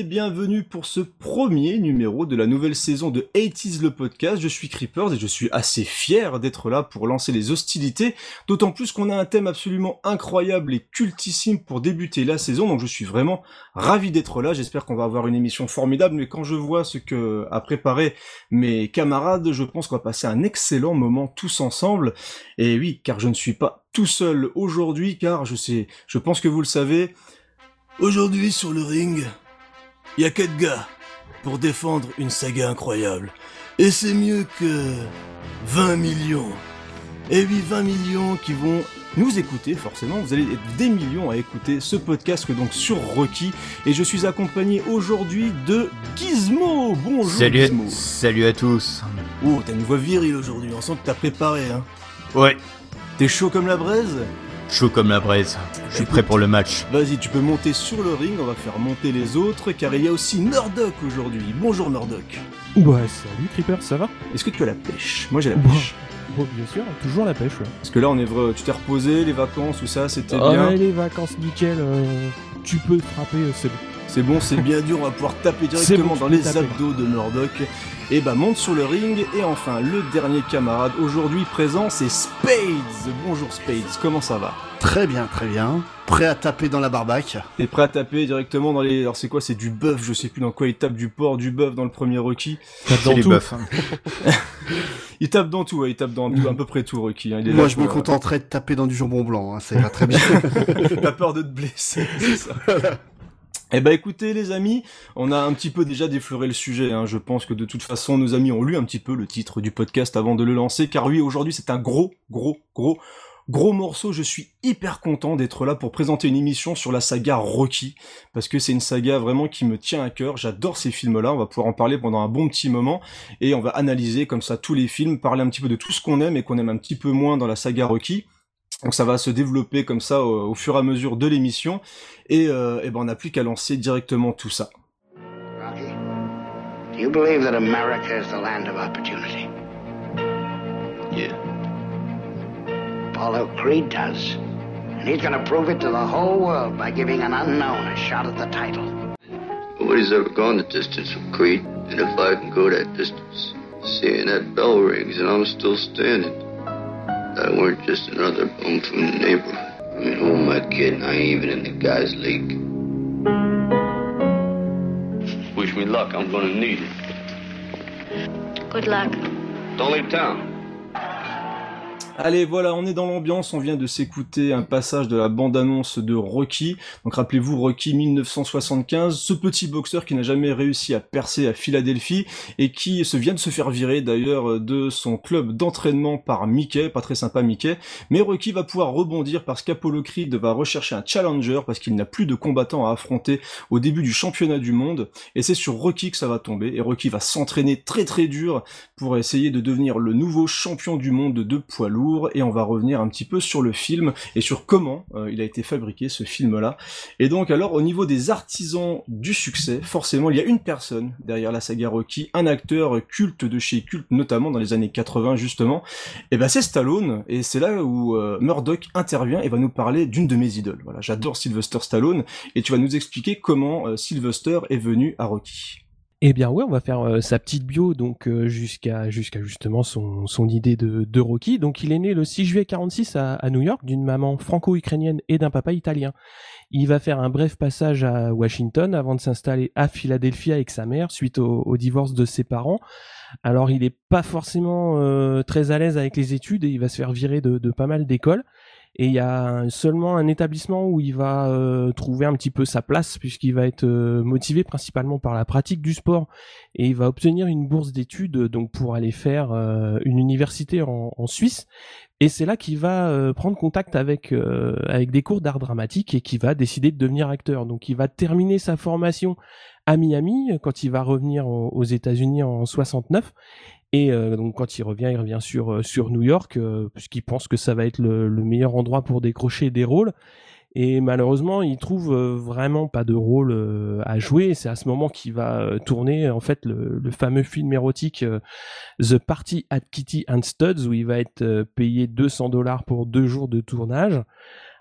bienvenue pour ce premier numéro de la nouvelle saison de 80s le podcast. Je suis Creepers et je suis assez fier d'être là pour lancer les hostilités, d'autant plus qu'on a un thème absolument incroyable et cultissime pour débuter la saison, donc je suis vraiment ravi d'être là. J'espère qu'on va avoir une émission formidable, mais quand je vois ce que a préparé mes camarades, je pense qu'on va passer un excellent moment tous ensemble. Et oui, car je ne suis pas tout seul aujourd'hui, car je pense que vous le savez, aujourd'hui sur le ring, il y a 4 gars pour défendre une saga incroyable. Et c'est mieux que 20 millions. Et oui, 20 millions qui vont nous écouter, forcément. Vous allez être des millions à écouter ce podcast donc sur Rocky. Et je suis accompagné aujourd'hui de Gizmo. Bonjour Gizmo. Salut à tous. Oh, t'as une voix virile aujourd'hui. On sent que t'as préparé, hein. Ouais. T'es chaud comme la braise ? Chaud comme la braise. Je suis prêt pour le match. Vas-y, tu peux monter sur le ring, on va faire monter les autres, car il y a aussi Murdoch aujourd'hui. Bonjour Murdoch. Ouais, salut Creeper, ça va ? Est-ce que tu as la pêche ? Moi j'ai la pêche. Bon, bien sûr, toujours la pêche, ouais. Parce que là, on est vrai, tu t'es reposé, les vacances, tout ça, c'était bien. bien. Ouais, les vacances, nickel, tu peux te frapper, c'est bon. C'est bon, c'est bien dur, on va pouvoir taper directement dans les abdos de Murdoch. Et bah, monte sur le ring, et enfin, le dernier camarade aujourd'hui présent, c'est Spades. Bonjour Spades, comment ça va ? Très bien, prêt à taper dans la barbaque. T'es prêt à taper directement dans les... Alors c'est quoi, c'est du bœuf, je sais plus dans quoi il tape, du porc, du bœuf dans le premier Rocky. C'est les bœufs. Il tape dans tout, ouais, il tape dans tout, à peu près tout Rocky. Hein. Moi je me contenterais de taper dans du jambon blanc, hein, ça ira très bien. T'as peur de te blesser, c'est ça. Eh ben écoutez les amis, on a un petit peu déjà défleuré le sujet, hein. Je pense que de toute façon nos amis ont lu un petit peu le titre du podcast avant de le lancer, car oui, aujourd'hui c'est un gros morceau. Je suis hyper content d'être là pour présenter une émission sur la saga Rocky, parce que c'est une saga vraiment qui me tient à cœur. J'adore ces films-là, on va pouvoir en parler pendant un bon petit moment, et on va analyser comme ça tous les films, parler un petit peu de tout ce qu'on aime et qu'on aime un petit peu moins dans la saga Rocky. Donc ça va se développer comme ça au fur et à mesure de l'émission, et ben on n'a plus qu'à lancer directement tout ça. Rocky, do you believe that America is the land of opportunity? Yeah. Apollo Creed does. And he's gonna prove it to the whole world by giving an unknown a shot at the title. Nobody's ever gone the distance with Creed, and if I can go that distance, seeing that bell rings and I'm still standing, I weren't just another bum from the neighborhood. I mean, who am I kidding? I ain't even in the guys' league. Wish me luck, I'm gonna need it. Good luck. Don't leave town. Allez, voilà, on est dans l'ambiance, on vient de s'écouter un passage de la bande-annonce de Rocky. Donc rappelez-vous, Rocky 1975, ce petit boxeur qui n'a jamais réussi à percer à Philadelphie et qui vient de se faire virer d'ailleurs de son club d'entraînement par Mickey, pas très sympa Mickey, mais Rocky va pouvoir rebondir parce qu'Apollo Creed va rechercher un challenger parce qu'il n'a plus de combattants à affronter au début du championnat du monde, et c'est sur Rocky que ça va tomber, et Rocky va s'entraîner très très dur pour essayer de devenir le nouveau champion du monde de poids lourd. Et on va revenir un petit peu sur le film et sur comment il a été fabriqué ce film-là. Et donc alors au niveau des artisans du succès, forcément il y a une personne derrière la saga Rocky, un acteur culte de chez culte, notamment dans les années 80 justement, et ben c'est Stallone, et c'est là où Murdoch intervient et va nous parler d'une de mes idoles. Voilà, j'adore Sylvester Stallone, et tu vas nous expliquer comment Sylvester est venu à Rocky. Eh bien ouais, on va faire sa petite bio donc jusqu'à justement son idée de Rocky. Donc il est né le 6 juillet 46 à New York d'une maman franco-ukrainienne et d'un papa italien. Il va faire un bref passage à Washington avant de s'installer à Philadelphie avec sa mère suite au divorce de ses parents. Alors il est pas forcément très à l'aise avec les études et il va se faire virer de pas mal d'écoles. Et il y a seulement un établissement où il va trouver un petit peu sa place, puisqu'il va être motivé principalement par la pratique du sport, et il va obtenir une bourse d'études donc pour aller faire une université en Suisse. Et c'est là qu'il va prendre contact avec des cours d'art dramatique et qu'il va décider de devenir acteur. Donc il va terminer sa formation à Miami quand il va revenir aux États-Unis en 69. Et donc quand il revient sur New York, puisqu'il pense que ça va être le meilleur endroit pour décrocher des rôles. Et malheureusement, il trouve vraiment pas de rôle à jouer. Et c'est à ce moment qu'il va tourner en fait le fameux film érotique The Party at Kitty and Studs, où il va être payé $200 pour 2 jours de tournage.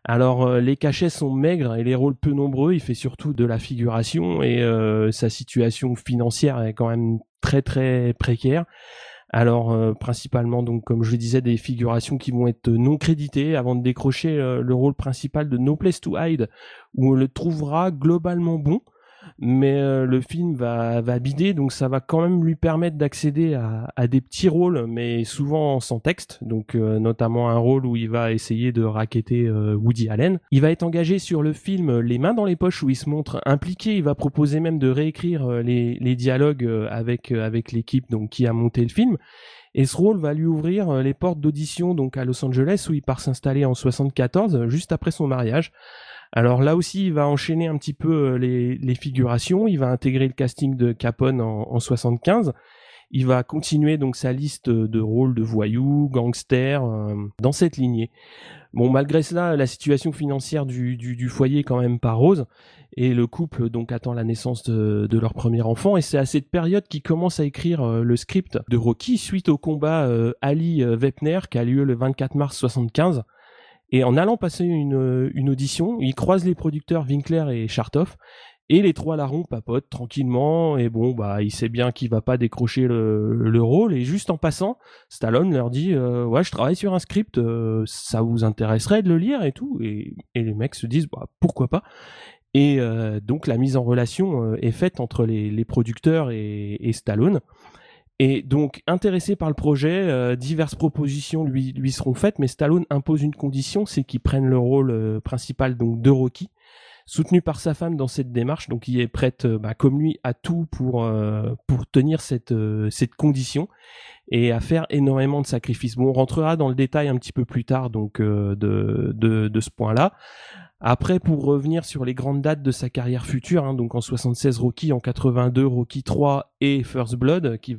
Alors les cachets sont maigres et les rôles peu nombreux, il fait surtout de la figuration et sa situation financière est quand même très très précaire. Alors principalement donc comme je le disais des figurations qui vont être non créditées avant de décrocher le rôle principal de No Place to Hide où on le trouvera globalement bon. Mais le film va bider, donc ça va quand même lui permettre d'accéder à des petits rôles, mais souvent sans texte, donc notamment un rôle où il va essayer de racketter Woody Allen. Il va être engagé sur le film Les mains dans les poches, où il se montre impliqué, il va proposer même de réécrire les dialogues avec l'équipe donc qui a monté le film. Et ce rôle va lui ouvrir les portes d'audition donc à Los Angeles, où il part s'installer en 74, juste après son mariage. Alors là aussi, il va enchaîner un petit peu les figurations, il va intégrer le casting de Capone en 75, il va continuer donc sa liste de rôles de voyous, gangsters, dans cette lignée. Bon, malgré cela, la situation financière du foyer est quand même pas rose, et le couple donc attend la naissance de leur premier enfant, et c'est à cette période qu'il commence à écrire le script de Rocky suite au combat Ali Wepner qui a lieu le 24 mars 75. Et en allant passer une audition, il croise les producteurs Winkler et Chartoff, et les trois larrons papotent tranquillement, et bon, bah, il sait bien qu'il va pas décrocher le rôle, et juste en passant, Stallone leur dit, ouais, je travaille sur un script, ça vous intéresserait de le lire et tout, et les mecs se disent, bah, pourquoi pas. Et donc la mise en relation est faite entre les producteurs et Stallone. Et donc, intéressé par le projet, diverses propositions lui seront faites, mais Stallone impose une condition, c'est qu'il prenne le rôle principal donc de Rocky, soutenu par sa femme dans cette démarche, donc il est prête, comme lui, à tout pour tenir cette condition et à faire énormément de sacrifices. Bon, on rentrera dans le détail un petit peu plus tard donc de ce point-là. Après, pour revenir sur les grandes dates de sa carrière future, hein, donc en 76 Rocky, en 82 Rocky 3 et First Blood, qui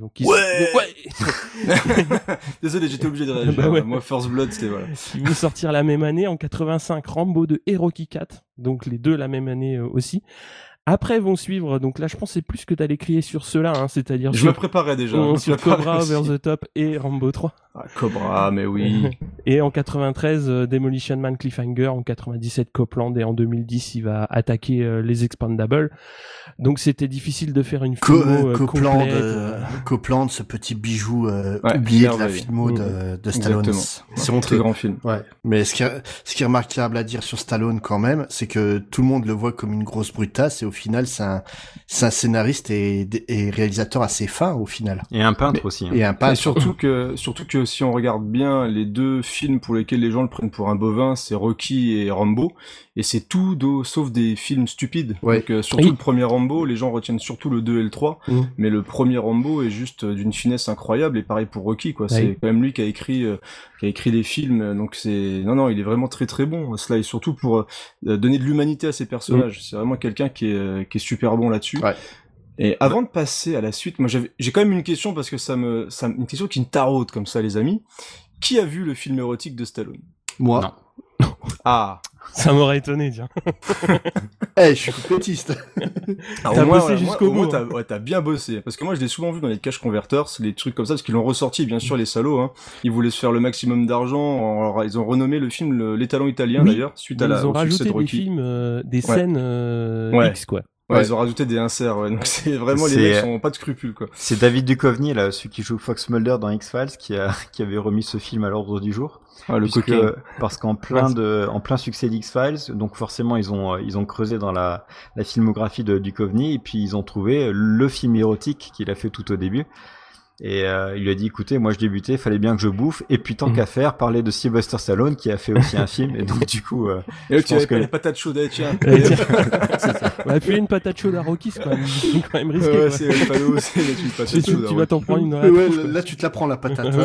ouais. Désolé, j'étais obligé de réagir. Bah ouais. Moi, First Blood, c'était voilà. Qui vont sortir la même année, en 85 Rambo 2 et Rocky 4, donc les deux la même année aussi. Après vont suivre, donc là je pense que c'est plus que t'allais crier sur ceux-là, hein, c'est-à-dire je me préparais déjà. Sur Cobra, Over the Top et Rambo 3. Ah, Cobra, mais oui. Et en 93, Demolition Man Cliffhanger, en 97 Copland, et en 2010 il va attaquer les Expendables. Donc c'était difficile de faire une filmo complète. Copland, ce petit bijou oublié de la filmo de Stallone. C'est mon très grand film. Ouais. Mais ce qui est remarquable à dire sur Stallone quand même, c'est que tout le monde le voit comme une grosse brutasse, et au final c'est un scénariste et réalisateur assez fin au final. Et un peintre aussi. Hein. Et un peintre. Et surtout que si on regarde bien les deux films pour lesquels les gens le prennent pour un bovin, c'est Rocky et Rambo, et c'est tout sauf des films stupides. Ouais. Donc surtout le premier Rambo, les gens retiennent surtout le 2 et le 3, mais le premier Rambo est juste d'une finesse incroyable, et pareil pour Rocky, quoi. C'est quand même lui qui a écrit les films, donc non, il est vraiment très très bon. Cela est surtout pour donner de l'humanité à ses personnages. C'est vraiment quelqu'un qui est super bon là-dessus. Ouais. Et avant de passer à la suite, moi j'ai quand même une question, parce que une question qui me taraude comme ça, les amis. Qui a vu le film érotique de Stallone? Moi. Non. Ah. Ça m'aurait étonné, tiens. Je suis complétiste. T'as bossé jusqu'au bout. T'as bien bossé. Parce que moi, je l'ai souvent vu dans les cash converters, les trucs comme ça, parce qu'ils l'ont ressorti, bien sûr, les salauds, hein. Ils voulaient se faire le maximum d'argent. Alors, ils ont renommé le film l'étalon italien, d'ailleurs, suite à ils ont rajouté des films, des scènes X, quoi. Ouais, ils ont rajouté des inserts, ouais. Donc c'est vraiment, les mecs sont pas de scrupules, quoi. C'est David Duchovny, là, celui qui joue Fox Mulder dans X-Files, qui avait remis ce film à l'ordre du jour. Ah, le coquin. Parce qu'en plein succès d'X-Files, donc forcément ils ont creusé dans la filmographie de Duchovny, et puis ils ont trouvé le film érotique qu'il a fait tout au début. Et il lui a dit, écoutez, moi je débutais, fallait bien que je bouffe, et puis tant qu'à faire, parler de Sylvester Stallone qui a fait aussi un film, et donc du coup et là, tu avais pas les patates chaudes, tiens. Ouais, puis une patate chaude à Rocky, c'est quand même risqué. Ouais, c'est le palo, c'est une patate chaude. Tu vas t'en prendre une là tu te la prends la patate.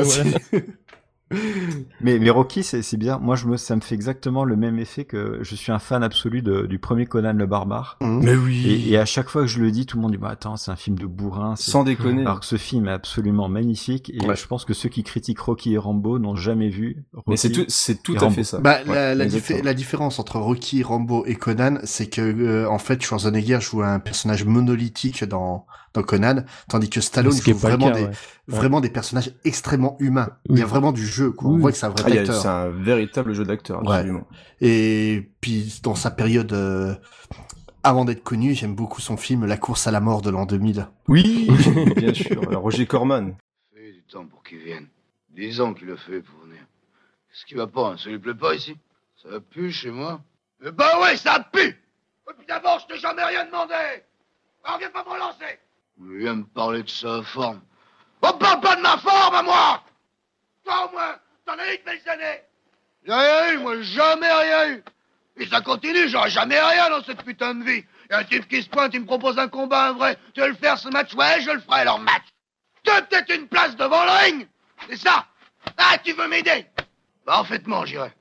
Mais Rocky, c'est bizarre. Moi, ça me fait exactement le même effet que je suis un fan absolu du premier Conan le Barbare. Mais oui. Et à chaque fois que je le dis, tout le monde dit, bah attends, c'est un film de bourrin. Sans déconner. Alors que ce film est absolument magnifique. Et je pense que ceux qui critiquent Rocky et Rambo n'ont jamais vu Rocky. Mais c'est tout à fait ça. Bah, la différence entre Rocky, Rambo et Conan, c'est que, en fait, Schwarzenegger joue un personnage monolithique dans dans Conan, tandis que Stallone Ce qui est joue pas le vraiment cas, vraiment des personnages extrêmement humains. Oui. Il y a vraiment du jeu, quoi. On voit que c'est un vrai acteur. C'est un véritable jeu d'acteur, absolument. Et puis dans sa période avant d'être connu, j'aime beaucoup son film La course à la mort de l'an 2000. Oui, bien sûr. Alors, Roger Corman. Il fait du temps pour qu'il vienne. 10 ans qu'il a fait pour venir. Qu'est-ce qui va pas, hein? Ça lui plaît pas ici? Ça pue chez moi? Eh ben ouais, ça pue! Et puis d'abord, je t'ai jamais rien demandé! Alors viens pas me relancer! Il vient me parler de sa forme. On parle pas de ma forme à moi! Toi au moins, t'en as eu de belles années! J'ai rien eu, moi, jamais rien eu! Et ça continue, j'aurai jamais rien dans cette putain de vie! Et un type qui se pointe, il me propose un combat, un vrai. Tu veux le faire ce match? Ouais, je le ferai, alors match! Tu veux peut-être une place devant le ring? C'est ça? Ah, tu veux m'aider? Bah, en fait, j'irai.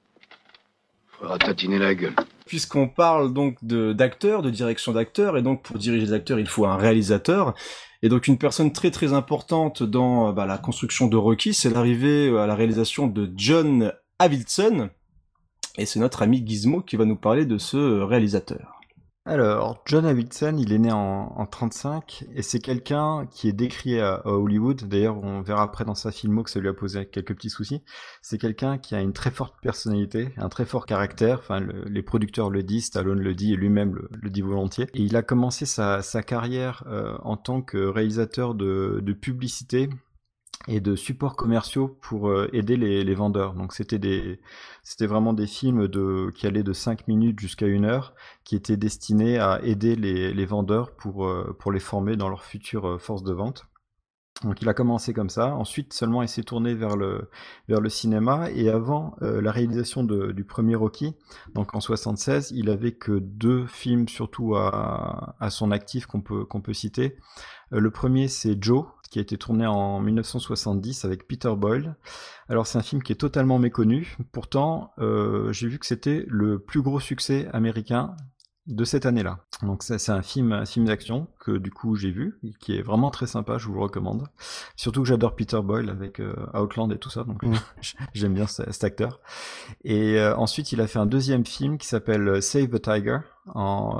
Faudra tatiner la gueule. Puisqu'on parle donc d'acteurs, de direction d'acteurs, et donc pour diriger les acteurs, il faut un réalisateur. Et donc une personne très très importante dans la construction de Rocky, c'est l'arrivée à la réalisation de John Avildsen. Et c'est notre ami Gizmo qui va nous parler de ce réalisateur. Alors, John Avildsen, il est né en 35 et c'est quelqu'un qui est décrié à Hollywood. D'ailleurs, on verra après dans sa filmo que ça lui a posé quelques petits soucis. C'est quelqu'un qui a une très forte personnalité, un très fort caractère. Enfin, les producteurs le disent, Stallone le dit et lui-même le dit volontiers. Et il a commencé sa carrière en tant que réalisateur de publicité et de supports commerciaux pour aider les vendeurs. Donc c'était vraiment des films qui allaient de 5 minutes jusqu'à 1 heure, qui étaient destinés à aider les vendeurs pour les former dans leur future force de vente. Donc il a commencé comme ça, ensuite seulement il s'est tourné vers le cinéma, et avant la réalisation du premier Rocky, donc en 76, il avait que 2 films surtout à son actif qu'on peut citer. Le premier, c'est Joe, qui a été tourné en 1970 avec Peter Boyle. Alors c'est un film qui est totalement méconnu, pourtant j'ai vu que c'était le plus gros succès américain de cette année-là. Donc c'est un film d'action que du coup j'ai vu, qui est vraiment très sympa, je vous le recommande. Surtout que j'adore Peter Boyle avec Outland et tout ça, donc j'aime bien cet acteur. Et ensuite il a fait un deuxième film qui s'appelle Save the Tiger en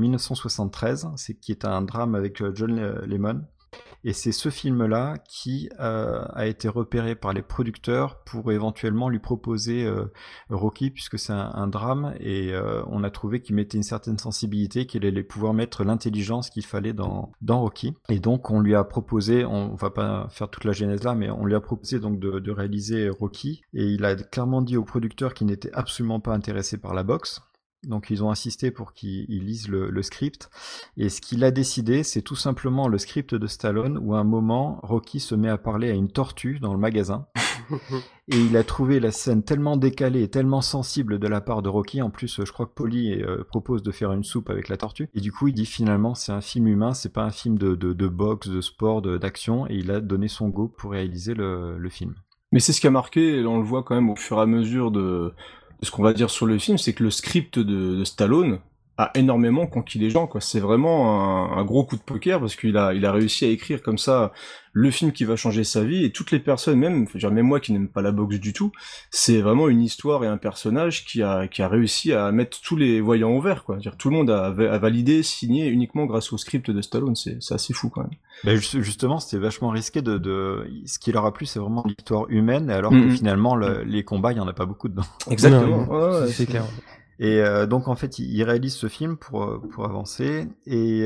1973, qui est un drame avec John Lemmon. Et c'est ce film-là qui a été repéré par les producteurs pour éventuellement lui proposer Rocky, puisque c'est un drame, et on a trouvé qu'il mettait une certaine sensibilité, qu'il allait pouvoir mettre l'intelligence qu'il fallait dans Rocky. Et donc on lui a proposé, on va pas faire toute la genèse là, mais on lui a proposé donc de réaliser Rocky, et il a clairement dit aux producteurs qu'il n'était absolument pas intéressé par la boxe. Donc ils ont insisté pour qu'il lise le script, et ce qu'il a décidé, c'est tout simplement le script de Stallone, où à un moment Rocky se met à parler à une tortue dans le magasin, et il a trouvé la scène tellement décalée et tellement sensible de la part de Rocky. En plus je crois que Paulie propose de faire une soupe avec la tortue, et du coup il dit finalement c'est un film humain, c'est pas un film de boxe, de sport, d'action, et il a donné son go pour réaliser le film. Mais c'est ce qui a marqué, et on le voit quand même au fur et à mesure de ce qu'on va dire sur le film, c'est que le script de Stallone a énormément conquis les gens, quoi. C'est vraiment un gros coup de poker, parce qu'il a réussi à écrire comme ça le film qui va changer sa vie, et toutes les personnes, même moi qui n'aime pas la boxe du tout, c'est vraiment une histoire et un personnage qui a réussi à mettre tous les voyants au vert, quoi. Dire, tout le monde a validé, signé uniquement grâce au script de Stallone, c'est assez fou quand même. Ben justement, c'était vachement risqué ce qui leur a plu, c'est vraiment l'histoire humaine, alors que finalement les combats, il y en a pas beaucoup dedans. Exactement. Ouais, c'est clair. Et donc en fait, il réalise ce film pour avancer, et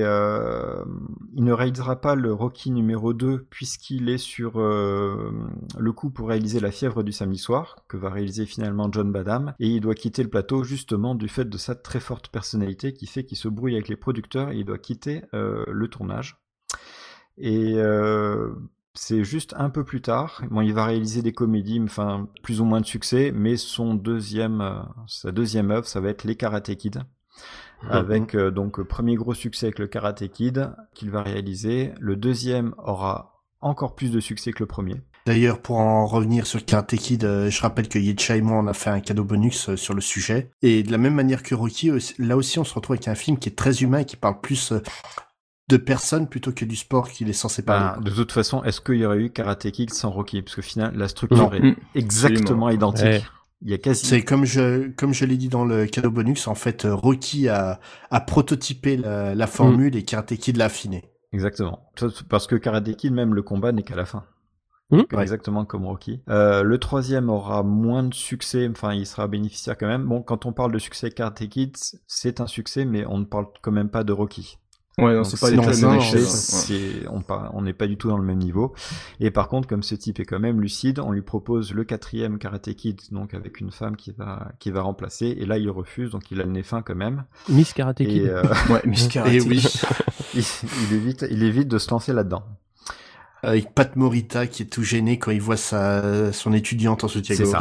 il ne réalisera pas le Rocky numéro 2 puisqu'il est sur le coup pour réaliser La fièvre du samedi soir, que va réaliser finalement John Badham, et il doit quitter le plateau justement du fait de sa très forte personnalité qui fait qu'il se brouille avec les producteurs, et il doit quitter le tournage. Et c'est juste un peu plus tard. Bon, il va réaliser des comédies, enfin plus ou moins de succès, mais sa deuxième œuvre, ça va être Les Karate Kid, avec donc premier gros succès avec le Karate Kid qu'il va réaliser. Le deuxième aura encore plus de succès que le premier. D'ailleurs, pour en revenir sur Karate Kid, je rappelle que Yetcha et moi, on a fait un cadeau bonus sur le sujet. Et de la même manière que Rocky, là aussi, on se retrouve avec un film qui est très humain et qui parle plus de personnes plutôt que du sport qu'il est censé parler. De toute façon, est-ce qu'il y aurait eu Karate Kid sans Rocky? Parce que finalement, la structure est exactement identique. Ouais. Il y a quasi... C'est comme je l'ai dit dans le cadeau bonus, en fait, Rocky a prototypé la formule et Karate Kid l'a affiné. Exactement. Parce que Karate Kid, même le combat n'est qu'à la fin. Exactement comme Rocky. Le troisième aura moins de succès, enfin il sera bénéficiaire quand même. Bon, quand on parle de succès Karate Kid, c'est un succès, mais on ne parle quand même pas de Rocky. Ouais, non, c'est pas les mêmes on n'est pas du tout dans le même niveau. Et par contre, comme ce type est quand même lucide, on lui propose le quatrième Karate Kid, donc avec une femme qui va remplacer, et là il refuse, donc il a le nez fin quand même. Miss Karate Kid. Ouais, Miss Karate. Et oui. il évite de se lancer là-dedans. Avec Pat Morita qui est tout gêné quand il voit son étudiante en soutien. C'est ça.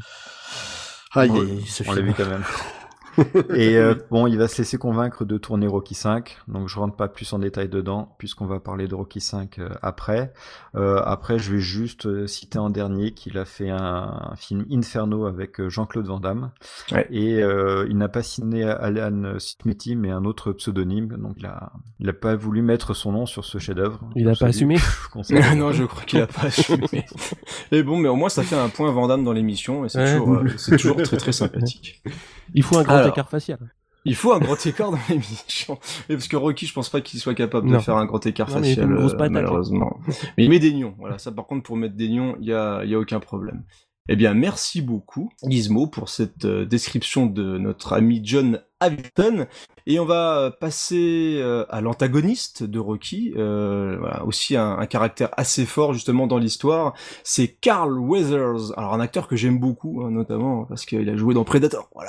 On l'a vu quand même. Et bon, il va se laisser convaincre de tourner Rocky 5, donc je rentre pas plus en détail dedans, puisqu'on va parler de Rocky 5 après. Après, je vais juste citer en dernier qu'il a fait un film Inferno avec Jean-Claude Van Damme, et il n'a pas signé Alan Smithy, mais un autre pseudonyme, donc il a pas voulu mettre son nom sur ce chef-d'œuvre. Il a pas assumé. Non, je crois qu'il a pas assumé. Et bon, mais au moins ça fait un point Van Damme dans l'émission, et c'est toujours très très sympathique. Il faut un grand écart facial. Il faut un grand écart dans l'émission. Et parce que Rocky, je pense pas qu'il soit capable de faire un grand écart facial, malheureusement. Mais il met des nions. Voilà, ça par contre, pour mettre des nions, il y a aucun problème. Eh bien, merci beaucoup, Gizmo, pour cette description de notre ami John Hamilton. Et on va passer à l'antagoniste de Rocky, voilà, aussi un caractère assez fort justement dans l'histoire. C'est Carl Weathers, alors un acteur que j'aime beaucoup, hein, notamment parce qu'il a joué dans Predator. Voilà.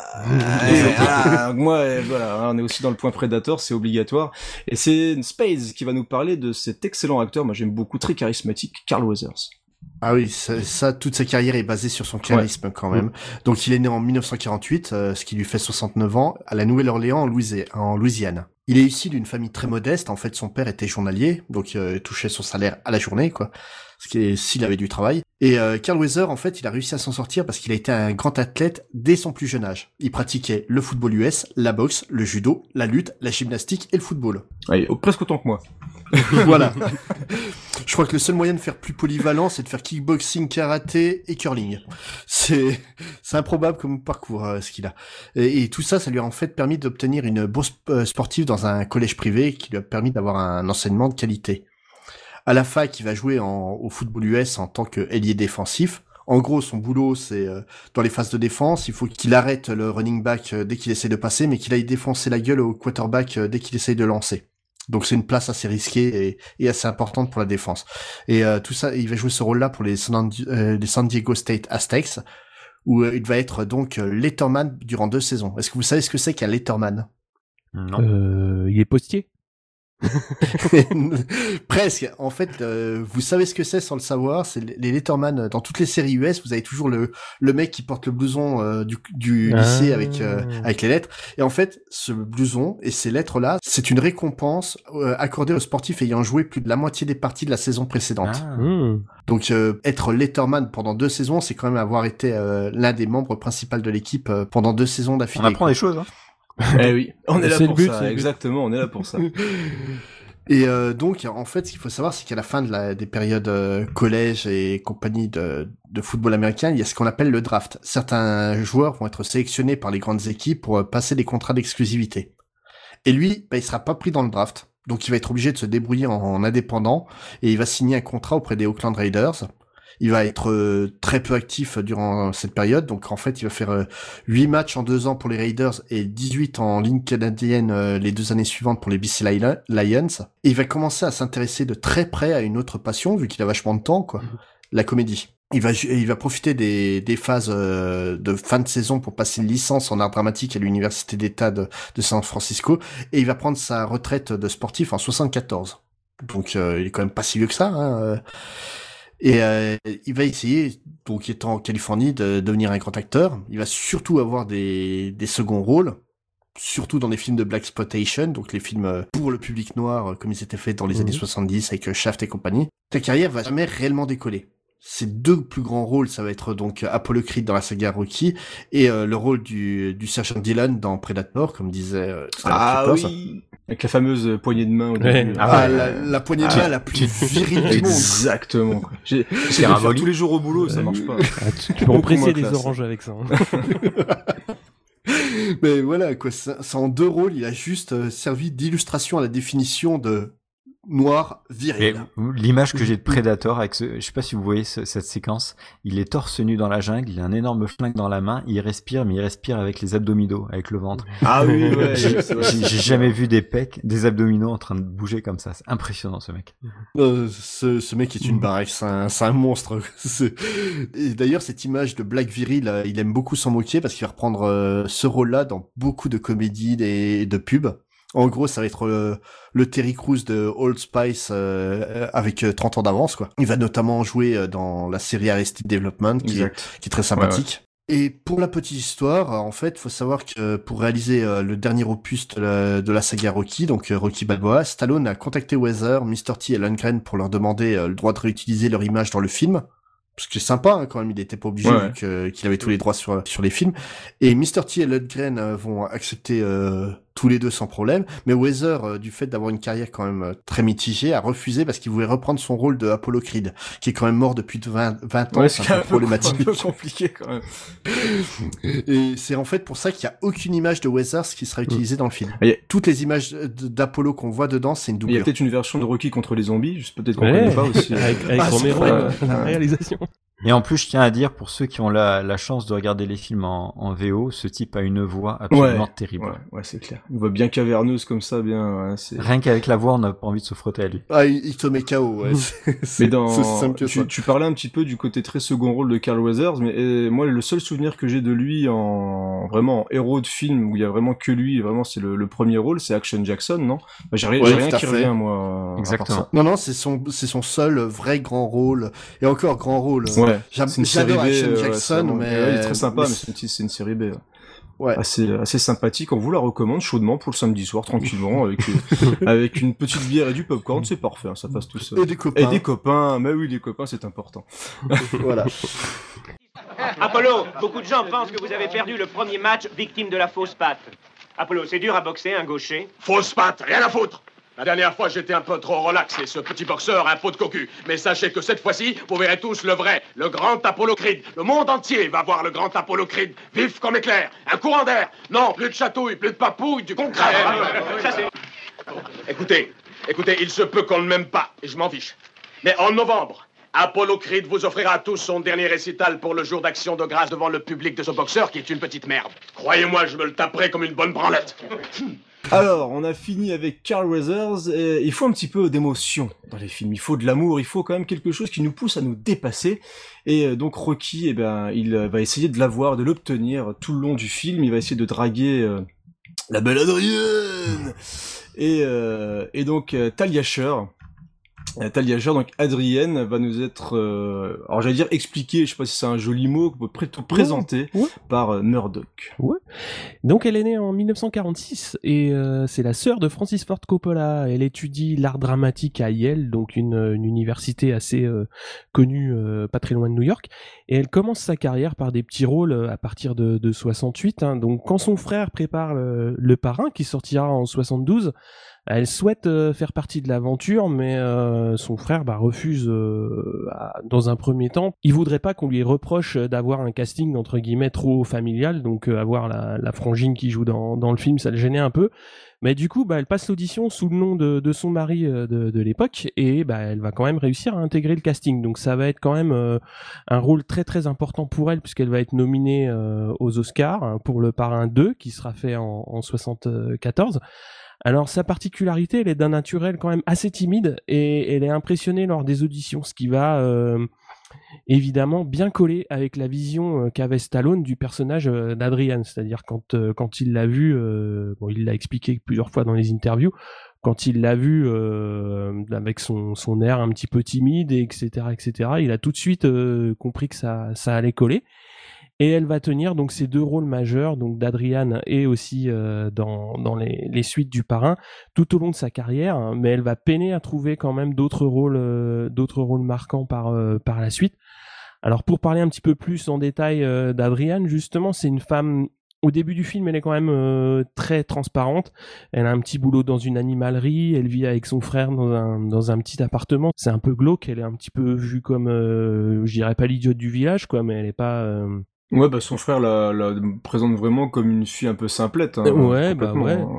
Moi, voilà, on est aussi dans le point Predator, c'est obligatoire. Et c'est Spades qui va nous parler de cet excellent acteur. Moi, j'aime beaucoup, très charismatique, Carl Weathers. Ah oui, ça, toute sa carrière est basée sur son charisme quand même. Donc il est né en 1948, ce qui lui fait 69 ans, à la Nouvelle-Orléans en Louisiane. Il est issu d'une famille très modeste. En fait, son père était journalier, donc il touchait son salaire à la journée, quoi. Ce qui est s'il avait du travail. Et Carl Weathers, en fait, il a réussi à s'en sortir parce qu'il a été un grand athlète dès son plus jeune âge. Il pratiquait le football US, la boxe, le judo, la lutte, la gymnastique et le football. Ouais, presque autant que moi. Voilà. Je crois que le seul moyen de faire plus polyvalent, c'est de faire kickboxing, karaté et curling. C'est improbable comme parcours, ce qu'il a. Et tout ça, ça lui a en fait permis d'obtenir une bourse sportive dans un collège privé qui lui a permis d'avoir un enseignement de qualité. À la fac, il va jouer au football US en tant qu'ailier défensif. En gros, son boulot, c'est dans les phases de défense, il faut qu'il arrête le running back dès qu'il essaie de passer, mais qu'il aille défoncer la gueule au quarterback dès qu'il essaye de lancer. Donc c'est une place assez risquée et assez importante pour la défense. Et tout ça, il va jouer ce rôle-là pour les San Diego State Aztecs, où il va être donc letterman durant 2 saisons. Est-ce que vous savez ce que c'est qu'un letterman ? Non. Il est postier. Presque. En fait, vous savez ce que c'est sans le savoir. C'est les letterman dans toutes les séries US. Vous avez toujours le mec qui porte le blouson du lycée avec les lettres. Et en fait, ce blouson et ces lettres-là, c'est une récompense accordée aux sportifs ayant joué plus de la moitié des parties de la saison précédente. Donc, être letterman pendant 2 saisons, c'est quand même avoir été l'un des membres principaux de l'équipe pendant 2 saisons d'affilée. On apprend des choses, hein. Eh oui, on est là pour ça, exactement, on est là pour ça. Et donc, en fait, ce qu'il faut savoir, c'est qu'à la fin des périodes collège et compagnie de football américain, il y a ce qu'on appelle le draft. Certains joueurs vont être sélectionnés par les grandes équipes pour passer des contrats d'exclusivité. Et lui, il sera pas pris dans le draft. Donc, il va être obligé de se débrouiller en indépendant et il va signer un contrat auprès des Oakland Raiders. Il va être très peu actif durant cette période. Donc, en fait, il va faire 8 matchs en 2 ans pour les Raiders et 18 en ligne canadienne les 2 années suivantes pour les BC Lions. Et il va commencer à s'intéresser de très près à une autre passion, vu qu'il a vachement de temps, quoi. La comédie. Il va profiter des phases de fin de saison pour passer une licence en art dramatique à l'université d'État de San Francisco. Et il va prendre sa retraite de sportif en 74. Donc, il est quand même pas si vieux que ça, hein. Et il va essayer, donc étant en Californie, de devenir un grand acteur. Il va surtout avoir des seconds rôles, surtout dans les films de blaxploitation, donc les films pour le public noir, comme ils étaient faits dans les années 70 avec Shaft et compagnie. Sa carrière va jamais réellement décoller. Ses 2 plus grands rôles, ça va être donc Apollo Creed dans la saga Rocky et le rôle du sergent Dillon dans Predator, comme disait oui, avec la fameuse poignée de main au début. La poignée de main la plus virile du monde. Exactement. J'ai faire tous les jours au boulot, ça marche pas. Tu peux en presser des oranges avec ça. Mais voilà, quoi, ça en 2 rôles, il a juste servi d'illustration à la définition de noir viril. L'image que j'ai de Predator avec je sais pas si vous voyez cette séquence, il est torse nu dans la jungle, il a un énorme flingue dans la main, il respire, mais il respire avec les abdominaux, avec le ventre. Ah oui, ouais. J'ai jamais vu des pecs, des abdominaux en train de bouger comme ça. C'est impressionnant, ce mec. Ce mec est une baraque, c'est un monstre. Et d'ailleurs, cette image de black viril, il aime beaucoup s'en moquer parce qu'il va reprendre ce rôle-là dans beaucoup de comédies et de pubs. En gros, ça va être le Terry Crews de Old Spice avec 30 ans d'avance, quoi. Il va notamment jouer dans la série Arrested Development, qui est très sympathique. Ouais. Et pour la petite histoire, en fait, faut savoir que pour réaliser le dernier opus de la saga Rocky, donc Rocky Balboa, Stallone a contacté Weather, Mr. T et Lundgren pour leur demander le droit de réutiliser leur image dans le film. Parce que c'est sympa, hein, quand même, il était pas obligé, vu qu'il avait tous les droits sur les films. Et Mr. T et Lundgren vont accepter tous les deux sans problème, mais Weather, du fait d'avoir une carrière quand même très mitigée, a refusé parce qu'il voulait reprendre son rôle de Apollo Creed, qui est quand même mort depuis 20 ans, c'est un peu problématique. Un peu compliqué quand même. Et c'est en fait pour ça qu'il y a aucune image de Weather qui sera utilisée dans le film. Toutes les images d'Apollo qu'on voit dedans, c'est une doublure. Il y a peut-être une version de Rocky contre les zombies, juste peut-être qu'on connaît pas aussi. Avec Romero, la réalisation. Et en plus, je tiens à dire, pour ceux qui ont la chance de regarder les films en VO, ce type a une voix absolument terrible. Ouais, c'est clair. Une voix bien caverneuse comme ça, bien... Rien qu'avec la voix, on n'a pas envie de se frotter à lui. Ah, il te met KO, ouais. Mais tu parlais un petit peu du côté très second rôle de Carl Weathers, mais moi, le seul souvenir que j'ai de lui vraiment en héros de film, où il y a vraiment que lui, vraiment c'est le premier rôle, c'est Action Jackson, non? J'ai rien qui revient, moi. Exactement. Non, c'est son seul vrai grand rôle. Et encore grand rôle. Ouais. J'adore Action Jackson, mais il est très sympa, mais c'est une série B. Ouais. Assez sympathique. On vous la recommande chaudement pour le samedi soir, tranquillement, avec une petite bière et du popcorn, c'est parfait, hein, ça passe tout seul. Et des copains. Et des copains, mais oui, les copains, c'est important. Voilà. Apollo, beaucoup de gens pensent que vous avez perdu le premier match victime de la fausse patte. Apollo, c'est dur à boxer, un gaucher. Fausse patte, rien à foutre. La dernière fois, j'étais un peu trop relax et ce petit boxeur a un pot de cocu. Mais sachez que cette fois-ci, vous verrez tous le vrai, le grand Apollo Creed. Le monde entier va voir le grand Apollo Creed, vif comme éclair, un courant d'air. Non, plus de chatouille, plus de papouille, du concret. Ça, Écoutez, il se peut qu'on ne m'aime pas, et je m'en fiche. Mais en novembre, Apollo Creed vous offrira à tous son dernier récital pour le jour d'action de grâce devant le public de ce boxeur qui est une petite merde. Croyez-moi, je me le taperai comme une bonne branlette. Alors, on a fini avec Carl Weathers, et il faut un petit peu d'émotion dans les films, il faut de l'amour, il faut quand même quelque chose qui nous pousse à nous dépasser, et donc Rocky, il va essayer de l'avoir, de l'obtenir tout le long du film, il va essayer de draguer la belle Adrienne, et donc Talia Shire, donc Adrienne va nous être, alors j'allais dire expliquée, je sais pas si c'est un joli mot, présentée par Murdoch. Ouais. Donc elle est née en 1946 et c'est la sœur de Francis Ford Coppola. Elle étudie l'art dramatique à Yale, donc une université assez connue, pas très loin de New York. Et elle commence sa carrière par des petits rôles à partir de 68. Hein. Donc quand son frère prépare le Parrain, qui sortira en 72, elle souhaite faire partie de l'aventure, mais son frère refuse dans un premier temps. Il voudrait pas qu'on lui reproche d'avoir un casting entre guillemets trop familial, donc avoir la frangine qui joue dans le film, ça le gênait un peu. Mais du coup, elle passe l'audition sous le nom de son mari de l'époque, et elle va quand même réussir à intégrer le casting. Donc ça va être quand même un rôle très très important pour elle, puisqu'elle va être nominée aux Oscars pour le Parrain 2, qui sera fait en 74. Alors sa particularité, elle est d'un naturel quand même assez timide, et elle est impressionnée lors des auditions, ce qui va évidemment bien coller avec la vision qu'avait Stallone du personnage d'Adrian. C'est-à-dire quand il l'a vu, il l'a expliqué plusieurs fois dans les interviews, quand il l'a vu avec son air un petit peu timide, etc., il a tout de suite compris que ça allait coller. Et elle va tenir donc ces deux rôles majeurs, donc d'Adrian et aussi dans les suites du Parrain, tout au long de sa carrière, hein, mais elle va peiner à trouver quand même d'autres rôles marquants par la suite. Alors pour parler un petit peu plus en détail d'Adrian, justement, c'est une femme. Au début du film, elle est quand même très transparente. Elle a un petit boulot dans une animalerie. Elle vit avec son frère dans un petit appartement. C'est un peu glauque. Elle est un petit peu vue comme, je dirais pas l'idiote du village, quoi, mais elle est pas. Ouais, son frère la présente vraiment comme une fille un peu simplette. Hein, ouais.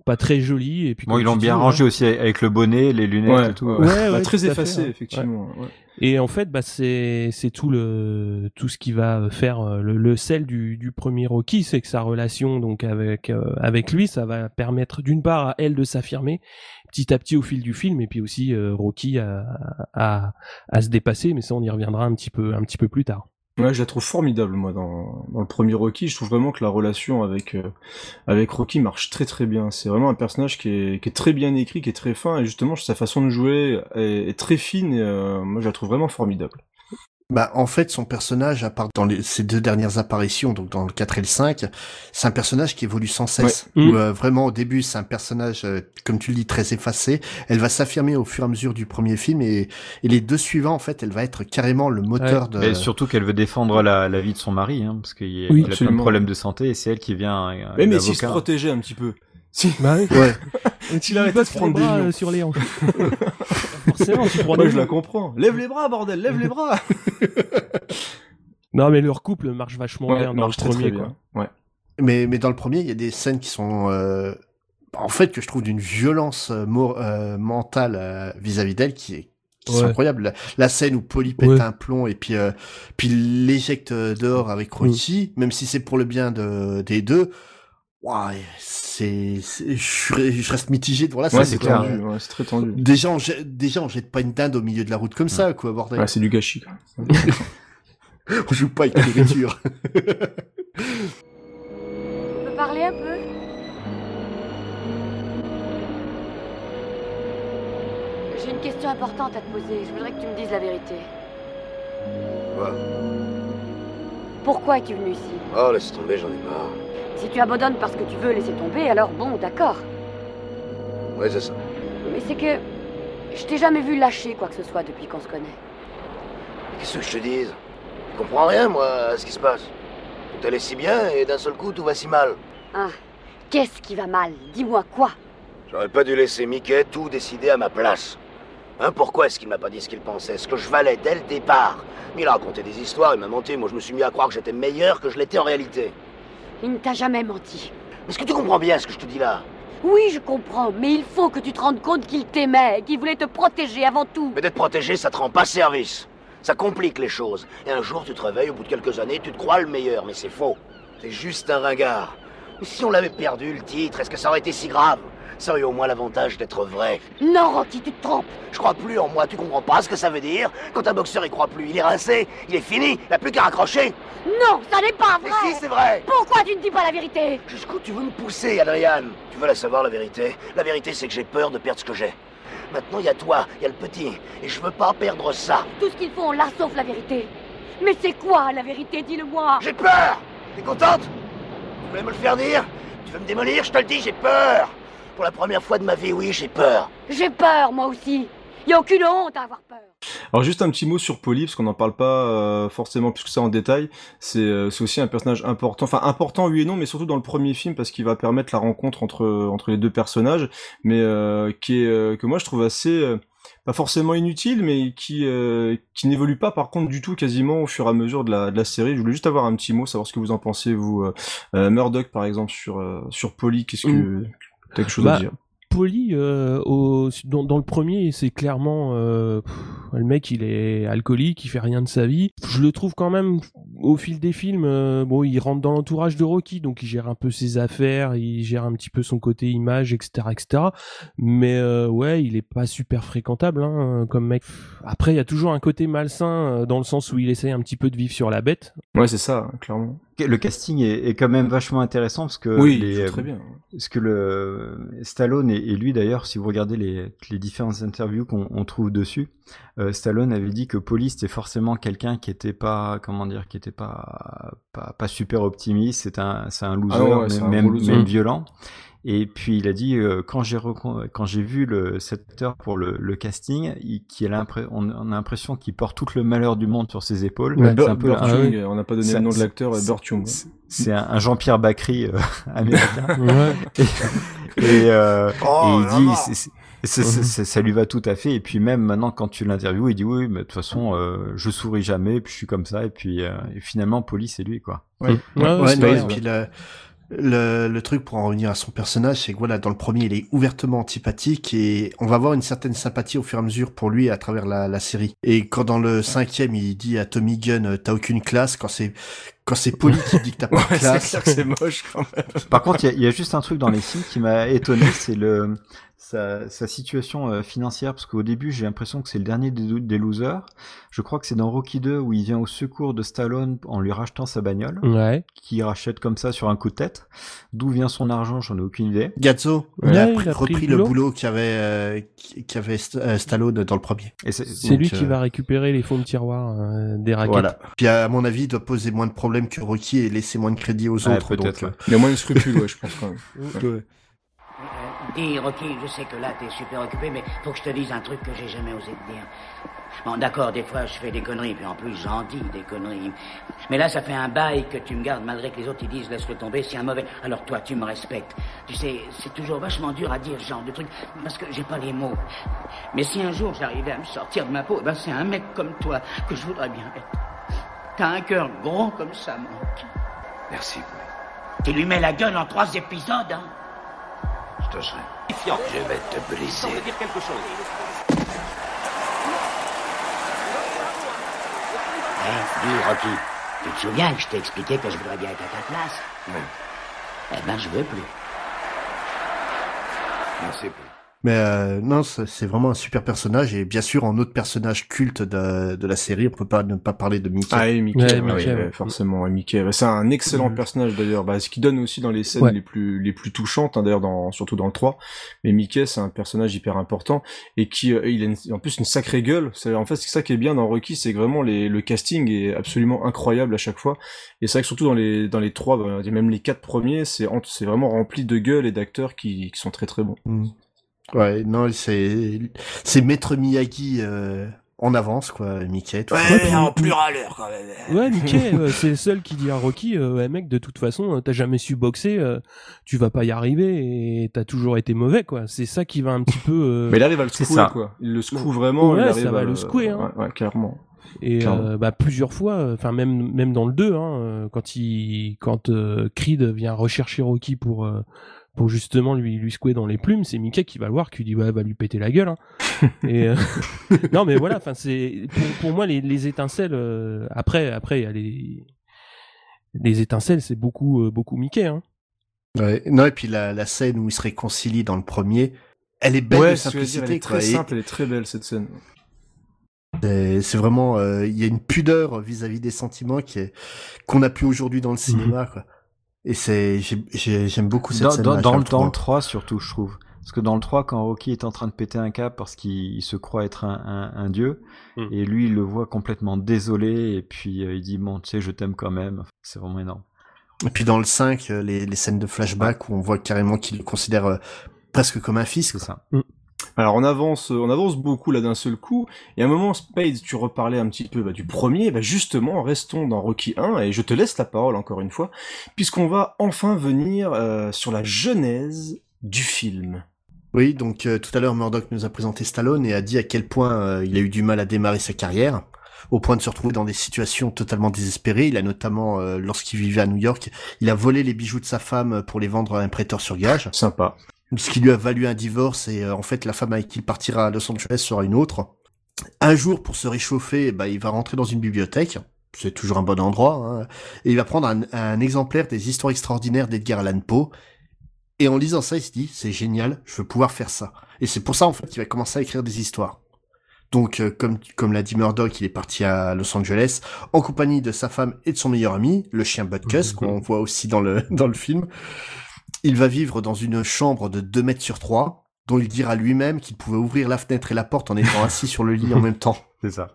pas très joli. Et puis bon, ils l'ont bien rangé aussi avec le bonnet, les lunettes et tout. Très effacé, effectivement. Ouais. Et en fait, c'est tout ce qui va faire le sel du premier Rocky, c'est que sa relation donc avec lui, ça va permettre d'une part à elle de s'affirmer petit à petit au fil du film, et puis aussi Rocky à se dépasser, mais ça on y reviendra un petit peu plus tard. Ouais, je la trouve formidable, moi, dans le premier Rocky. Je trouve vraiment que la relation avec Rocky marche très très bien. C'est vraiment un personnage qui est très bien écrit, qui est très fin, et justement, sa façon de jouer est très fine, et moi, je la trouve vraiment formidable. Bah, en fait, son personnage, à part dans ces 2 dernières apparitions, donc dans le 4 et le 5, c'est un personnage qui évolue sans cesse. Ouais. Où, vraiment, au début, c'est un personnage, comme tu le dis, très effacé. Elle va s'affirmer au fur et à mesure du premier film, et les 2 suivants, en fait, elle va être carrément le moteur de... Mais surtout qu'elle veut défendre la vie de son mari, hein, parce qu'il a plein de problèmes de santé, et c'est elle qui vient... mais s'il se protégeait un petit peu. Si. Bah oui. Ouais. Il arrête de se prendre des bras sur les hanches. Forcément, tu prends Moi, je la comprends. Lève les bras, bordel, lève les bras. Non, mais leur couple marche vachement bien dans le premier, quoi. Ouais. Mais dans le premier, il y a des scènes qui sont, en fait, que je trouve d'une violence mentale vis-à-vis d'elle qui sont incroyables. La scène où Paulie pète un plomb et puis l'éjecte dehors avec Rocky, même si c'est pour le bien des deux. Ouais, je reste mitigé devant la scène. Ouais, c'est clair. Ouais, c'est très tendu. Déjà, on jette pas une dinde au milieu de la route comme ça, quoi, bordel. Ouais, c'est du gâchis, quoi. On joue pas avec la nourriture. On peut parler un peu? J'ai une question importante à te poser. Je voudrais que tu me dises la vérité. Quoi? Pourquoi es-tu venu ici? Oh, laisse tomber, j'en ai marre. Si tu abandonnes parce que tu veux laisser tomber, alors bon, d'accord. Ouais, c'est ça. Mais c'est que je t'ai jamais vu lâcher quoi que ce soit depuis qu'on se connaît. Qu'est-ce que je te dise? Je comprends rien, moi, à ce qui se passe. Tout allait si bien et d'un seul coup, tout va si mal. Ah, qu'est-ce qui va mal? Dis-moi quoi? J'aurais pas dû laisser Mickey tout décider à ma place. Hein, pourquoi est-ce qu'il m'a pas dit ce qu'il pensait, ce que je valais dès le départ? Il a raconté des histoires, il m'a menti, moi je me suis mis à croire que j'étais meilleur que je l'étais en réalité. Il ne t'a jamais menti. Est-ce que tu comprends bien ce que je te dis là? Oui, je comprends, mais il faut que tu te rendes compte qu'il t'aimait, qu'il voulait te protéger avant tout. Mais d'être protégé, ça te rend pas service. Ça complique les choses. Et un jour, tu te réveilles, au bout de quelques années, tu te crois le meilleur, mais c'est faux. T'es juste un ringard. Mais si on l'avait perdu, le titre, est-ce que ça aurait été si grave? Ça aurait eu au moins l'avantage d'être vrai. Non, Rocky, tu te trompes. Je crois plus en moi, tu comprends pas ce que ça veut dire? Quand un boxeur y croit plus, il est rincé, il est fini, il a plus qu'à raccrocher. Non, ça n'est pas vrai. Mais si, c'est vrai. Pourquoi tu ne dis pas la vérité? Jusqu'où tu veux me pousser, Adrian? Tu veux la savoir, la vérité? La vérité, c'est que j'ai peur de perdre ce que j'ai. Maintenant, il y a toi, il y a le petit, et je veux pas perdre ça. Tout ce qu'il faut, on l'a sauf la vérité. Mais c'est quoi la vérité? Dis-le-moi. J'ai peur. T'es contente? Tu voulais me le faire dire? Tu veux me démolir? Je te le dis, j'ai peur. Pour la première fois de ma vie, oui, j'ai peur. J'ai peur, moi aussi. Y a aucune honte à avoir peur. Alors juste un petit mot sur Paulie, parce qu'on n'en parle pas forcément plus que ça en détail. C'est aussi un personnage important, enfin important oui et non, mais surtout dans le premier film parce qu'il va permettre la rencontre entre les 2 personnages, mais que moi je trouve assez pas forcément inutile, mais qui n'évolue pas par contre du tout quasiment au fur et à mesure de la série. Je voulais juste avoir un petit mot, savoir ce que vous en pensez vous. Murdoch par exemple sur Paulie, qu'est-ce que t'as quelque chose à dire? Paulie, dans le premier, c'est clairement le mec, il est alcoolique, il fait rien de sa vie. Je le trouve quand même, au fil des films, bon, il rentre dans l'entourage de Rocky, donc il gère un peu ses affaires, il gère un petit peu son côté image, etc., etc. Mais ouais, il est pas super fréquentable, hein, comme mec. Après, il y a toujours un côté malsain dans le sens où il essaye un petit peu de vivre sur la bête. Ouais, c'est ça, clairement. Le casting est quand même vachement intéressant parce que très bien. Parce que le Stallone et lui d'ailleurs, si vous regardez les différentes interviews qu'on trouve dessus, Stallone avait dit que Paulie c'était forcément quelqu'un qui était pas pas super optimiste, c'est un loser, même violent. Et puis il a dit quand j'ai vu cet acteur pour le casting, on a l'impression qu'il porte tout le malheur du monde sur ses épaules. Ouais, c'est un peu on n'a pas donné le nom de l'acteur, Burt Young. C'est un Jean-Pierre Bacri américain. Et il dit ça lui va tout à fait. Et puis même maintenant quand tu l'interviews, il dit oui, mais de toute façon je souris jamais, puis je suis comme ça. Et puis finalement Paulie c'est lui quoi. Et puis Le truc pour en revenir à son personnage, c'est que voilà, dans le premier, il est ouvertement antipathique et on va avoir une certaine sympathie au fur et à mesure pour lui à travers la série. Et quand dans le 5e, il dit à Tommy Gunn, t'as aucune classe, quand c'est Polly qui dit que t'as pas de classe. C'est clair que c'est moche quand même. Par contre, il y a juste un truc dans les films qui m'a étonné, c'est sa situation financière, parce qu'au début j'ai l'impression que c'est le dernier des losers. Je crois que c'est dans Rocky 2 où il vient au secours de Stallone en lui rachetant sa bagnole, qu'il rachète comme ça sur un coup de tête. D'où vient son argent, j'en ai aucune idée. Gazzo, il a repris le boulot qu'avait Stallone dans le premier. Et c'est lui qui va récupérer les fonds de tiroir des raquettes. Voilà. Puis à mon avis, il doit poser moins de problèmes que Rocky et laisser moins de crédit aux autres. Peut-être. Donc, il y a moins de scrupules, je pense quand même. Ouais. Dis, Rocky, je sais que là, t'es super occupé, mais faut que je te dise un truc que j'ai jamais osé te dire. Bon, d'accord, des fois, je fais des conneries, puis en plus, j'en dis des conneries. Mais là, ça fait un bail que tu me gardes, malgré que les autres, ils disent, laisse-le tomber, c'est un mauvais... Alors toi, tu me respectes. Tu sais, c'est toujours vachement dur à dire ce genre de truc, parce que j'ai pas les mots. Mais si un jour, j'arrivais à me sortir de ma peau, ben c'est un mec comme toi que je voudrais bien être. T'as un cœur gros comme ça, Monk. Merci. Tu lui mets la gueule en 3 épisodes, hein. Je te serai. Je vais te briser. Ça veut dire quelque chose. Dis, Rocky, tu te souviens que je t'ai expliqué que je voudrais bien être à ta place? Oui. Eh ben, je veux plus. Merci plus. Mais non, c'est vraiment un super personnage et bien sûr en autre personnage culte de la série, on peut pas ne pas parler de Mickey. Ah oui, Mickey, Mickey, forcément, Mickey. C'est un excellent personnage d'ailleurs, ce qui donne aussi dans les scènes les plus touchantes, d'ailleurs surtout dans le 3. Mais Mickey, c'est un personnage hyper important et qui il a en plus une sacrée gueule. En fait, c'est ça qui est bien dans Rocky, c'est que vraiment le casting est absolument incroyable à chaque fois. Et c'est vrai que surtout dans les 3, même les 4 premiers, c'est vraiment rempli de gueule et d'acteurs qui sont très très bons. Ouais, non, c'est Maître Miyagi en avance, quoi, Mickey. Ouais, en plus râleur, quand même. Ouais, Mickey, c'est le seul qui dit à Rocky, ouais, mec, de toute façon, t'as jamais su boxer, tu vas pas y arriver et t'as toujours été mauvais, quoi. C'est ça qui va un petit peu... Mais il arrive à le secouer, quoi. Il le secoue vraiment. Ouais, il arrive ça va le secouer, hein. Ouais, clairement. Et plusieurs fois, enfin même dans le 2, quand Creed vient rechercher Rocky pour justement lui secouer dans les plumes, c'est Mickey qui va le voir, qui lui dit ouais, va lui péter la gueule. Hein. Et non mais voilà, enfin c'est pour moi les étincelles. Après il y a les étincelles, c'est beaucoup Mickey. Hein. Ouais. Non et puis la scène où ils se réconcilient dans le premier, elle est belle de simplicité. Elle est très simple, elle est très belle cette scène. C'est vraiment, il y a une pudeur vis-à-vis des sentiments qu'on n'a plus aujourd'hui dans le cinéma, quoi. Et j'aime beaucoup cette scène. Dans le 3 surtout, je trouve. Parce que dans le 3, quand Rocky est en train de péter un câble parce qu'il se croit être un dieu, et lui il le voit complètement désolé, et puis il dit bon, tu sais, je t'aime quand même. C'est vraiment énorme. Et puis dans le 5, les scènes de flashback où on voit carrément qu'il le considère presque comme un fils. C'est ça. Alors on avance beaucoup là d'un seul coup, et à un moment, Spade, tu reparlais un petit peu du premier, justement, restons dans Rocky 1, et je te laisse la parole encore une fois, puisqu'on va enfin venir sur la genèse du film. Oui, donc tout à l'heure Murdoch nous a présenté Stallone et a dit à quel point il a eu du mal à démarrer sa carrière, au point de se retrouver dans des situations totalement désespérées. Il a notamment, lorsqu'il vivait à New York, il a volé les bijoux de sa femme pour les vendre à un prêteur sur gage. Sympa. Ce qui lui a valu un divorce et en fait la femme avec qui il partira à Los Angeles sera une autre. Un jour, pour se réchauffer, il va rentrer dans une bibliothèque, c'est toujours un bon endroit, hein, et il va prendre un exemplaire des histoires extraordinaires d'Edgar Allan Poe, et en lisant ça, il se dit, c'est génial, je veux pouvoir faire ça. Et c'est pour ça en fait qu'il va commencer à écrire des histoires. Donc, comme l'a dit Murdoch, il est parti à Los Angeles en compagnie de sa femme et de son meilleur ami, le chien Butkus, qu'on voit aussi dans le film. Il va vivre dans une chambre de 2 mètres sur 3, dont il dira lui-même qu'il pouvait ouvrir la fenêtre et la porte en étant assis sur le lit en même temps. C'est ça.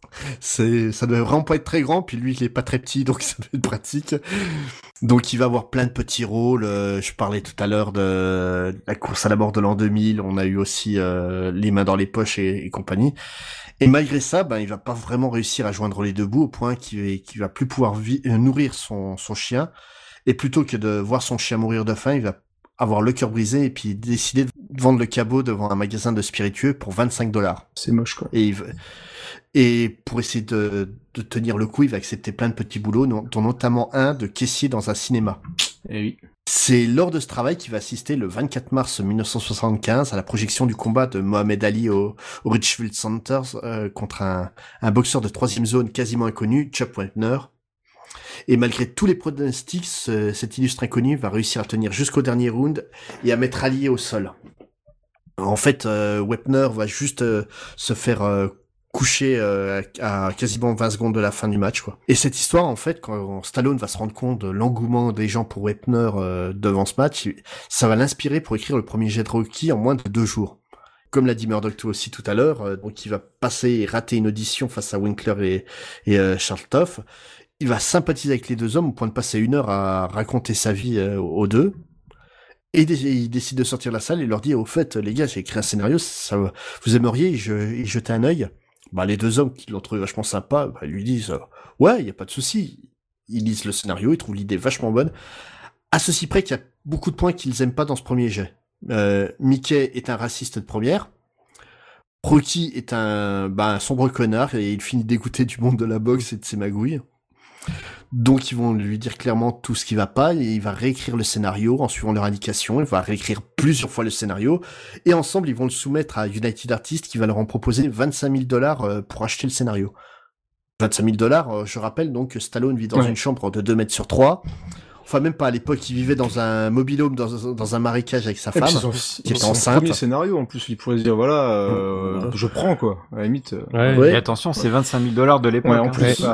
Ça doit vraiment pas être très grand, puis lui il est pas très petit, donc ça doit être pratique. Donc il va avoir plein de petits rôles. Je parlais tout à l'heure de la course à la mort de l'an 2000, on a eu aussi Les mains dans les poches et compagnie. Et malgré ça, il va pas vraiment réussir à joindre les deux bouts, au point qu'il va plus pouvoir nourrir son chien. Et plutôt que de voir son chien mourir de faim, il va avoir le cœur brisé et puis décider de vendre le cabot devant un magasin de spiritueux pour $25. C'est moche, quoi. Et pour essayer de tenir le coup, il va accepter plein de petits boulots, dont notamment un de caissier dans un cinéma. Et oui. C'est lors de ce travail qu'il va assister le 24 mars 1975 à la projection du combat de Mohamed Ali au Richfield Center contre un boxeur de troisième zone quasiment inconnu, Chop Wepner. Et malgré tous les pronostics, cet illustre inconnu va réussir à tenir jusqu'au dernier round et à mettre Ali au sol. En fait, Wepner va juste se faire coucher à quasiment 20 secondes de la fin du match, quoi. Et cette histoire, en fait, quand Stallone va se rendre compte de l'engouement des gens pour Wepner devant ce match, ça va l'inspirer pour écrire le premier jet de Rocky en moins de 2 jours. Comme l'a dit Murdoch aussi tout à l'heure, donc il va passer et rater une audition face à Winkler et Charles Toff. Il va sympathiser avec les deux hommes au point de passer 1 heure à raconter sa vie aux deux. Et il décide de sortir de la salle et leur dit, au fait, les gars, j'ai écrit un scénario, vous aimeriez y jeter un œil? Bah, les deux hommes qui l'ont trouvé vachement sympa, lui disent, ouais, y a pas de souci. Ils lisent le scénario, ils trouvent l'idée vachement bonne. À ceci près qu'il y a beaucoup de points qu'ils aiment pas dans ce premier jet. Mickey est un raciste de première. Rocky est un sombre connard et il finit dégoûté du monde de la boxe et de ses magouilles. Donc ils vont lui dire clairement tout ce qui va pas et il va réécrire le scénario en suivant leur indication, il va réécrire plusieurs fois le scénario et ensemble ils vont le soumettre à United Artists qui va leur en proposer $25,000 pour acheter le scénario. $25,000, je rappelle donc que Stallone vit dans une chambre de 2 mètres sur 3. Enfin même pas, à l'époque il vivait dans un mobil-home dans un marécage avec sa femme qui était enceinte. C'est le premier scénario en plus, il pourrait se dire voilà, je prends quoi, à la limite. Et attention, c'est $25,000 de l'époque. Ouais, en plus.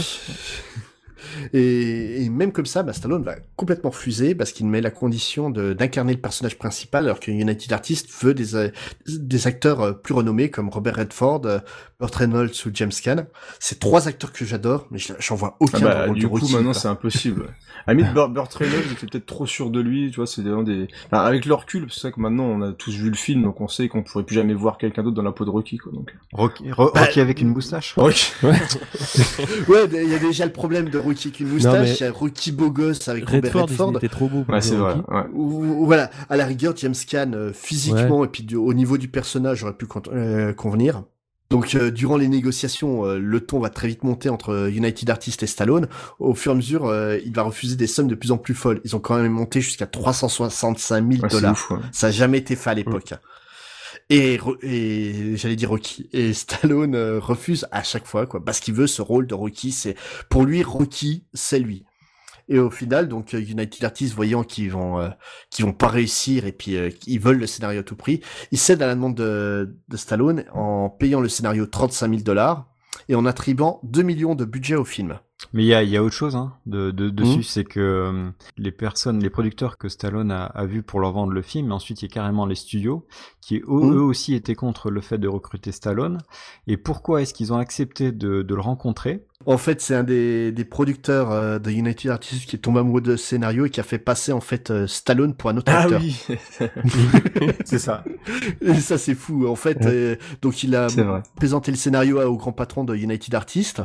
Et même comme ça, Stallone va complètement refuser parce qu'il met la condition d'incarner le personnage principal alors que United Artists veut des acteurs plus renommés comme Robert Redford, Burt Reynolds ou James Caan. C'est 3 acteurs que j'adore, mais j'en vois aucun dans le rôle du Rocky. Du coup, maintenant, c'est impossible. À la limite, Burt Reynolds était peut-être trop sûr de lui, tu vois, c'est vraiment des... Enfin, avec le recul, c'est ça que maintenant, on a tous vu le film, donc on sait qu'on pourrait plus jamais voir quelqu'un d'autre dans la peau de Rocky, quoi, donc. Rocky avec une moustache? Rocky. Ouais, il y a déjà le problème de Rocky avec une moustache, il y a Rocky beau gosse avec Robert Redford. Il était trop beau. Ouais, c'est vrai. Ouais. Voilà, à la rigueur, James Caan, physiquement et puis au niveau du personnage, aurait pu convenir. Donc, durant les négociations, le ton va très vite monter entre United Artists et Stallone. Au fur et à mesure, il va refuser des sommes de plus en plus folles. Ils ont quand même monté jusqu'à $365,000. Ouf, ouais. Ça a jamais été fait à l'époque. Et j'allais dire Rocky. Et Stallone refuse à chaque fois, quoi, parce qu'il veut ce rôle de Rocky. Pour lui, Rocky, c'est lui. Et au final, donc United Artists, voyant qu'ils vont pas réussir et puis ils veulent le scénario à tout prix, ils cèdent à la demande de Stallone en payant le scénario $35,000 et en attribuant 2 millions de budget au film. Mais il y a autre chose dessus, c'est que les producteurs que Stallone a vu pour leur vendre le film, ensuite il y a carrément les studios qui eux aussi étaient contre le fait de recruter Stallone. Et pourquoi est-ce qu'ils ont accepté de le rencontrer? En fait, c'est un des producteurs de United Artists qui est tombé amoureux de ce scénario et qui a fait passer en fait Stallone pour un autre acteur. Ah oui, c'est ça. Et ça c'est fou. En fait, donc il a présenté le scénario au grand patron de United Artists.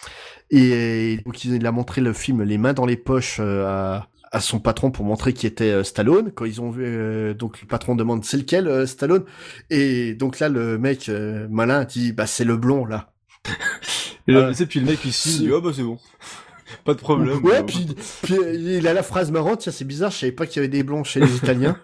Et donc il a montré le film les mains dans les poches à son patron pour montrer qui était Stallone. Quand ils ont vu, donc le patron demande c'est lequel Stallone, et donc là le mec malin dit c'est le blond là. Et là, puis le mec il signe, c'est bon. Pas de problème. Ouais, puis il a la phrase marrante, tiens c'est bizarre, je savais pas qu'il y avait des blonds chez les Italiens.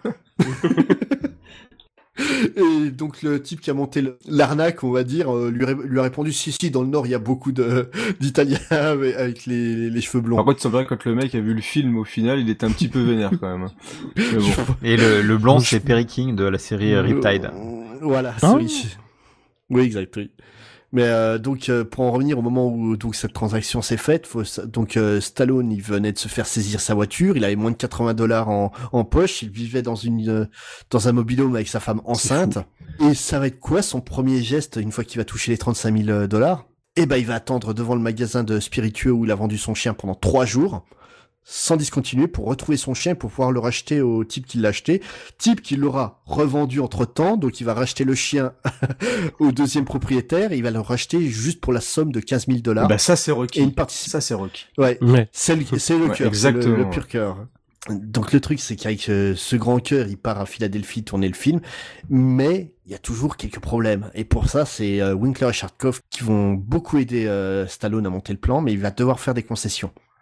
Et donc le type qui a monté l'arnaque, on va dire, lui a répondu si dans le Nord il y a beaucoup d'Italiens avec les cheveux blonds. Par contre c'est vrai, quand le mec a vu le film au final il était un petit peu vénère quand même. Mais bon. Et le blanc c'est Perry King de la série Riptide. Voilà, oui exact, oui. Mais donc pour en revenir au moment où donc cette transaction s'est faite, Stallone il venait de se faire saisir sa voiture, il avait moins de $80 en poche, il vivait dans un mobil-home avec sa femme enceinte. Et ça va être quoi son premier geste une fois qu'il va toucher les $35,000? Eh ben il va attendre devant le magasin de spiritueux où il a vendu son chien pendant 3 jours. Sans discontinuer pour retrouver son chien pour pouvoir le racheter au type qui l'a acheté, type qui l'aura revendu entre temps, donc il va racheter le chien au deuxième propriétaire et il va le racheter juste pour la somme de $15,000. Ça c'est Rocky. Et ça c'est Rocky. Ouais. C'est le cœur, exactement, c'est le pur cœur. Donc le truc c'est qu'avec ce grand cœur, il part à Philadelphie tourner le film, mais il y a toujours quelques problèmes. Et pour ça, c'est Winkler et Sharkov qui vont beaucoup aider Stallone à monter le plan, mais il va devoir faire des concessions.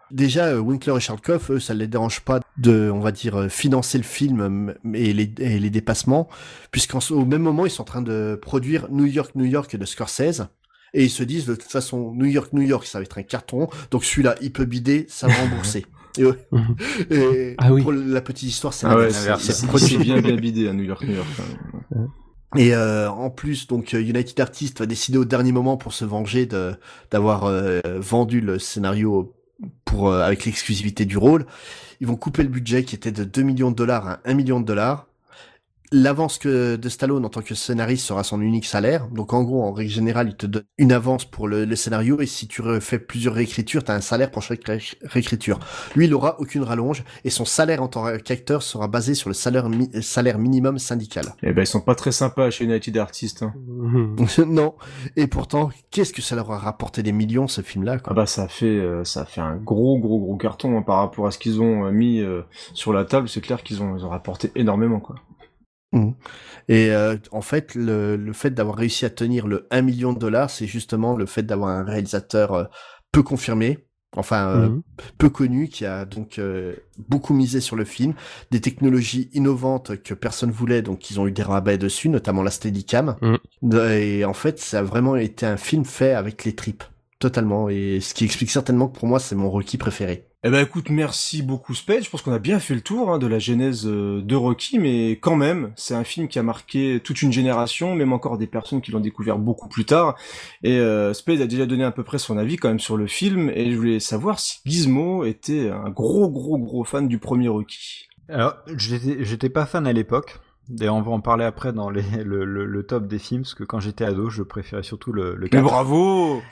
Déjà, Winkler et Charlkoff, eux, ça les dérange pas de, on va dire, financer le film et les dépassements, puisqu'au même moment, ils sont en train de produire New York, New York de Scorsese. Et ils se disent, de toute façon, New York, New York, ça va être un carton. Donc celui-là, il peut bider, ça va rembourser. Et pour la petite histoire, c'est c'est bien bidé à New York, New York. Et en plus, donc United Artists va décider au dernier moment pour se venger d'avoir vendu le scénario avec l'exclusivité du rôle. Ils vont couper le budget qui était de 2 millions de dollars à 1 million de dollars. L'avance de Stallone en tant que scénariste sera son unique salaire. Donc en gros, en règle générale, il te donne une avance pour le scénario et si tu refais plusieurs réécritures, t'as un salaire pour chaque réécriture. Lui, il aura aucune rallonge et son salaire en tant qu'acteur sera basé sur le salaire minimum syndical. Eh ben, ils sont pas très sympas chez United Artists. Hein. Non. Et pourtant, qu'est-ce que ça leur a rapporté des millions, ce film-là, quoi. Ah bah, ça a fait un gros carton hein, par rapport à ce qu'ils ont mis sur la table. C'est clair qu'ils ont rapporté énormément, quoi. Et en fait, le fait d'avoir réussi à tenir le 1 million de dollars, c'est justement le fait d'avoir un réalisateur peu confirmé, peu connu, qui a donc beaucoup misé sur le film, des technologies innovantes que personne voulait, donc ils ont eu des rabais dessus, notamment la Steadicam. Et en fait, ça a vraiment été un film fait avec les tripes, totalement, et ce qui explique certainement que pour moi, c'est mon Rocky préféré. Eh ben écoute, merci beaucoup Spade, je pense qu'on a bien fait le tour de la genèse de Rocky, mais quand même, c'est un film qui a marqué toute une génération, même encore des personnes qui l'ont découvert beaucoup plus tard, et Spade a déjà donné à peu près son avis quand même sur le film, et je voulais savoir si Gizmo était un gros fan du premier Rocky. Alors, j'étais pas fan à l'époque. D'ailleurs, on va en parler après dans le top des films, parce que quand j'étais ado, je préférais surtout le 4. Mais bravo.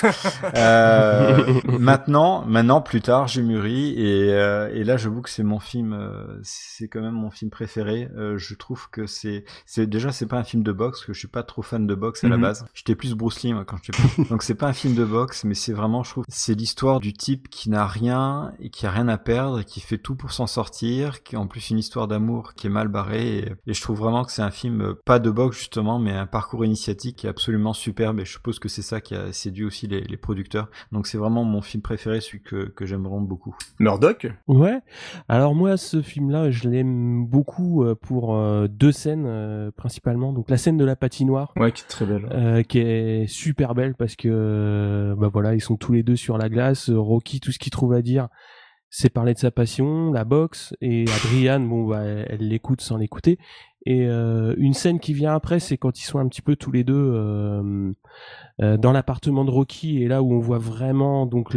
Maintenant, plus tard, j'ai mûri, et là, j'avoue que c'est mon film, c'est quand même mon film préféré. Je trouve que c'est pas un film de boxe, parce que je suis pas trop fan de boxe à la base. J'étais plus Bruce Lee, moi, quand j'étais petit. Donc c'est pas un film de boxe, mais c'est vraiment, je trouve, c'est l'histoire du type qui n'a rien, et qui a rien à perdre, et qui fait tout pour s'en sortir, qui est en plus une histoire d'amour qui est mal barrée, et je trouve vraiment que c'est un film, pas de boxe justement, mais un parcours initiatique qui est absolument superbe, et je suppose que c'est ça qui a séduit aussi les producteurs. Donc c'est vraiment mon film préféré, celui que j'aime vraiment beaucoup. Murdoch ? Ouais. Alors moi, ce film-là, je l'aime beaucoup pour deux scènes principalement. Donc la scène de la patinoire. Ouais, qui est très belle. Qui est super belle parce que voilà, ils sont tous les deux sur la glace. Rocky, tout ce qu'il trouve à dire, c'est parler de sa passion, la boxe, et Adriane, elle l'écoute sans l'écouter. Et une scène qui vient après, c'est quand ils sont un petit peu tous les deux dans l'appartement de Rocky, et là où on voit vraiment donc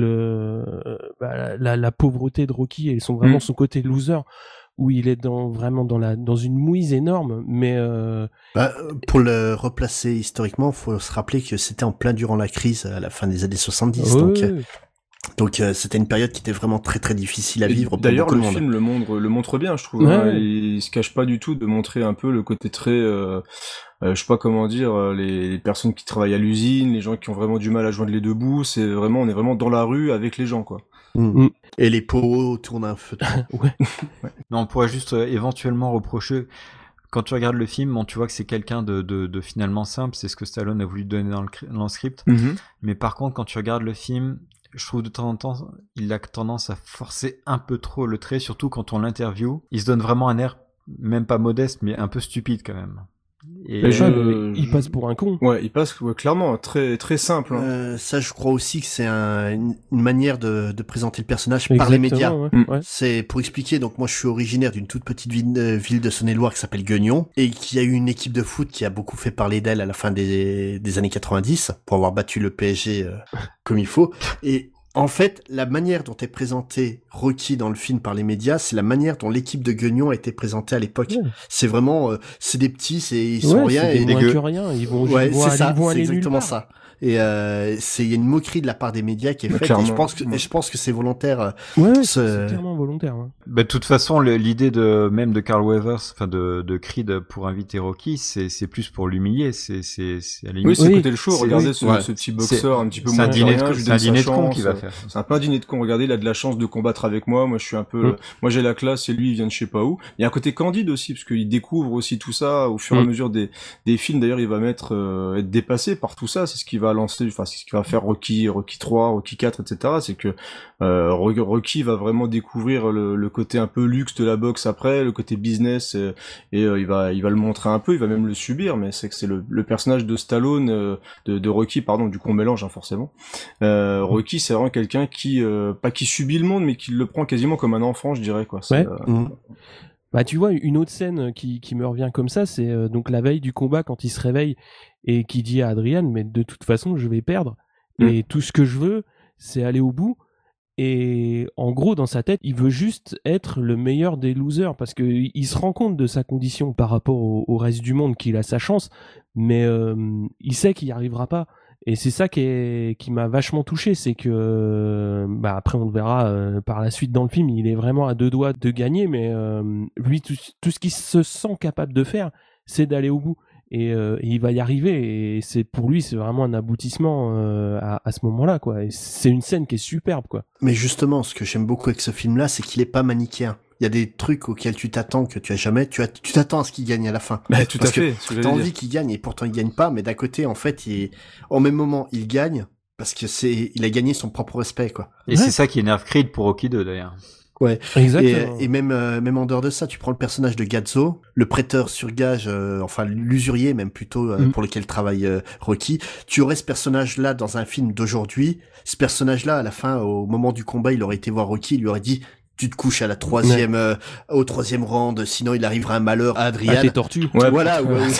la pauvreté de Rocky, et ils sont vraiment son côté loser, où il est dans une mouise énorme, mais pour le replacer historiquement, faut se rappeler que c'était en plein durant la crise à la fin des années 70, donc c'était une période qui était vraiment très très difficile à vivre. D'ailleurs, le film le montre bien, je trouve. Ouais. Hein, il se cache pas du tout de montrer un peu le côté très, je sais pas comment dire, les personnes qui travaillent à l'usine, les gens qui ont vraiment du mal à joindre les deux bouts. C'est vraiment, on est vraiment dans la rue avec les gens, quoi. Et les pots tournent un feu. Ouais. Non, on pourrait juste éventuellement reprocher. Quand tu regardes le film, tu vois que c'est quelqu'un de finalement simple. C'est ce que Stallone a voulu donner dans le script. Mais par contre, quand tu regardes le film, je trouve de temps en temps, il a tendance à forcer un peu trop le trait, surtout quand on l'interview. Il se donne vraiment un air, même pas modeste, mais un peu stupide quand même. Et il passe pour un con. Ouais, il passe clairement très très simple. Hein. Ça, je crois aussi que c'est une manière de présenter le personnage par les médias. Ouais. C'est pour expliquer. Donc moi, je suis originaire d'une toute petite ville de Saône-et-Loire qui s'appelle Guignon, et qui a eu une équipe de foot qui a beaucoup fait parler d'elle à la fin des années 90 pour avoir battu le PSG comme il faut. Et en fait, la manière dont est présenté Rocky dans le film par les médias, c'est la manière dont l'équipe de Guignon a été présentée à l'époque. Ouais. C'est vraiment, c'est des petits, ils sont rien, et rien, ils vont c'est exactement ça. Et il y a une moquerie de la part des médias qui est faite. Et je pense que c'est volontaire. C'est clairement volontaire. Hein. De toute façon, l'idée même de Carl Weathers, enfin de Creed pour inviter Rocky, c'est plus pour l'humilier. C'est à la limite. Oui, c'est côté le show. Regardez ce petit boxeur un petit peu moins. C'est un dîner de con qu'il va faire. C'est un peu un dîner de con. Regardez, il a de la chance de combattre avec moi. Moi, je suis un peu. Moi, j'ai la classe et lui, il vient de je sais pas où. Il y a un côté candide aussi, parce qu'il découvre aussi tout ça au fur et à mesure des films. D'ailleurs, il va être dépassé par tout ça. C'est ce qui va va lancer, enfin c'est ce qui va faire Rocky 3, Rocky 4, etc. C'est que Rocky va vraiment découvrir le côté un peu luxe de la boxe après, le côté business, et il va le montrer un peu, il va même le subir, mais c'est que c'est le personnage de Stallone, de Rocky, pardon, du coup on mélange hein, forcément. Rocky c'est vraiment quelqu'un qui pas qui subit le monde, mais qui le prend quasiment comme un enfant, je dirais quoi. C'est, Bah tu vois, une autre scène qui me revient comme ça, c'est donc la veille du combat quand il se réveille et qui dit à Adrian, mais de toute façon je vais perdre et tout ce que je veux c'est aller au bout. Et en gros, dans sa tête, il veut juste être le meilleur des losers parce qu'il se rend compte de sa condition par rapport au reste du monde, qu'il a sa chance, mais il sait qu'il n'y arrivera pas. Et c'est ça qui m'a vachement touché, c'est que après on le verra par la suite dans le film, il est vraiment à deux doigts de gagner, mais lui tout ce qu'il se sent capable de faire, c'est d'aller au bout. Et il va y arriver, et c'est pour lui c'est vraiment un aboutissement à ce moment-là quoi. Et c'est une scène qui est superbe quoi. Mais justement, ce que j'aime beaucoup avec ce film-là, c'est qu'il est pas manichéen. Il y a des trucs auxquels tu t'attends que tu as jamais, tu t'attends à ce qu'il gagne à la fin. Bah, tout à fait. T'as envie qu'il gagne et pourtant il gagne pas, mais d'un côté en fait au même moment il gagne parce que il a gagné son propre respect quoi. Et c'est ça qui énerve Creed pour Rocky 2 d'ailleurs. Ouais, exactement. Et même en dehors de ça, tu prends le personnage de Gazzo, le prêteur sur gage, enfin l'usurier même plutôt pour lequel travaille Rocky. Tu aurais ce personnage-là dans un film d'aujourd'hui. Ce personnage-là, à la fin, au moment du combat, il aurait été voir Rocky, il lui aurait dit tu te couches à la au troisième round, sinon il arrivera un malheur à Adrian. Ah, t'es tortue. Ouais, voilà.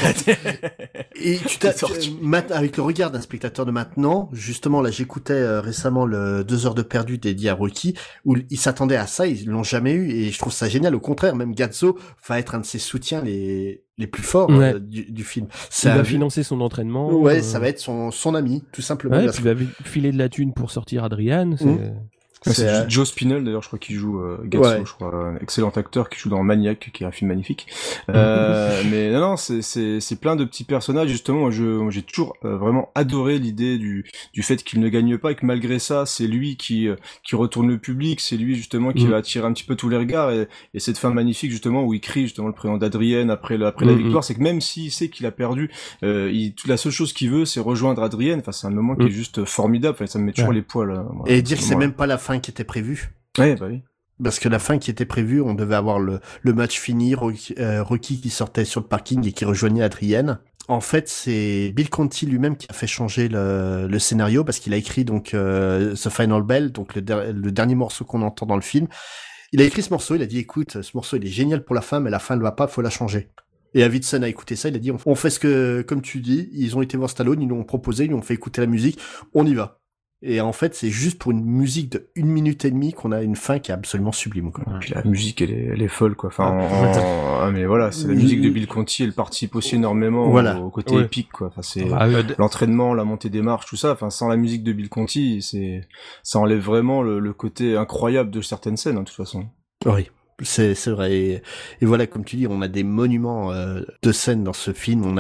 Et avec le regard d'un spectateur de maintenant, justement, là, j'écoutais récemment le 2 heures de perdu dédié à Rocky, où ils s'attendaient à ça, ils l'ont jamais eu, et je trouve ça génial. Au contraire, même Gazzo va être un de ses soutiens les plus forts du film. Il va financer son entraînement. Ouais, ça va être son ami, tout simplement. Ouais, puis il va filer de la thune pour sortir Adrian. C'est Joe Spinell d'ailleurs, je crois qu'il joue Gazzo, je crois, un excellent acteur qui joue dans Maniac, qui est un film magnifique. Mais non, c'est plein de petits personnages justement. Moi, j'ai toujours vraiment adoré l'idée du fait qu'il ne gagne pas et que malgré ça, c'est lui qui retourne le public, c'est lui justement qui va attirer un petit peu tous les regards et cette fin magnifique justement où il crie justement le prénom d'Adrienne après la victoire, c'est que même s'il sait qu'il a perdu, la seule chose qu'il veut, c'est rejoindre Adrienne. Enfin, c'est un moment qui est juste formidable. Enfin, ça me met toujours les poils. Moi, et dire que c'est même pas la fin qui était prévue. Ouais, bah oui. Parce que la fin qui était prévue, on devait avoir le match fini, Rocky qui sortait sur le parking et qui rejoignait Adrienne. En fait, c'est Bill Conti lui-même qui a fait changer le scénario parce qu'il a écrit donc The Final Bell, donc le dernier morceau qu'on entend dans le film. Il a écrit ce morceau, il a dit écoute, ce morceau il est génial pour la fin, mais la fin ne va pas, faut la changer. Et Davidson a écouté ça, il a dit on fait ce que, comme tu dis, ils ont été voir Stallone, ils lui ont proposé, ils lui ont fait écouter la musique, on y va. Et en fait, c'est juste pour une musique de 1 minute et demie qu'on a une fin qui est absolument sublime, quoi. Et puis la musique, elle est folle, quoi. Enfin, mais voilà, c'est la musique de Bill Conti, elle participe aussi énormément au côté épique, quoi. Enfin, c'est l'entraînement, la montée des marches, tout ça. Enfin, sans la musique de Bill Conti, ça enlève vraiment le côté incroyable de certaines scènes, hein, de toute façon. Oui. C'est vrai et voilà, comme tu dis, on a des monuments de scènes dans ce film. On a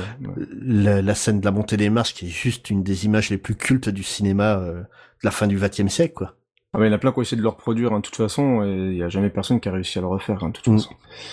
la scène de la montée des marches qui est juste une des images les plus cultes du cinéma de la fin du XXe siècle, quoi. Ah mais il y en a plein qui ont essayé de le reproduire, hein, de toute façon, et il y a jamais personne qui a réussi à le refaire, hein, de toute façon.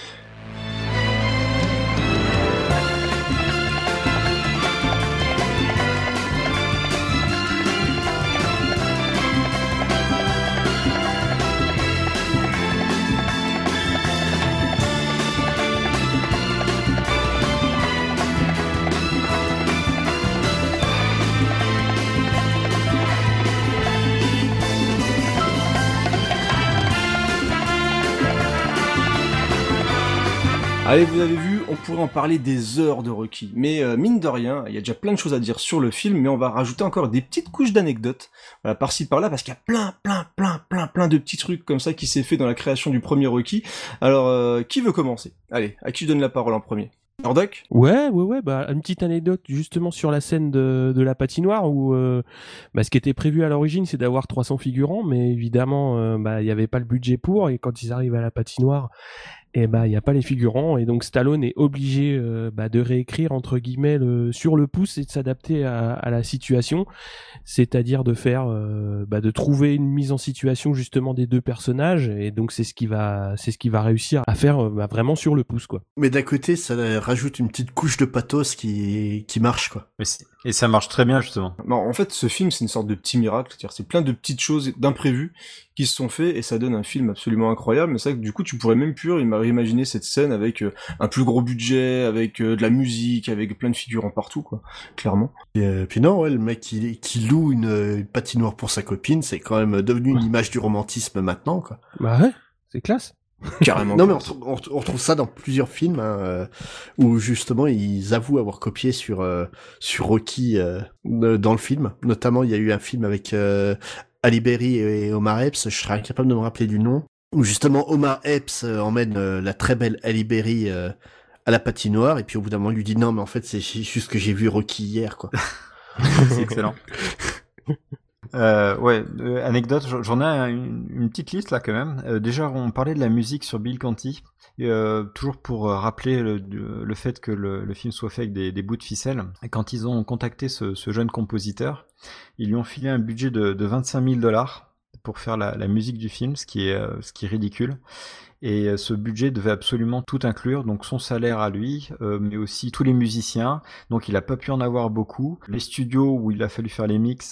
Allez, vous avez vu, on pourrait en parler des heures de Rocky, mais mine de rien, il y a déjà plein de choses à dire sur le film, mais on va rajouter encore des petites couches d'anecdotes, voilà, par-ci par-là, parce qu'il y a plein de petits trucs comme ça qui s'est fait dans la création du premier Rocky. Alors, qui veut commencer? Allez, à qui je donne la parole en premier? Nordoc? Ouais, bah, une petite anecdote justement sur la scène de la patinoire où ce qui était prévu à l'origine c'est d'avoir 300 figurants, mais évidemment il y avait pas le budget pour, et quand ils arrivent à la patinoire, et il y a pas les figurants, et donc Stallone est obligé de réécrire entre guillemets sur le pouce et de s'adapter à la situation, c'est-à-dire de faire de trouver une mise en situation justement des deux personnages, et donc c'est ce qui va réussir à faire vraiment sur le pouce, quoi. Mais d'un côté ça rajoute une petite couche de pathos qui marche, quoi. Et ça marche très bien, justement. Non, en fait, ce film, c'est une sorte de petit miracle. C'est-à-dire, c'est plein de petites choses d'imprévues qui se sont faits et ça donne un film absolument incroyable. Mais c'est vrai que du coup, tu pourrais même plus réimaginer cette scène avec un plus gros budget, avec de la musique, avec plein de figurants partout, quoi. Clairement. Et puis non, ouais, le mec qui loue une patinoire pour sa copine, c'est quand même devenu une image du romantisme maintenant, quoi. Bah ouais, c'est classe. Carrément. Non mais on retrouve ça dans plusieurs films où justement ils avouent avoir copié sur Rocky dans le film. Notamment il y a eu un film avec Halle Berry et Omar Epps, je serais incapable de me rappeler du nom, où justement Omar Epps emmène la très belle Halle Berry à la patinoire et puis au bout d'un moment il lui dit non mais en fait c'est juste que j'ai vu Rocky hier quoi. C'est excellent. Anecdote, j'en ai une petite liste là quand même. Déjà, on parlait de la musique sur Bill Conti. Toujours pour rappeler le fait que le film soit fait avec des bouts de ficelle. Et quand ils ont contacté ce jeune compositeur, ils lui ont filé un budget de $25,000 pour faire la musique du film, ce qui est ridicule. Et ce budget devait absolument tout inclure, donc son salaire à lui, mais aussi tous les musiciens. Donc il a pas pu en avoir beaucoup. Les studios où il a fallu faire les mix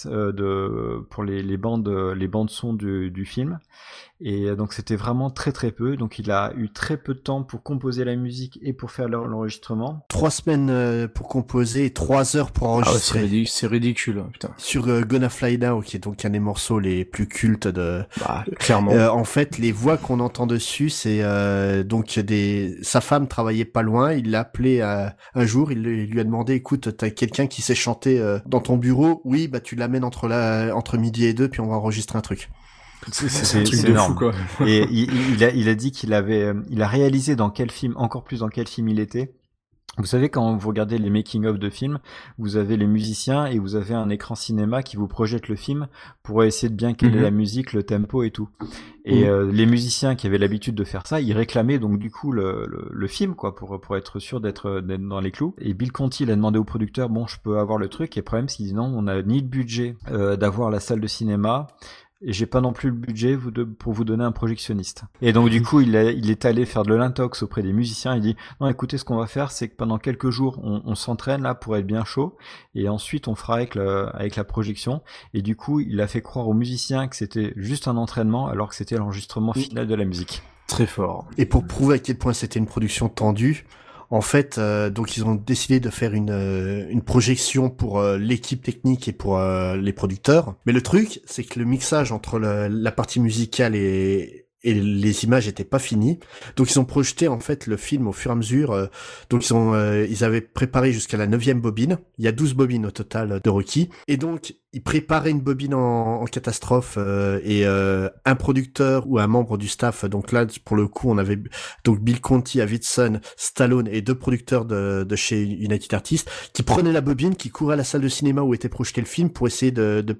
pour les bandes son du film. Et donc c'était vraiment très très peu. Donc il a eu très peu de temps pour composer la musique et pour faire l'enregistrement. 3 semaines pour composer et 3 heures pour enregistrer. Ah ouais, c'est ridicule, putain. Sur Gonna Fly Now, qui est donc un des morceaux les plus cultes de... Bah, clairement. En fait, les voix qu'on entend dessus, c'est donc sa femme travaillait pas loin, il l'a appelé un jour, il lui a demandé, écoute, t'as quelqu'un qui sait chanter dans ton bureau? Oui, bah tu l'amènes entre midi et 2, puis on va enregistrer un truc. C'est énorme. Fou, quoi. Et il a dit il a réalisé dans quel film, encore plus dans quel film il était. Vous savez, quand vous regardez les making-of de films, vous avez les musiciens et vous avez un écran cinéma qui vous projette le film pour essayer de bien caler la musique, le tempo et tout. Et les musiciens qui avaient l'habitude de faire ça, ils réclamaient donc du coup le film, quoi, pour être sûr d'être dans les clous. Et Bill Conti, il a demandé au producteur, bon, je peux avoir le truc. Et le problème, c'est qu'il dit non, on n'a ni le budget d'avoir la salle de cinéma. Et j'ai pas non plus le budget pour vous donner un projectionniste. Et donc du coup, il est allé faire de l'intox auprès des musiciens. Il dit non, écoutez, ce qu'on va faire, c'est que pendant quelques jours, on s'entraîne là pour être bien chaud, et ensuite on fera avec la projection. Et du coup, il a fait croire aux musiciens que c'était juste un entraînement, alors que c'était l'enregistrement final de la musique. Très fort. Et pour prouver à quel point c'était une production tendue, en fait, donc ils ont décidé de faire une projection pour l'équipe technique et pour les producteurs. Mais le truc, c'est que le mixage entre la partie musicale et les images étaient pas finies. Donc ils ont projeté en fait le film au fur et à mesure. Donc ils avaient préparé jusqu'à la 9e bobine. Il y a 12 bobines au total de Rocky. Et donc ils préparaient une bobine en catastrophe et un producteur ou un membre du staff. Donc là pour le coup on avait donc Bill Conti, Davidson, Stallone et 2 producteurs de chez United Artists qui prenaient la bobine, qui couraient à la salle de cinéma où était projeté le film pour essayer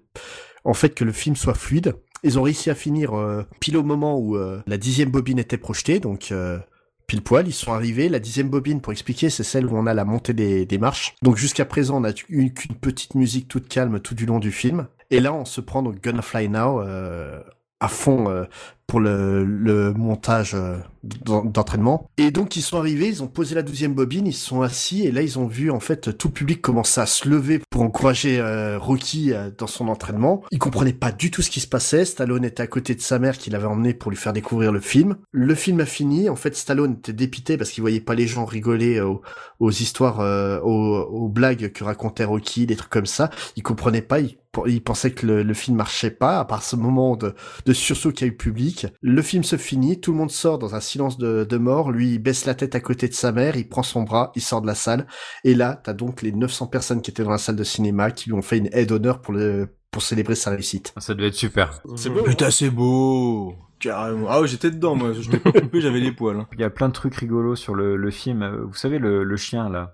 en fait que le film soit fluide. Ils ont réussi à finir pile au moment où la 10e bobine était projetée, donc pile poil, ils sont arrivés. La 10e bobine, pour expliquer, c'est celle où on a la montée des marches. Donc jusqu'à présent, on a eu qu'une petite musique toute calme tout du long du film. Et là, on se prend donc Gonna Fly Now à fond pour le montage d'entraînement. Et donc ils sont arrivés, ils ont posé la 12e bobine, ils se sont assis et là ils ont vu en fait tout le public commencer à se lever pour encourager Rocky dans son entraînement. Ils comprenaient pas du tout ce qui se passait. Stallone était à côté de sa mère qui l'avait emmené pour lui faire découvrir le film. Le film a fini. En fait, Stallone était dépité parce qu'il voyait pas les gens rigoler aux histoires, aux blagues que racontait Rocky, des trucs comme ça. Il comprenait pas. Il pensait que le film marchait pas, à part ce moment de sursaut qu'il y a eu public. Le film se finit, tout le monde sort dans un silence de mort, lui il baisse la tête à côté de sa mère, il prend son bras, il sort de la salle, et là t'as donc les 900 personnes qui étaient dans la salle de cinéma qui lui ont fait une aide d'honneur pour célébrer sa réussite. Ça devait être super. C'est beau. Putain, c'est beau. Carrément. Ah ouais, j'étais dedans, moi. Je t'ai pas coupé, j'avais les poils. Il y a plein de trucs rigolos sur le film. Vous savez, le chien, là.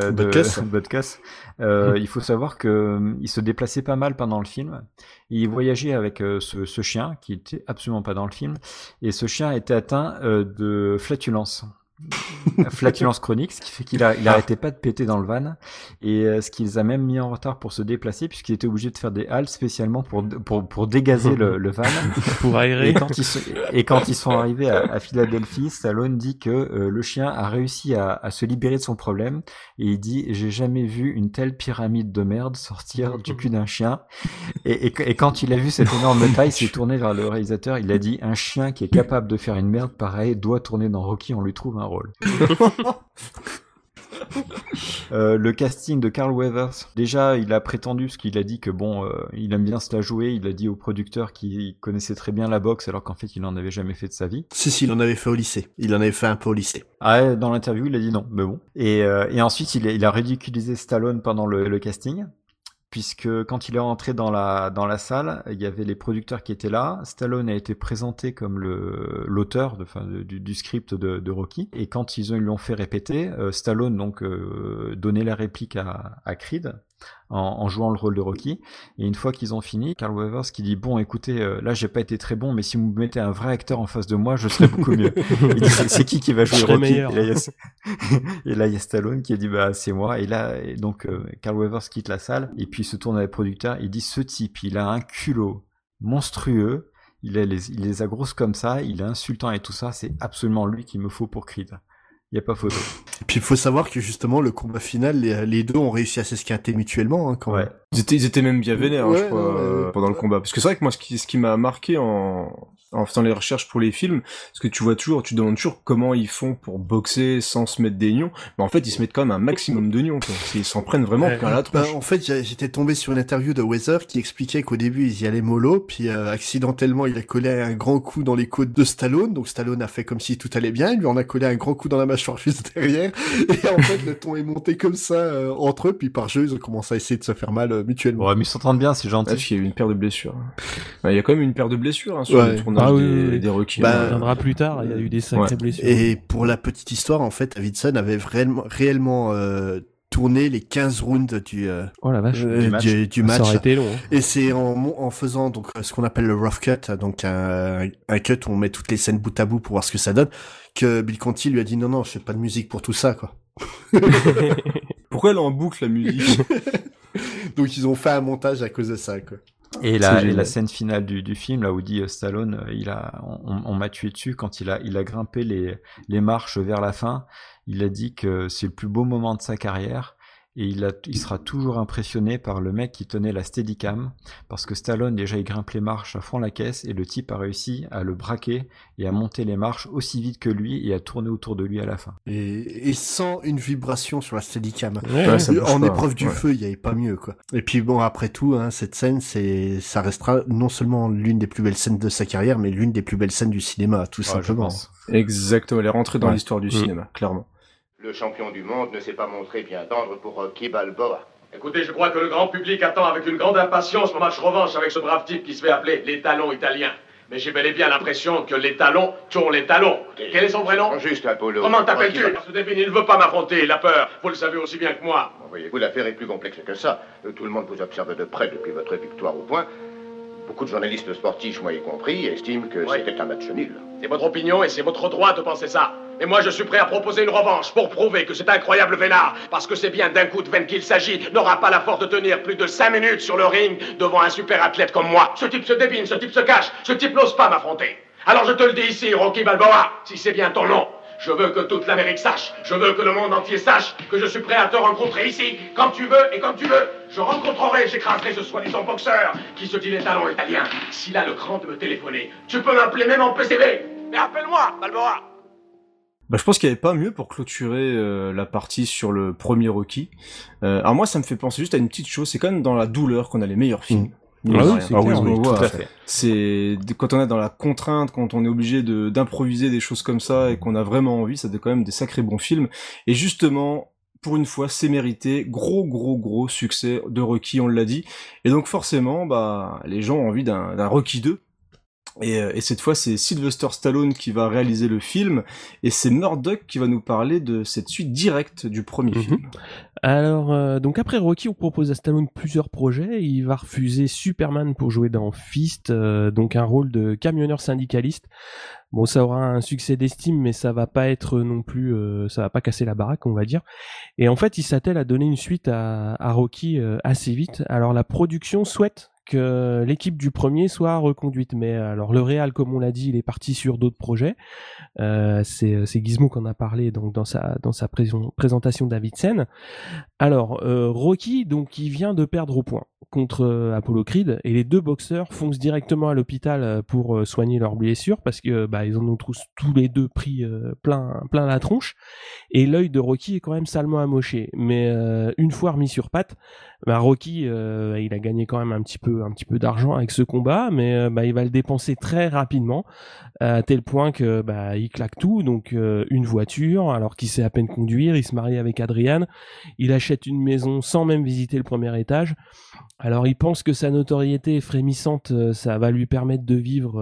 Butkus. Il faut savoir que il se déplaçait pas mal pendant le film. Il voyageait avec ce chien qui était absolument pas dans le film, et ce chien était atteint de flatulence. flatulence chronique, ce qui fait qu'il arrêtait pas de péter dans le van, et ce qui les a même mis en retard pour se déplacer, puisqu'il était obligé de faire des haltes spécialement pour dégazer le van. Pour aérer. Et quand ils sont arrivés à Philadelphie, Stallone dit que le chien a réussi à se libérer de son problème, et il dit: j'ai jamais vu une telle pyramide de merde sortir du cul d'un chien. Et quand il a vu cette énorme taille, il s'est tourné vers le réalisateur, il a dit: un chien qui est capable de faire une merde pareille doit tourner dans Rocky, on lui trouve un rôle. Le casting de Carl Weathers, déjà il a prétendu, parce qu'il a dit que il aime bien se la jouer, il a dit au producteur qu'il connaissait très bien la boxe alors qu'en fait il en avait jamais fait de sa vie. Si, il en avait fait au lycée. Il en avait fait un peu au lycée. Ah, dans l'interview il a dit non, mais bon. Et ensuite il a ridiculisé Stallone pendant le casting, puisque quand il est rentré dans la salle, il y avait les producteurs qui étaient là. Stallone a été présenté comme l'auteur du script de Rocky. Et quand ils lui ont fait répéter, Stallone donc donnait la réplique à Creed en jouant le rôle de Rocky. Et une fois qu'ils ont fini, Carl Weathers qui dit: bon, écoutez, là j'ai pas été très bon, mais si vous me mettez un vrai acteur en face de moi, je serais beaucoup mieux. Il dit: c'est qui va jouer Rocky? Et là il y a Stallone qui a dit: bah c'est moi. Et là donc Carl Weathers quitte la salle et puis il se tourne à les producteurs. Il dit: ce type, il a un culot monstrueux. Il les a grosses comme ça. Il est insultant et tout ça. C'est absolument lui qu'il me faut pour Creed. Il y a pas photo. Et puis il faut savoir que justement le combat final, les deux ont réussi à s'esquinter mutuellement quand même. Ils étaient même bien vénères, je crois, pendant le combat. Parce que c'est vrai que moi, ce qui m'a marqué en faisant les recherches pour les films, parce que tu demandes toujours comment ils font pour boxer sans se mettre des nions. Mais en fait, ils se mettent quand même un maximum de nions, quoi. Ils s'en prennent vraiment plein la tronche. En fait, j'étais tombé sur une interview de Weather qui expliquait qu'au début, ils y allaient mollo, puis accidentellement, il a collé un grand coup dans les côtes de Stallone. Donc Stallone a fait comme si tout allait bien. Il lui en a collé un grand coup dans la mâchoire juste derrière. Et en fait, le ton est monté comme ça entre eux. Puis par jeu, ils ont commencé à essayer de se faire mal mutuellement. Ouais, mais ils s'entendent bien, c'est gentil. Il y a eu une paire de blessures. Il y a quand même une paire de blessures sur le tournage des Rocky. On reviendra plus tard, il y a eu des sacrées blessures. Et pour la petite histoire, en fait, Davidson avait réellement tourné les 15 rounds du match. Ça aurait été long. Et c'est en faisant donc ce qu'on appelle le rough cut, donc un cut où on met toutes les scènes bout à bout pour voir ce que ça donne, que Bill Conti lui a dit: non, je fais pas de musique pour tout ça, quoi. Pourquoi elle est en boucle, la musique? Donc ils ont fait un montage à cause de ça, quoi. Et la scène finale du film, là où dit Stallone, on m'a tué dessus quand il a grimpé les marches vers la fin. Il a dit que c'est le plus beau moment de sa carrière. Et il sera toujours impressionné par le mec qui tenait la Steadicam, parce que Stallone déjà il grimpe les marches à fond la caisse et le type a réussi à le braquer et à monter les marches aussi vite que lui et à tourner autour de lui à la fin. Et sans une vibration sur la Steadicam. En épreuve du feu, il y avait pas mieux, quoi. Et puis bon, après tout, cette scène, ça restera non seulement l'une des plus belles scènes de sa carrière, mais l'une des plus belles scènes du cinéma, tout simplement. Exactement, elle est rentrée dans l'histoire du cinéma, clairement. Le champion du monde ne s'est pas montré bien tendre pour Rocky Balboa. Écoutez, je crois que le grand public attend avec une grande impatience mon match revanche avec ce brave type qui se fait appeler l'étalon italien. Mais j'ai bel et bien l'impression que l'étalon tourne les talons. Quel est son vrai nom? Juste Apollo. Comment t'appelles-tu? Ce débile, il ne veut pas m'affronter, il a peur. Vous le savez aussi bien que moi. Voyez-vous, l'affaire est plus complexe que ça. Tout le monde vous observe de près depuis votre victoire au point. Beaucoup de journalistes sportifs, moi y compris, estiment que c'était un match nul. C'est votre opinion et c'est votre droit de penser ça. Et moi, je suis prêt à proposer une revanche pour prouver que cet incroyable vénard, parce que c'est bien d'un coup de veine qu'il s'agit, n'aura pas la force de tenir plus de 5 minutes sur le ring devant un super athlète comme moi. Ce type se débine, ce type se cache, ce type n'ose pas m'affronter. Alors je te le dis ici, Rocky Balboa, si c'est bien ton nom. Je veux que toute l'Amérique sache, je veux que le monde entier sache que je suis prêt à te rencontrer ici, quand tu veux et comme tu veux. Je rencontrerai, j'écraserai ce soi-disant boxeur qui se dit l'étalon italien. S'il a le cran de me téléphoner, tu peux m'appeler même en PCV. Mais appelle-moi, Balboa. Je pense qu'il n'y avait pas mieux pour clôturer la partie sur le premier Rocky. Alors moi, ça me fait penser juste à une petite chose, c'est quand même dans la douleur qu'on a les meilleurs films. Oui, tout à fait. C'est quand on est dans la contrainte, quand on est obligé d'improviser des choses comme ça et qu'on a vraiment envie, ça fait quand même des sacrés bons films. Et justement, pour une fois, c'est mérité. Gros succès de Rocky, on l'a dit. Et donc forcément, les gens ont envie d'un Rocky 2. Et cette fois, c'est Sylvester Stallone qui va réaliser le film, et c'est Murdoch qui va nous parler de cette suite directe du premier film. Alors, donc après Rocky, on propose à Stallone plusieurs projets. Il va refuser Superman pour jouer dans Fist, donc un rôle de camionneur syndicaliste. Bon, ça aura un succès d'estime, mais ça va pas être non plus, ça va pas casser la baraque, on va dire. Et en fait, il s'attelle à donner une suite à Rocky assez vite. Alors la production souhaite que l'équipe du premier soit reconduite, mais alors le réal, comme on l'a dit, il est parti sur d'autres projets. C'est Gizmo qu'on a parlé donc dans sa présentation d'Avidsen. Alors Rocky, donc il vient de perdre au point contre Apollo Creed, et les deux boxeurs foncent directement à l'hôpital pour soigner leurs blessures, parce que ils en ont tous les deux pris plein la tronche, et l'œil de Rocky est quand même salement amoché. Mais une fois remis sur pattes, Rocky il a gagné quand même un petit peu d'argent avec ce combat, mais il va le dépenser très rapidement, à tel point que il claque tout, donc une voiture alors qu'il sait à peine conduire, il se marie avec Adriane, il achète une maison sans même visiter le premier étage. Alors il pense que sa notoriété frémissante, ça va lui permettre de vivre,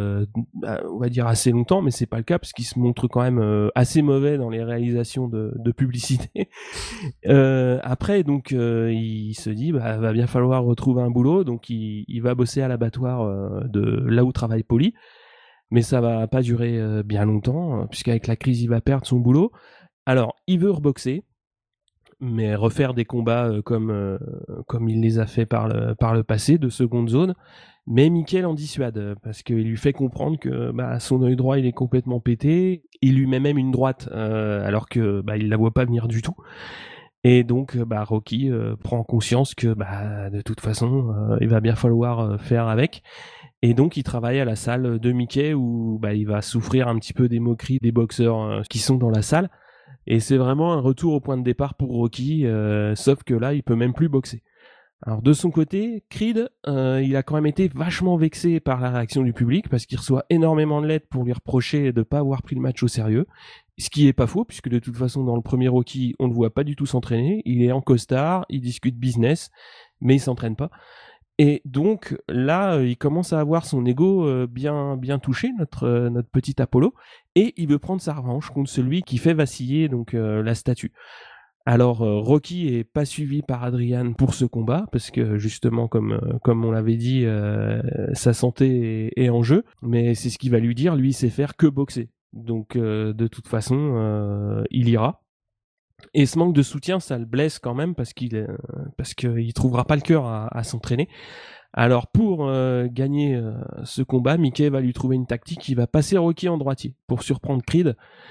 on va dire assez longtemps, mais c'est pas le cas parce qu'il se montre quand même assez mauvais dans les réalisations de publicité. Après, donc il se dit, va bien falloir retrouver un boulot, donc il va bosser à l'abattoir de là où travaille Paulie, mais ça va pas durer bien longtemps, puisqu'avec la crise, il va perdre son boulot. Alors, il veut reboxer, mais refaire des combats comme il les a fait par le passé, de seconde zone. Mais Mickey l'en dissuade, parce qu'il lui fait comprendre que son œil droit il est complètement pété, il lui met même une droite, alors que il la voit pas venir du tout. Et donc Rocky prend conscience que de toute façon il va bien falloir faire avec. Et donc il travaille à la salle de Mickey où il va souffrir un petit peu des moqueries des boxeurs qui sont dans la salle. Et c'est vraiment un retour au point de départ pour Rocky, sauf que là, il peut même plus boxer. Alors de son côté, Creed, il a quand même été vachement vexé par la réaction du public, parce qu'il reçoit énormément de lettres pour lui reprocher de ne pas avoir pris le match au sérieux, ce qui est pas faux, puisque de toute façon, dans le premier Rocky, on ne le voit pas du tout s'entraîner, il est en costard, il discute business, mais il s'entraîne pas. Et donc là, il commence à avoir son ego bien touché, notre petit Apollo, et il veut prendre sa revanche contre celui qui fait vaciller donc la statue. Alors Rocky est pas suivi par Adrian pour ce combat, parce que justement, comme on l'avait dit, sa santé est en jeu, mais c'est ce qu'il va lui dire, lui il sait faire que boxer. Donc de toute façon, il ira. Et ce manque de soutien, ça le blesse quand même, parce qu'il trouvera pas le cœur à s'entraîner. Alors pour gagner ce combat, Mickey va lui trouver une tactique, il va passer Rocky en droitier pour surprendre Creed.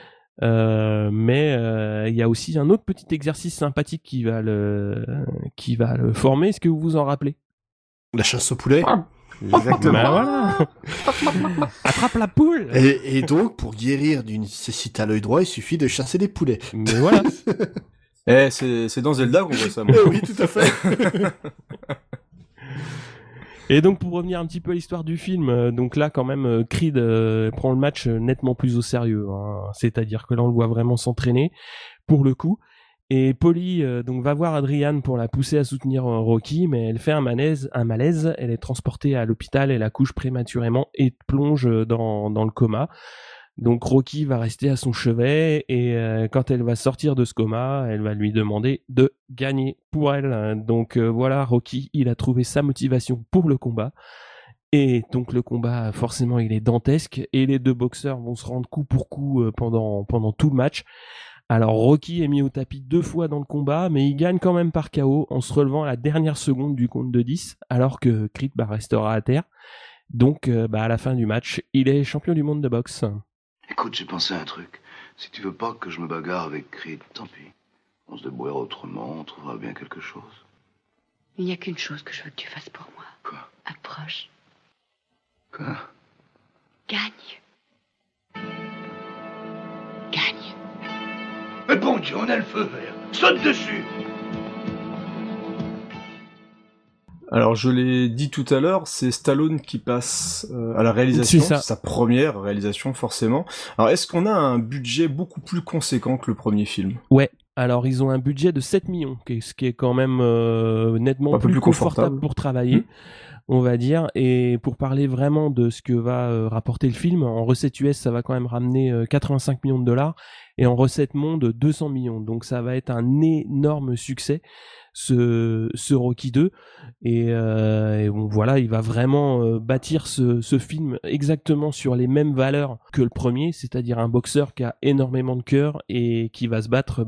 Mais il y a aussi un autre petit exercice sympathique qui va le former. Est-ce que vous vous en rappelez? La chasse au poulet. Exactement. Voilà. Attrape la poule. Et donc, pour guérir d'une cécité à l'œil droit, il suffit de chasser des poulets. Mais voilà. C'est dans Zelda qu'on voit ça. Oui, tout à fait. Et donc pour revenir un petit peu à l'histoire du film, donc là quand même Creed prend le match nettement plus au sérieux, hein. C'est-à-dire que là on le voit vraiment s'entraîner pour le coup. Et Paulie donc va voir Adriane pour la pousser à soutenir Rocky, mais elle fait un malaise, elle est transportée à l'hôpital, elle accouche prématurément et plonge dans le coma. Donc Rocky va rester à son chevet, et quand elle va sortir de ce coma, elle va lui demander de gagner pour elle. Donc voilà, Rocky, il a trouvé sa motivation pour le combat. Et donc le combat, forcément, il est dantesque, et les deux boxeurs vont se rendre coup pour coup pendant tout le match. Alors Rocky est mis au tapis 2 fois dans le combat, mais il gagne quand même par KO en se relevant à la dernière seconde du compte de 10, alors que Creed restera à terre. Donc à la fin du match, il est champion du monde de boxe. Écoute, j'ai pensé à un truc. Si tu veux pas que je me bagarre avec Creed, tant pis. On se débrouillera autrement, on trouvera bien quelque chose. Il n'y a qu'une chose que je veux que tu fasses pour moi. Quoi? Approche. Quoi? Gagne. Gagne. Mais bon Dieu, on a le feu vert. Saute dessus. Alors je l'ai dit tout à l'heure, c'est Stallone qui passe à la réalisation, c'est sa première réalisation forcément. Alors est-ce qu'on a un budget beaucoup plus conséquent que le premier film? Ouais, alors ils ont un budget de 7 millions, ce qui est quand même nettement plus confortable pour travailler, on va dire. Et pour parler vraiment de ce que va rapporter le film, en recette US ça va quand même ramener 85 millions de dollars, et en recette monde 200 millions, donc ça va être un énorme succès. ce Rocky 2 et bon, voilà, il va vraiment bâtir ce film exactement sur les mêmes valeurs que le premier, c'est-à-dire un boxeur qui a énormément de cœur et qui va se battre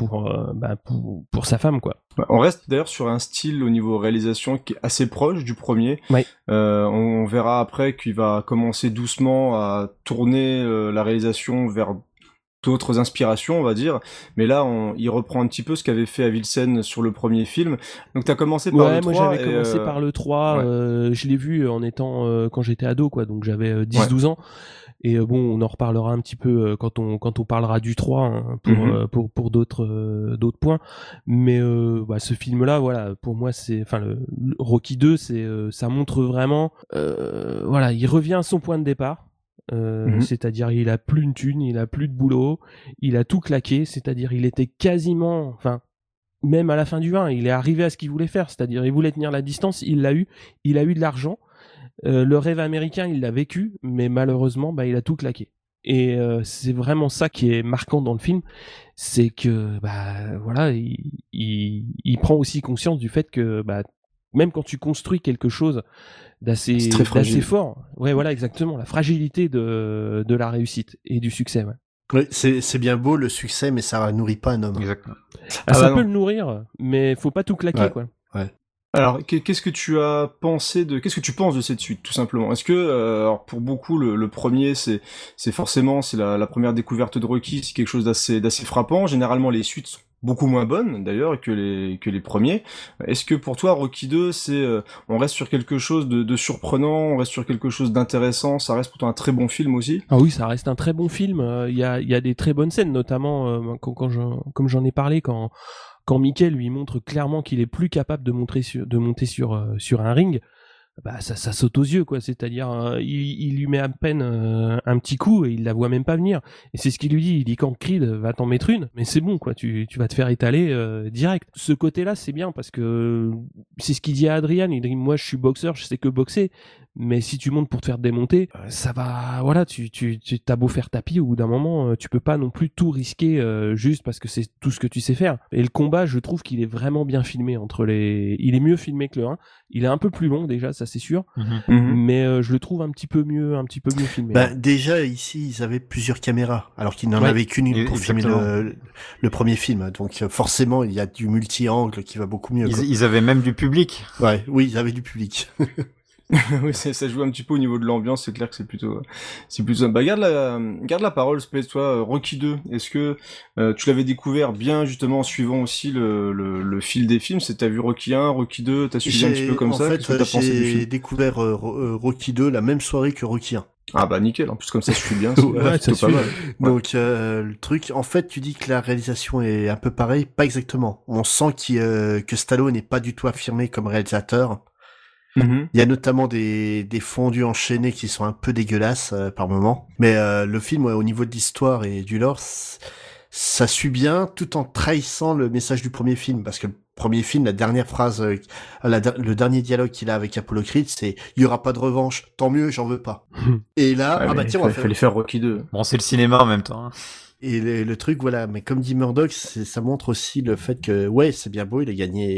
pour sa femme, quoi. On reste d'ailleurs sur un style au niveau réalisation qui est assez proche du premier. Ouais. On verra après qu'il va commencer doucement à tourner la réalisation vers d'autres inspirations, on va dire. Mais là, il reprend un petit peu ce qu'avait fait Avildsen sur le premier film. Donc t'as commencé par le 3. Moi j'avais commencé par le 3. Ouais. Je l'ai vu en étant quand j'étais ado, quoi. Donc j'avais 10-12 ans. Et bon, on en reparlera un petit peu quand on parlera du 3 hein, pour d'autres points. Mais ce film-là, voilà, pour moi, le Rocky 2, ça montre vraiment, voilà, il revient à son point de départ. C'est-à-dire il a plus de thunes, il a plus de boulot, il a tout claqué, c'est-à-dire il était quasiment, enfin, même à la fin du 1, il est arrivé à ce qu'il voulait faire, c'est-à-dire il voulait tenir la distance, il l'a eu, il a eu de l'argent. Le rêve américain, il l'a vécu, mais malheureusement, il a tout claqué. Et c'est vraiment ça qui est marquant dans le film, c'est que, voilà, il prend aussi conscience du fait que, même quand tu construis quelque chose d'assez fort, ouais, voilà, exactement, la fragilité de la réussite et du succès, ouais. Oui, c'est bien beau le succès, mais ça nourrit pas un homme. Exactement. Ça peut le nourrir, mais faut pas tout claquer, quoi. Ouais. Alors, qu'est-ce que tu penses de cette suite, tout simplement? Est-ce que, alors pour beaucoup, le premier, c'est forcément, c'est la première découverte de Rocky, c'est quelque chose d'assez frappant. Généralement, les suites sont beaucoup moins bonnes, d'ailleurs, que les premiers. Est-ce que pour toi, Rocky 2, on reste sur quelque chose de surprenant, on reste sur quelque chose d'intéressant, ça reste pourtant un très bon film aussi? Ah oui, ça reste un très bon film. Il y a des très bonnes scènes, notamment, comme j'en ai parlé, quand Mickey lui montre clairement qu'il est plus capable de monter sur un ring, ça saute aux yeux, quoi. C'est-à-dire, il lui met à peine un petit coup et il la voit même pas venir. Et c'est ce qu'il lui dit. Il dit quand Creed va t'en mettre une, mais c'est bon, quoi. Tu vas te faire étaler direct. Ce côté-là, c'est bien parce que c'est ce qu'il dit à Adrian. Il dit moi, je suis boxeur, je sais que boxer. Mais si tu montes pour te faire démonter, ça va, voilà, tu t'as beau faire tapis, au bout d'un moment, tu peux pas non plus tout risquer juste parce que c'est tout ce que tu sais faire. Et le combat, je trouve qu'il est vraiment bien filmé il est mieux filmé que le 1. Il est un peu plus long déjà, ça c'est sûr, mais je le trouve un petit peu mieux filmé. Déjà ici, ils avaient plusieurs caméras, alors qu'ils n'en avaient qu'une pour filmer le premier film. Donc forcément, il y a du multi-angle qui va beaucoup mieux. Ils avaient même du public. Oui, ils avaient du public. Oui, ça joue un petit peu au niveau de l'ambiance, c'est clair que c'est plutôt garde la parole, Space, toi, Rocky 2. Est-ce que tu l'avais découvert bien justement en suivant aussi le fil des films? T'as vu Rocky 1, Rocky 2, t'as suivi un petit peu comme ça? En fait, j'ai découvert Rocky 2 la même soirée que Rocky 1. Ah bah nickel, en plus comme ça je suis bien, c'est pas mal. Donc le truc, en fait, tu dis que la réalisation est un peu pareille, pas exactement. On sent que Stallone n'est pas du tout affirmé comme réalisateur. Il y a notamment des fondus enchaînés qui sont un peu dégueulasses par moment. Mais le film, au niveau de l'histoire et du lore, ça suit bien tout en trahissant le message du premier film. Parce que le premier film, la dernière phrase, le dernier dialogue qu'il a avec Apollo Creed, c'est « Il y aura pas de revanche, tant mieux, j'en veux pas. » Et là, tiens, fallait faire Rocky 2. Bon, c'est le cinéma en même temps. Hein. Et le truc, voilà, mais comme dit Murdoch, ça montre aussi le fait que, c'est bien beau, il a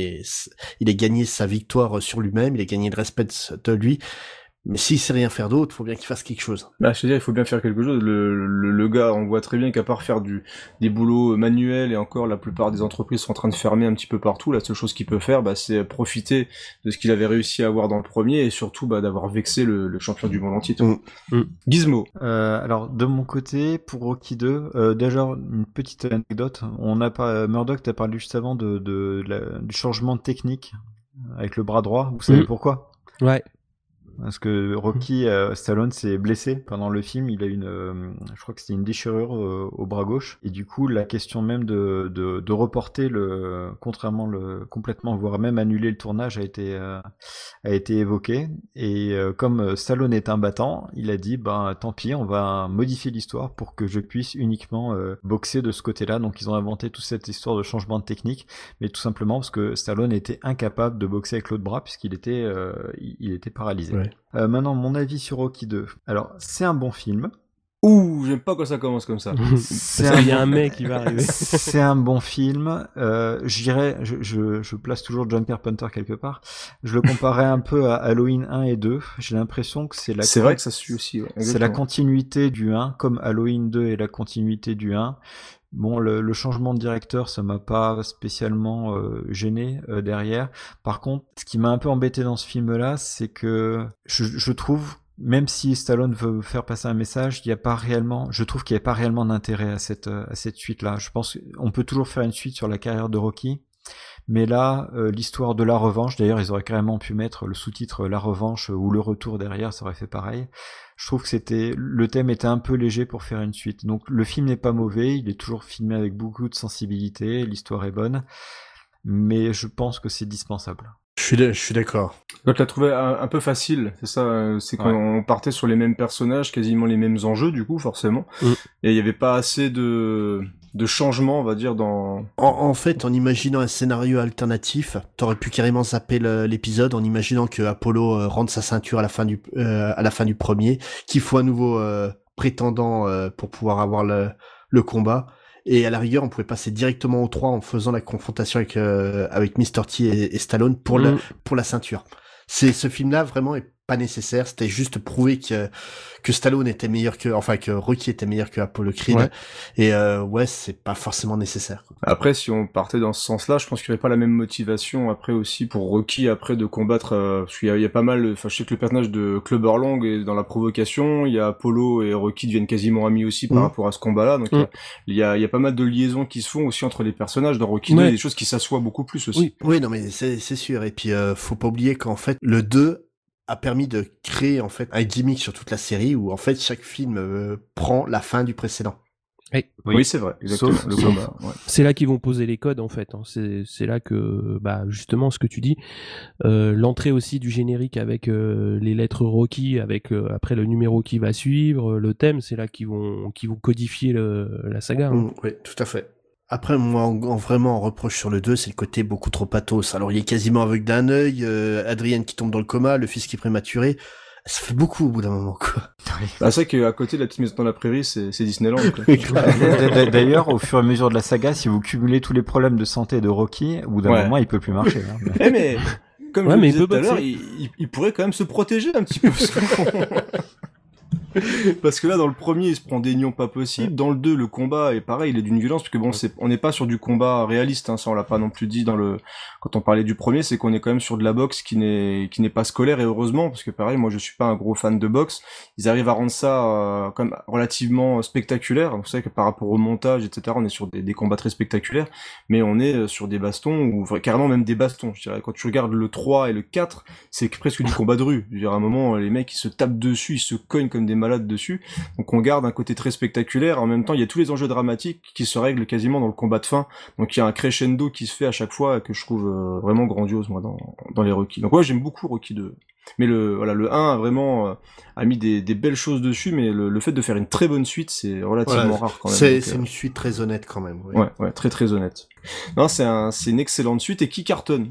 gagné sa victoire sur lui-même, il a gagné le respect de lui, mais s'il sait rien faire d'autre, faut bien qu'il fasse quelque chose. Je veux dire, il faut bien faire quelque chose. Le gars, on voit très bien qu'à part faire des boulots manuels, et encore, la plupart des entreprises sont en train de fermer un petit peu partout, la seule chose qu'il peut faire, c'est profiter de ce qu'il avait réussi à avoir dans le premier, et surtout, d'avoir vexé le champion du monde en titre. Gizmo. Alors, de mon côté, pour Rocky 2, déjà, une petite anecdote. Murdoch, t'as parlé juste avant du changement de technique avec le bras droit. Vous savez pourquoi? Ouais. Parce que Rocky Stallone s'est blessé pendant le film, il a je crois que c'était une déchirure au bras gauche, et du coup la question même de reporter complètement, voire même annuler le tournage a été évoquée, et comme Stallone est un battant, il a dit tant pis, on va modifier l'histoire pour que je puisse uniquement boxer de ce côté-là. Donc ils ont inventé toute cette histoire de changement de technique, mais tout simplement parce que Stallone était incapable de boxer avec l'autre bras puisqu'il était paralysé. Ouais. Maintenant, mon avis sur Rocky 2. Alors, c'est un bon film. Ouh, j'aime pas quand ça commence comme ça. Il y a un mec qui va arriver. C'est un bon film. Je place toujours John Carpenter quelque part. Je le comparais un peu à Halloween 1 et 2. J'ai l'impression que c'est vrai que ça suit aussi. Ouais, c'est la continuité du 1, comme Halloween 2 est la continuité du 1. Bon, le changement de directeur, ça m'a pas spécialement gêné derrière. Par contre, ce qui m'a un peu embêté dans ce film-là, c'est que je trouve, même si Stallone veut faire passer un message, je trouve qu'il n'y a pas réellement d'intérêt à cette suite-là. Je pense qu'on peut toujours faire une suite sur la carrière de Rocky, mais là, l'histoire de la revanche, d'ailleurs, ils auraient carrément pu mettre le sous-titre La Revanche ou Le Retour derrière, ça aurait fait pareil. Je trouve que le thème était un peu léger pour faire une suite. Donc le film n'est pas mauvais, il est toujours filmé avec beaucoup de sensibilité, l'histoire est bonne, mais je pense que c'est dispensable. Je suis d'accord. Donc tu l'as trouvé un peu facile, c'est ça, c'est qu'on partait sur les mêmes personnages, quasiment les mêmes enjeux du coup forcément, et il y avait pas assez de changements, on va dire, dans... En fait, en imaginant un scénario alternatif, t'aurais pu carrément zapper l'épisode en imaginant que Apollo rende sa ceinture à la fin du premier, qu'il faut un nouveau prétendant pour pouvoir avoir le combat. Et à la rigueur, on pouvait passer directement au 3 en faisant la confrontation avec Mr. T et Stallone pour la ceinture. Ce film-là vraiment est pas nécessaire. C'était juste prouver que Stallone était meilleur que Rocky était meilleur que Apollo Creed. Ouais. Et c'est pas forcément nécessaire, quoi. Après, si on partait dans ce sens-là, je pense qu'il n'y aurait pas la même motivation après aussi pour Rocky de combattre. Parce qu'il y a pas mal. Enfin, je sais que le personnage de Clubber Lang est dans la provocation. Il y a Apollo et Rocky deviennent quasiment amis aussi par rapport à ce combat-là. Donc il y a pas mal de liaisons qui se font aussi entre les personnages. Dans Rocky 2, il y a des choses qui s'assoient beaucoup plus aussi. Oui, non mais c'est sûr. Et puis faut pas oublier qu'en fait le 2 a permis de créer en fait un gimmick sur toute la série où en fait chaque film prend la fin du précédent. Oui, c'est vrai, exactement. C'est là qu'ils vont poser les codes en fait. C'est là que justement ce que tu dis, l'entrée aussi du générique avec les lettres Rocky, avec après le numéro qui va suivre, le thème, c'est là qu'ils vont codifier la saga. Oui, tout à fait. Après, moi, en reproche sur le 2, c'est le côté beaucoup trop pathos. Alors, il est quasiment aveugle d'un œil, Adrienne qui tombe dans le coma, le fils qui est prématuré. Ça fait beaucoup au bout d'un moment, quoi. C'est vrai qu'à côté de la petite maison dans la prairie, c'est Disneyland, quoi. D'ailleurs, au fur et à mesure de la saga, si vous cumulez tous les problèmes de santé de Rocky, au bout d'un moment, il peut plus marcher. Hein. Mais comme je le disais tout à l'heure, il pourrait quand même se protéger un petit peu. Parce que là, dans le premier, il se prend des nions pas possibles. Dans le 2, le combat est pareil, il est d'une violence, parce que bon, on n'est pas sur du combat réaliste, hein, ça on l'a pas non plus dit quand on parlait du premier, c'est qu'on est quand même sur de la boxe qui n'est pas scolaire, et heureusement, parce que pareil, moi je suis pas un gros fan de boxe. Ils arrivent à rendre ça quand même relativement spectaculaire. Donc, vous savez que par rapport au montage, etc., on est sur des combats très spectaculaires, mais on est sur des bastons, ou carrément même des bastons, je dirais. Quand tu regardes le 3 et le 4, c'est presque du combat de rue. Je veux dire, à un moment, les mecs, ils se tapent dessus, ils se cognent comme des malades dessus. Donc on garde un côté très spectaculaire. En même temps, il y a tous les enjeux dramatiques qui se règlent quasiment dans le combat de fin. Donc il y a un crescendo qui se fait à chaque fois que je trouve vraiment grandiose, moi, dans les Rocky. Donc ouais, j'aime beaucoup Rocky 2. Mais le 1 a vraiment a mis des belles choses dessus, mais le fait de faire une très bonne suite, c'est relativement rare quand même. C'est une suite très honnête quand même. Ouais, très très honnête. Non, c'est une excellente suite et qui cartonne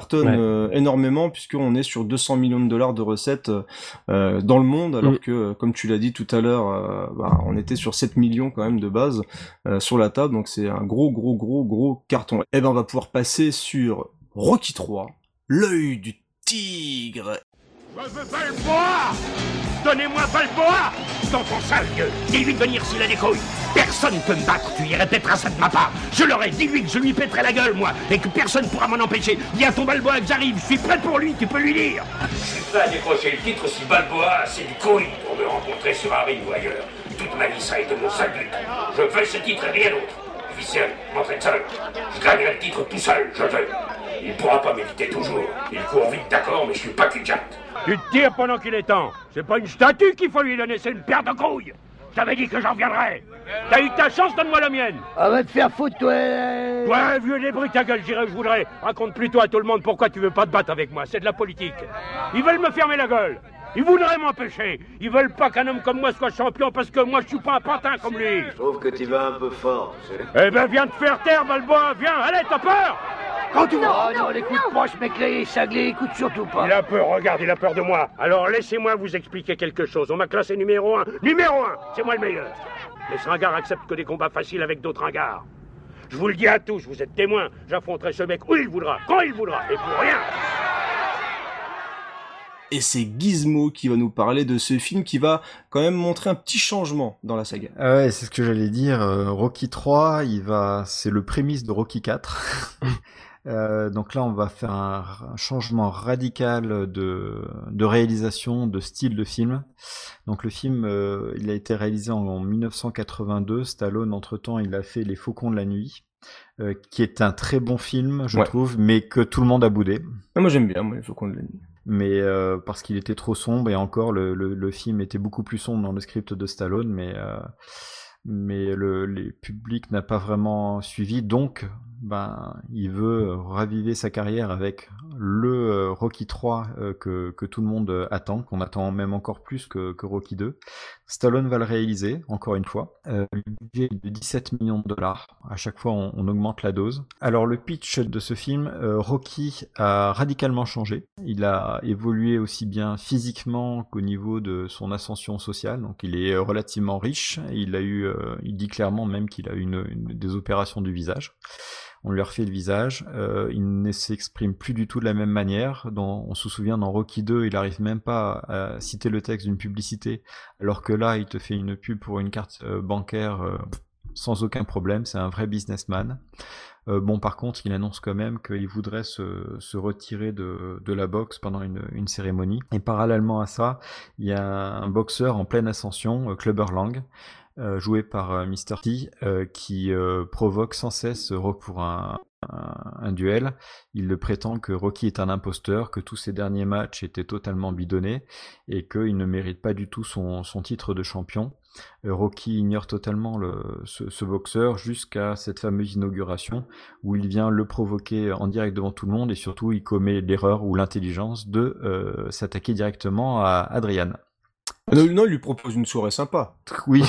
énormément, puisqu'on est sur 200 millions de dollars de recettes dans le monde, alors que, comme tu l'as dit tout à l'heure, on était sur 7 millions quand même de base sur la table, donc c'est un gros carton. Et on va pouvoir passer sur Rocky 3, l'œil du tigre. Je veux Balboa! Donnez-moi Balboa! Dans ton sale gueule! Dis-lui de venir s'il a des couilles! Personne peut me battre, tu y répéteras ça de ma part! Je l'aurai, dis-lui que je lui pèterai la gueule, moi! Et que personne pourra m'en empêcher! Dis à ton Balboa que j'arrive, je suis prêt pour lui, tu peux lui dire! Je suis prêt à décrocher le titre si Balboa a assez de couilles pour me rencontrer sur un ring ou ailleurs. Toute ma vie, ça a été mon seul but. Je veux ce titre et rien d'autre. Officiel, m'entraîne seul. Je gagnerai le titre tout seul, je veux. Il pourra pas m'éviter toujours. Il court vite, d'accord, mais je suis pas Kudjat. Tu te tires pendant qu'il est temps. C'est pas une statue qu'il faut lui donner, c'est une paire de couilles. J'avais dit que j'en reviendrais. T'as eu ta chance, donne-moi la mienne. Ah, va te faire foutre, toi. Ouais, vieux débris, ta gueule, j'irai où je voudrais. Raconte plutôt à tout le monde pourquoi tu veux pas te battre avec moi. C'est de la politique. Ils veulent me fermer la gueule. Ils voudraient m'empêcher. Ils veulent pas qu'un homme comme moi soit champion parce que moi je suis pas un pantin comme lui. Je trouve que tu vas un peu fort, tu sais. Eh ben viens te faire taire, Balboa, viens, allez, t'as peur? Quand tu veux. Non, non, les coups de poche, mec, les cinglés, écoute surtout pas. Il a peur, regarde, il a peur de moi. Alors laissez-moi vous expliquer quelque chose. On m'a classé numéro 1. Numéro 1, c'est moi le meilleur. Les ringards acceptent que des combats faciles avec d'autres ringards. Je vous le dis à tous, vous êtes témoins. J'affronterai ce mec où il voudra, quand il voudra, et pour rien. Et c'est Gizmo qui va nous parler de ce film qui va quand même montrer un petit changement dans la saga. Ah ouais, c'est ce que j'allais dire. Rocky 3, c'est le prémisse de Rocky 4. Donc là, on va faire un changement radical de réalisation, de style de film. Donc le film, il a été réalisé en 1982. Stallone, entre-temps, il a fait Les Faucons de la Nuit, qui est un très bon film, je trouve, mais que tout le monde a boudé. Ah, moi j'aime bien, Les Faucons de la Nuit. Mais parce qu'il était trop sombre, et encore le film était beaucoup plus sombre dans le script de Stallone, mais le public n'a pas vraiment suivi, donc il veut raviver sa carrière avec le Rocky 3 que tout le monde attend, qu'on attend même encore plus que Rocky 2. Stallone va le réaliser, encore une fois. Le budget est de 17 millions de dollars. À chaque fois, on augmente la dose. Alors, le pitch de ce film, Rocky a radicalement changé. Il a évolué aussi bien physiquement qu'au niveau de son ascension sociale. Donc, il est relativement riche. Il dit clairement même qu'il a eu des opérations du visage. On lui a refait le visage, il ne s'exprime plus du tout de la même manière. On se souvient, dans Rocky 2, il arrive même pas à citer le texte d'une publicité, alors que là, il te fait une pub pour une carte bancaire sans aucun problème, c'est un vrai businessman. Par contre, il annonce quand même qu'il voudrait se retirer de la boxe pendant une cérémonie. Et parallèlement à ça, il y a un boxeur en pleine ascension, Clubber Lang, joué par Mr. T, qui provoque sans cesse Rocky pour un duel. Il le prétend que Rocky est un imposteur, que tous ses derniers matchs étaient totalement bidonnés et qu'il ne mérite pas du tout son titre de champion. Rocky ignore totalement ce boxeur jusqu'à cette fameuse inauguration où il vient le provoquer en direct devant tout le monde, et surtout il commet l'erreur ou l'intelligence de s'attaquer directement à Adrian. Non, il lui propose une soirée sympa. Oui.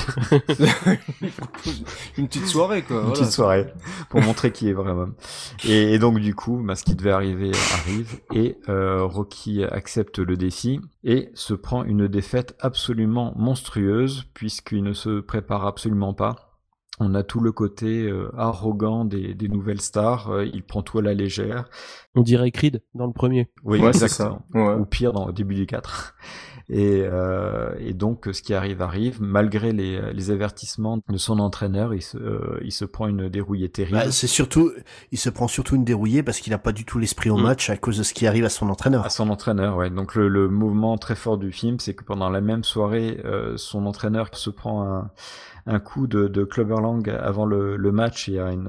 Il propose une petite soirée, quoi. Une petite soirée, pour montrer qui est vraiment. Et donc, du coup, ce qui devait arriver arrive, et Rocky accepte le défi, et se prend une défaite absolument monstrueuse, puisqu'il ne se prépare absolument pas. On a tout le côté arrogant des nouvelles stars, il prend tout à la légère. On dirait Creed dans le premier. Oui, ouais, exactement. C'est ça. Ouais. Ou pire, au début du 4. Et donc, ce qui arrive, malgré les avertissements de son entraîneur, il se prend une dérouillée terrible. Il se prend surtout une dérouillée parce qu'il n'a pas du tout l'esprit au match à cause de ce qui arrive à son entraîneur. À son entraîneur, ouais. Donc le mouvement très fort du film, c'est que pendant la même soirée, son entraîneur se prend un coup de Clubber Lang avant le match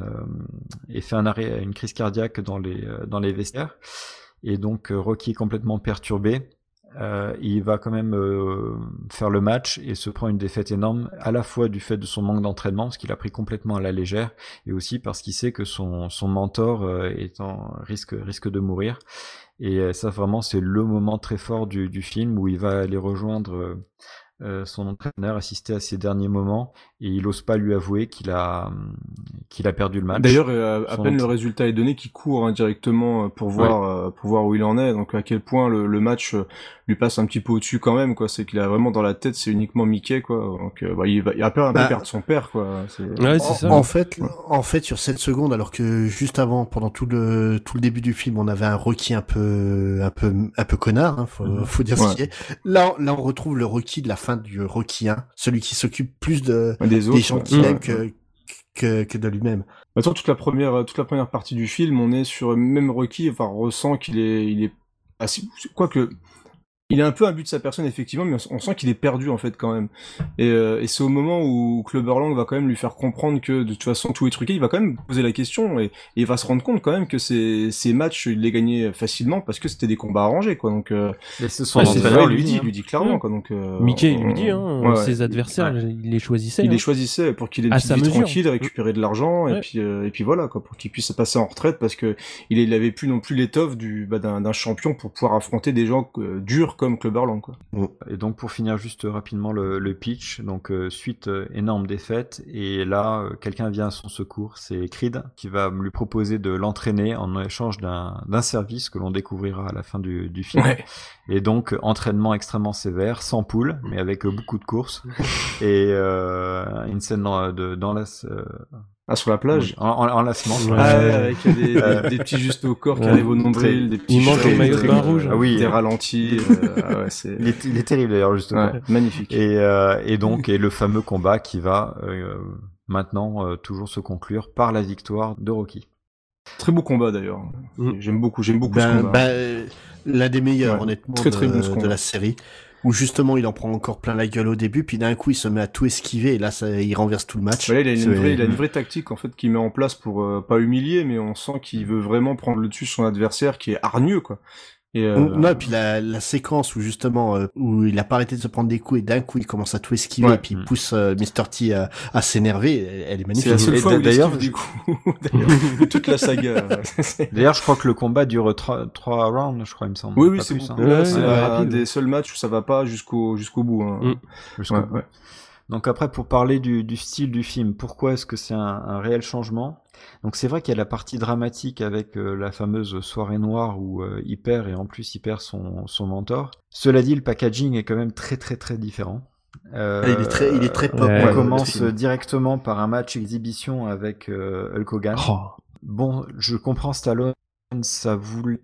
et fait un arrêt, une crise cardiaque dans les vestiaires. Et donc Rocky est complètement perturbé. Il va quand même faire le match et se prend une défaite énorme, à la fois du fait de son manque d'entraînement, parce qu'il a pris complètement à la légère, et aussi parce qu'il sait que son mentor est en risque de mourir. Et ça, vraiment, c'est le moment très fort du film où il va aller rejoindre son entraîneur, assister à ses derniers moments, et il n'ose pas lui avouer qu'il a perdu le match. D'ailleurs, à peine le résultat est donné, qu'il court directement pour voir où il en est. Donc à quel point le match lui passe un petit peu au-dessus quand même, quoi. C'est qu'il a vraiment dans la tête, c'est uniquement Mickey, quoi. Donc il a peur un peu perdre son père, quoi. Ouais, c'est ça. En fait, sur 7 secondes, alors que juste avant, pendant tout le début du film, on avait un Rocky un peu connard, hein, faut dire ce qui est. Là, on retrouve le Rocky de la fin du Rocky 1, celui qui s'occupe plus des gens qu'il aime que de lui-même. Attends, toute la première partie du film, on est sur même Rocky, enfin, on ressent qu'il est assez, quoique, il est un peu un but de sa personne, effectivement, mais on sent qu'il est perdu, en fait, quand même. Et c'est au moment où Clubber Lang va quand même lui faire comprendre que, de toute façon, tout est truqué, il va quand même poser la question, et il va se rendre compte, quand même, que ces matchs, il les gagnait facilement parce que c'était des combats arrangés, quoi. Donc, et c'est son entraîneur, lui dit clairement, quoi. Donc, Mickey, il lui dit, ses adversaires, il les choisissait. Il les choisissait pour qu'il ait une petite vie tranquille, récupérer de l'argent, et puis voilà, quoi, pour qu'il puisse passer en retraite, parce que il avait plus non plus l'étoffe d'un champion pour pouvoir affronter des gens durs comme Clubberland, quoi. Et donc pour finir juste rapidement le pitch, donc suite énorme défaite, et là quelqu'un vient à son secours, c'est Creed qui va lui proposer de l'entraîner en échange d'un service que l'on découvrira à la fin du film. Ouais. Et donc entraînement extrêmement sévère, sans poule, mais avec beaucoup de courses, et une scène dans la sur la plage, en lancement, avec des petits justes au corps qui arrivent au nombril, des petits manque des maillots de bain rouge, des ralentis. Il est terrible d'ailleurs, justement. Ouais, magnifique. Et donc le fameux combat qui va maintenant toujours se conclure par la victoire de Rocky. Très beau combat d'ailleurs. J'aime beaucoup ce combat. L'un des meilleurs, honnêtement, très bon de la série. Où justement il en prend encore plein la gueule au début, puis d'un coup il se met à tout esquiver et là il renverse tout le match. Il a une vraie tactique en fait qu'il met en place pour pas humilier, mais on sent qu'il veut vraiment prendre le dessus sur son adversaire qui est hargneux, quoi. Non, et puis la séquence où justement où il a pas arrêté de se prendre des coups et d'un coup il commence à tout esquiver et puis il pousse Mr. T à s'énerver, elle est magnifique. C'est la seule fois où il esquive des coups d'ailleurs, toute la saga. D'ailleurs je crois que le combat dure 3 rounds, je crois, il me semble. Oui, c'est beaucoup. C'est un des seuls matchs où ça va pas jusqu'au bout. Hein. Jusqu'au bout. Donc après, pour parler du style du film, pourquoi est-ce que c'est un réel changement ? Donc c'est vrai qu'il y a la partie dramatique avec la fameuse soirée noire où il perd, et en plus il perd son mentor. Cela dit, le packaging est quand même très très très différent. Il est très pop. On commence directement par un match exhibition avec Hulk Hogan. Bon, je comprends Stallone, ça voulait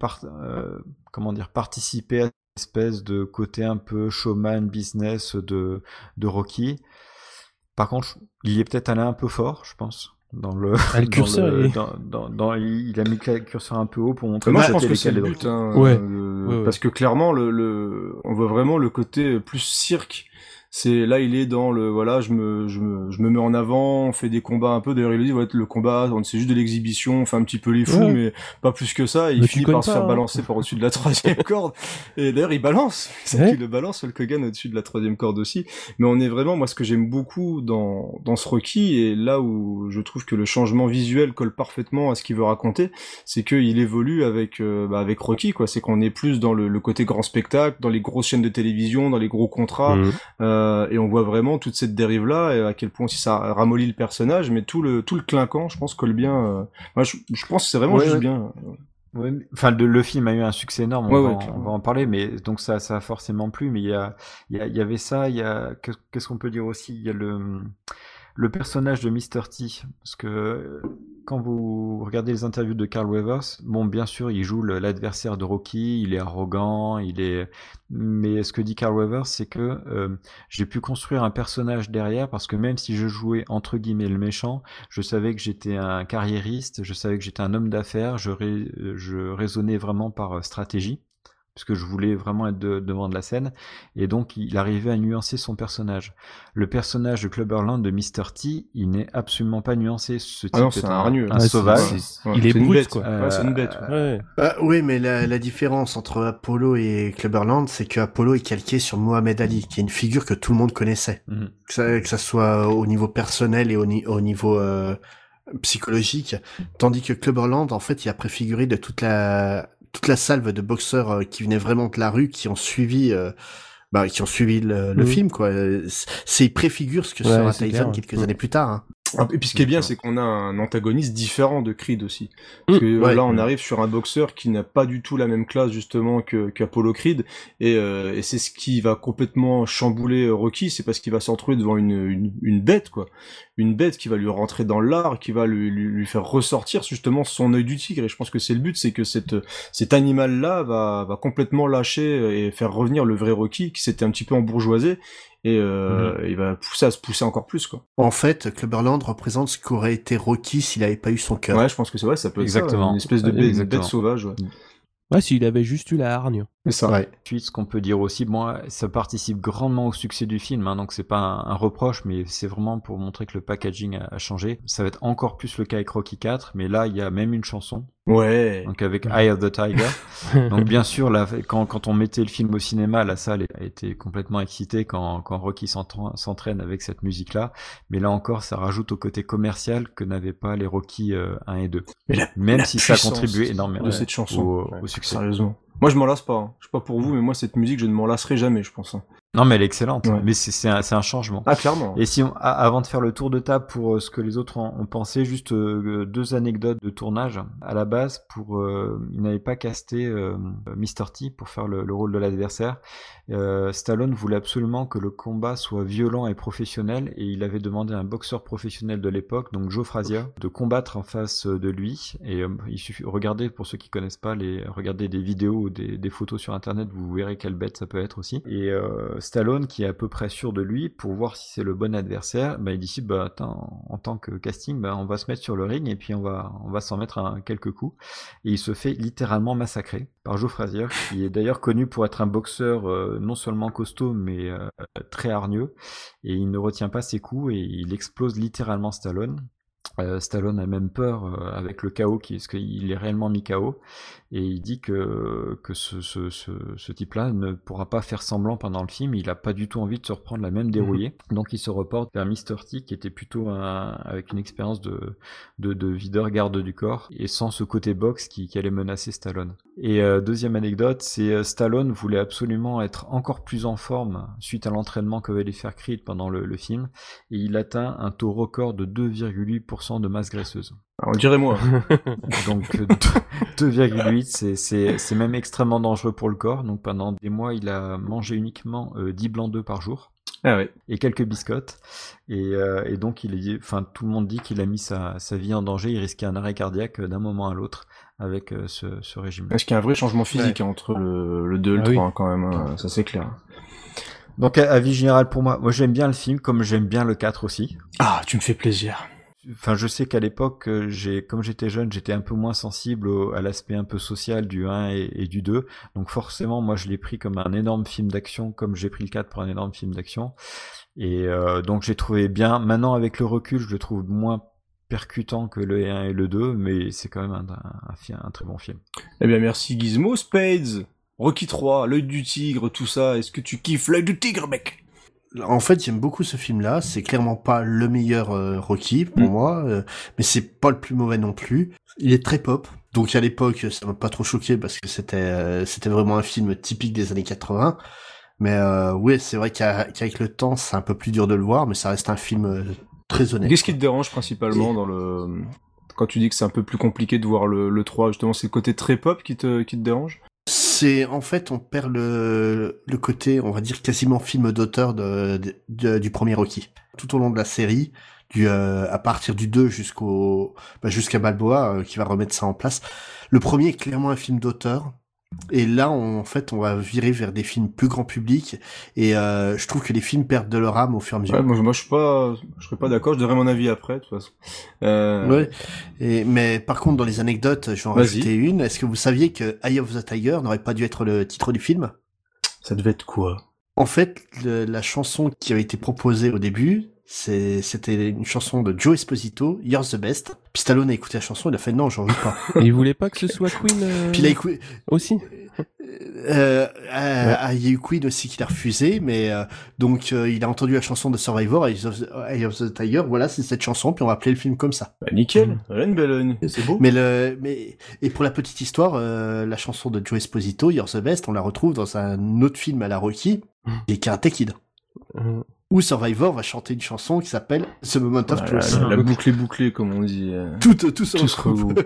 participer à une espèce de côté un peu showman business de Rocky. Par contre, il y est peut-être allé un peu fort, je pense. Dans le curseur, il a mis le curseur un peu haut pour montrer. Moi, je pense que c'est le but, parce que clairement, on voit vraiment le côté plus cirque. C'est là, il est dans le je me mets en avant, on fait des combats un peu. D'ailleurs, il le dit, le combat, c'est juste de l'exhibition, on fait un petit peu les fous, mais pas plus que ça. Et il finit par se faire balancer par au-dessus de la 3e corde. Et d'ailleurs, il balance. C'est qu'il le balance, Hulk Hogan, au-dessus de la 3e corde aussi. Mais on est vraiment, moi, ce que j'aime beaucoup dans ce Rocky, et là où je trouve que le changement visuel colle parfaitement à ce qu'il veut raconter, c'est qu'il évolue avec Rocky, quoi. C'est qu'on est plus dans le côté grand spectacle, dans les grosses chaînes de télévision, dans les gros contrats. Et on voit vraiment toute cette dérive là, et à quel point aussi ça ramollit le personnage, mais tout le clinquant, je pense, colle bien. Moi, je pense que c'est vraiment juste bien. Ouais, enfin, le film a eu un succès énorme, on va en parler, mais donc ça a forcément plu, mais il y avait ça, qu'est-ce qu'on peut dire aussi, il y a le personnage de Mr. T, parce que quand vous regardez les interviews de Carl Weathers, bon, bien sûr, il joue l'adversaire de Rocky, il est arrogant, mais ce que dit Carl Weathers, c'est que j'ai pu construire un personnage derrière, parce que même si je jouais entre guillemets le méchant, je savais que j'étais un carriériste, je savais que j'étais un homme d'affaires, je raisonnais vraiment par stratégie, parce que je voulais vraiment être devant de la scène, et donc il arrivait à nuancer son personnage. Le personnage de Clubberland de Mr. T, il n'est absolument pas nuancé. Ce type est un sauvage. Il est brut, quoi. C'est une bête. Oui, mais la différence entre Apollo et Clubberland, c'est que Apollo est calqué sur Mohamed Ali, qui est une figure que tout le monde connaissait. Que ça soit au niveau personnel et au niveau psychologique, tandis que Clubberland, en fait, il a préfiguré de toute la salve de boxeurs qui venaient vraiment de la rue, qui ont suivi le film, quoi. Il préfigure ce que sera Tyson quelques années plus tard. Hein. Et puis ce qui est bien, c'est qu'on a un antagoniste différent de Creed aussi. Parce que là, on arrive sur un boxeur qui n'a pas du tout la même classe justement qu'Apollo Creed, et c'est ce qui va complètement chambouler Rocky, c'est parce qu'il va se retrouver devant une bête, quoi. Une bête qui va lui rentrer dans l'art, qui va lui faire ressortir justement son œil du tigre. Et je pense que c'est le but, c'est que cet animal-là va complètement lâcher et faire revenir le vrai Rocky, qui s'était un petit peu embourgeoisé. Et il va se pousser encore plus, quoi. En fait, Clubberland représente ce qu'aurait été Rocky s'il avait pas eu son cœur. Ouais, je pense que c'est vrai, ça peut être exactement ça, une espèce de bête sauvage. Ouais, s'il avait juste eu la hargne. C'est ça. Ouais. Ensuite, ce qu'on peut dire aussi, ça participe grandement au succès du film, hein, donc c'est pas un reproche, mais c'est vraiment pour montrer que le packaging a changé. Ça va être encore plus le cas avec Rocky 4, mais là, il y a même une chanson. Ouais. Donc avec Eye of the Tiger. Donc bien sûr, là, quand on mettait le film au cinéma, la salle a été complètement excitée quand Rocky s'entraîne avec cette musique-là. Mais là encore, ça rajoute au côté commercial que n'avaient pas les Rocky 1 et 2. Même si ça a contribué énormément de cette chanson au succès. Sérieusement. Moi, je m'en lasse pas. Hein. Je sais pas pour vous, mais moi, cette musique, je ne m'en lasserai jamais, je pense. Hein. Non, mais elle est excellente. Ouais. Mais c'est un changement. Ah, clairement. Et si avant de faire le tour de table pour ce que les autres ont pensé, juste 2 anecdotes de tournage. À la base, ils n'avaient pas casté Mr. T pour faire le rôle de l'adversaire. Stallone voulait absolument que le combat soit violent et professionnel, et il avait demandé à un boxeur professionnel de l'époque, donc Joe Frazier, de combattre en face de lui. Et il suffit, regardez, pour ceux qui connaissent pas, regardez des vidéos ou des photos sur internet, vous verrez quelle bête ça peut être aussi. Et Stallone, qui est à peu près sûr de lui, pour voir si c'est le bon adversaire, il dit en tant que casting, on va se mettre sur le ring et puis on va s'en mettre quelques coups. Et il se fait littéralement massacrer par Joe Frazier, qui est d'ailleurs connu pour être un boxeur non seulement costaud mais très hargneux, et il ne retient pas ses coups et il explose littéralement Stallone. Stallone a même peur avec le KO, parce qu'il est réellement mis KO, et il dit que ce type-là ne pourra pas faire semblant pendant le film. Il a pas du tout envie de se reprendre la même dérouillée, donc il se reporte vers Mr. T, qui était plutôt avec une expérience de videur garde du corps, et sans ce côté boxe qui allait menacer Stallone. Et deuxième anecdote, c'est Stallone voulait absolument être encore plus en forme suite à l'entraînement que allait faire Creed pendant le film, et il atteint un taux record de 2,8% de masse graisseuse. On dirait moi. Donc 2,8, c'est même extrêmement dangereux pour le corps. Donc pendant des mois, il a mangé uniquement 10 blancs d'œufs par jour. Ah ouais. Et quelques biscottes. Et donc tout le monde dit qu'il a mis sa vie en danger. Il risquait un arrêt cardiaque d'un moment à l'autre avec ce régime. Est-ce qu'il y a un vrai changement physique entre le 2 et le 3 quand même, hein, ça c'est clair. Donc avis général pour moi j'aime bien le film, comme j'aime bien le 4 aussi. Ah, tu me fais plaisir. Enfin, je sais qu'à l'époque, comme j'étais jeune, j'étais un peu moins sensible à l'aspect un peu social du 1 et du 2. Donc forcément, moi, je l'ai pris comme un énorme film d'action, comme j'ai pris le 4 pour un énorme film d'action. Et donc, j'ai trouvé bien. Maintenant, avec le recul, je le trouve moins percutant que le 1 et le 2, mais c'est quand même un très bon film. Eh bien, merci Gizmo. Spades, Rocky 3, L'œil du tigre, tout ça. Est-ce que tu kiffes L'œil du tigre, mec? En fait, j'aime beaucoup ce film-là. C'est clairement pas le meilleur Rocky pour moi, mais c'est pas le plus mauvais non plus. Il est très pop. Donc à l'époque, ça m'a pas trop choqué parce que c'était vraiment un film typique des années 80. Mais oui, c'est vrai qu'avec le temps, c'est un peu plus dur de le voir, mais ça reste un film très honnête. Qu'est-ce qui te dérange principalement quand tu dis que c'est un peu plus compliqué de voir le 3, justement, c'est le côté très pop qui te dérange? En fait, on perd le côté, on va dire, quasiment film d'auteur du premier Rocky. Tout au long de la série, à partir du 2 jusqu'à Balboa, qui va remettre ça en place. Le premier est clairement un film d'auteur. Et là, on va virer vers des films plus grand public, et je trouve que les films perdent de leur âme au fur et à mesure. Ouais, moi je serais pas d'accord, je donnerai mon avis après, de toute façon. Ouais. Mais par contre, dans les anecdotes, je vais en rajouter une. Est-ce que vous saviez que Eye of the Tiger n'aurait pas dû être le titre du film? Ça devait être quoi? En fait, la chanson qui avait été proposée au début, c'était une chanson de Joe Esposito, You're the Best. Puis Stallone a écouté la chanson, il a fait non, j'en veux pas. Et il voulait pas que ce soit Queen Puis il a écouté aussi. Il y a eu Queen aussi qui l'a refusé, mais donc il a entendu la chanson de Survivor, Eye of the Tiger. Voilà, c'est cette chanson, puis on va appeler le film comme ça. Bah nickel, une belle, c'est beau. Et pour la petite histoire, la chanson de Joe Esposito, You're the Best, on la retrouve dans un autre film à la Rocky, qui est Karate Kid. Où Survivor va chanter une chanson qui s'appelle The Moment of Truth. La boucle est bouclée, comme on dit. Tout se regroupe.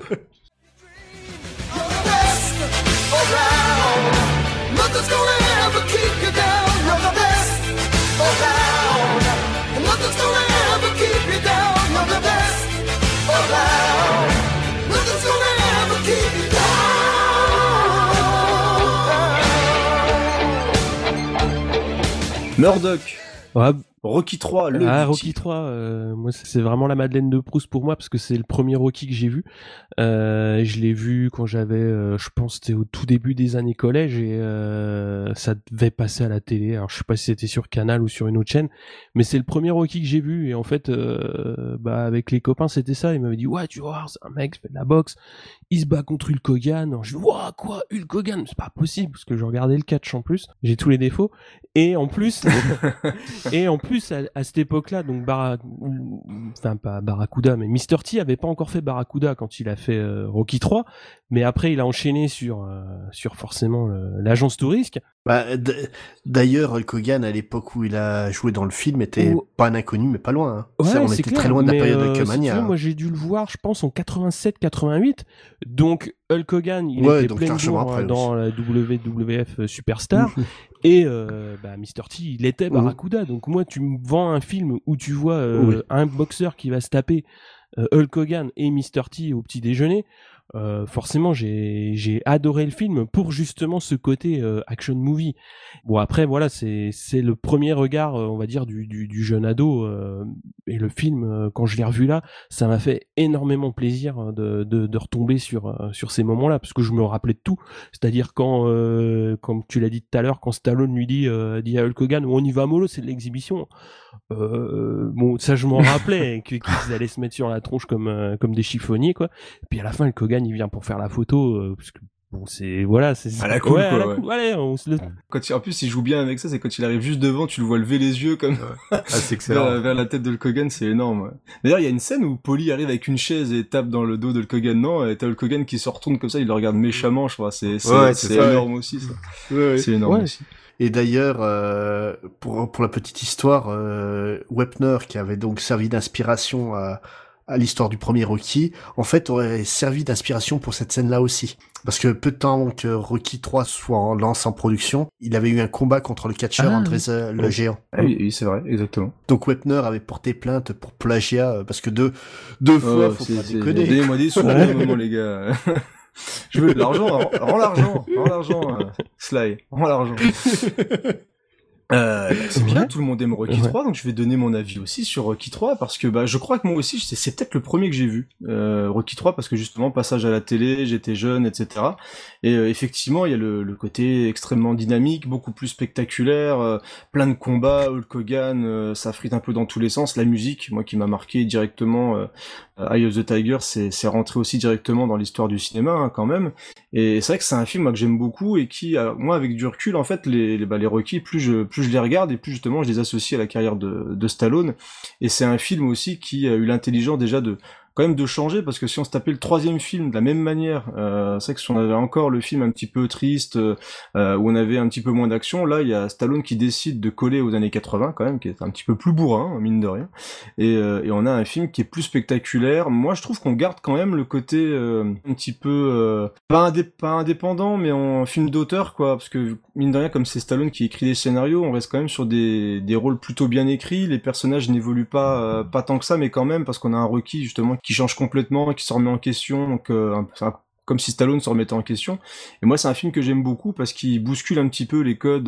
Murdoch. Ouais. Rocky 3, Rocky 3, moi c'est vraiment la Madeleine de Proust pour moi parce que c'est le premier Rocky que j'ai vu. Je l'ai vu quand j'avais, je pense c'était au tout début des années collège et ça devait passer à la télé. Alors je sais pas si c'était sur Canal ou sur une autre chaîne, mais c'est le premier Rocky que j'ai vu et en fait, avec les copains c'était ça. Ils m'avaient dit ouais tu vois c'est un mec qui fait de la boxe, il se bat contre Hulk Hogan. Alors, je dis ouah quoi Hulk Hogan, c'est pas possible parce que je regardais le catch en plus, j'ai tous les défauts et en plus plus, à cette époque-là, donc enfin pas Barracuda, mais Mr. T avait pas encore fait Barracuda quand il a fait Rocky 3, mais après il a enchaîné sur forcément l'agence Tourisque. Bah, d'ailleurs, Hulk Hogan, à l'époque où il a joué dans le film, était pas un inconnu, mais pas loin. Hein. Ouais, on était clair, très loin de la période de Hulkamania. Moi, j'ai dû le voir, je pense, en 87-88. Donc, Hulk Hogan, il était plein de dans la WWF Superstar. Et Mr. T, il était Barracuda. Donc, moi, tu me vends un film où tu vois un boxeur qui va se taper Hulk Hogan et Mr. T au petit déjeuner. Forcément j'ai adoré le film pour justement ce côté action movie. Bon, après voilà, c'est le premier regard on va dire du jeune ado, et le film quand je l'ai revu là, ça m'a fait énormément plaisir de retomber sur ces moments-là, parce que je me rappelais de tout. C'est-à-dire quand comme tu l'as dit tout à l'heure, quand Stallone lui dit à Hulk Hogan, on y va mollo, c'est de l'exhibition. Bon, ça je m'en rappelais qu'ils allaient se mettre sur la tronche comme des chiffonniers, quoi. Et puis à la fin, Hulk Hogan il vient pour faire la photo, parce que bon, c'est à la cool, quoi. Cool. Allez, on se le... En plus, il joue bien avec ça, c'est quand il arrive juste devant, tu le vois lever les yeux comme c'est excellent. vers la tête de Hulk Hogan, c'est énorme. Ouais. D'ailleurs, il y a une scène où Paulie arrive avec une chaise et tape dans le dos de Hulk Hogan, non, et t'as Hulk Hogan qui se retourne comme ça, il le regarde méchamment, je crois. C'est énorme aussi, ça. Ouais. C'est énorme aussi. Et d'ailleurs, pour la petite histoire, Wepner, qui avait donc servi d'inspiration à l'histoire du premier Rocky, en fait, aurait servi d'inspiration pour cette scène-là aussi. Parce que peu de temps avant que Rocky 3 soit en production, il avait eu un combat contre le catcheur André le Géant. Ah oui, c'est vrai, exactement. Donc Wepner avait porté plainte pour plagiat, parce que deux fois, faut pas déconner. Donnez-moi des sous, les gars. Je veux de l'argent, rends l'argent, Sly, rends l'argent. C'est bien, tout le monde aime Rocky 3, donc je vais donner mon avis aussi sur Rocky 3, parce que je crois que moi aussi, c'est peut-être le premier que j'ai vu, Rocky 3, parce que justement, passage à la télé, j'étais jeune, etc. Et effectivement, il y a le côté extrêmement dynamique, beaucoup plus spectaculaire, plein de combats, Hulk Hogan, ça frite un peu dans tous les sens, la musique, moi qui m'a marqué directement, Eye of the Tiger, c'est rentré aussi directement dans l'histoire du cinéma, hein, quand même. Et c'est vrai que c'est un film moi, que j'aime beaucoup et qui, moi, avec du recul, en fait, les Rocky, plus je les regarde et plus justement je les associe à la carrière de Stallone. Et c'est un film aussi qui a eu l'intelligence déjà quand même de changer, parce que si on se tapait le troisième film de la même manière, c'est vrai que si on avait encore le film un petit peu triste, où on avait un petit peu moins d'action, là il y a Stallone qui décide de coller aux années 80 quand même, qui est un petit peu plus bourrin, mine de rien, et on a un film qui est plus spectaculaire. Moi je trouve qu'on garde quand même le côté un petit peu pas indépendant, mais en film d'auteur, quoi, parce que mine de rien, comme c'est Stallone qui écrit des scénarios, on reste quand même sur des rôles plutôt bien écrits, les personnages n'évoluent pas tant que ça, mais quand même, parce qu'on a un Rocky justement qui change complètement, qui se remet en question, donc comme si Stallone se remettait en question. Et moi, c'est un film que j'aime beaucoup parce qu'il bouscule un petit peu les codes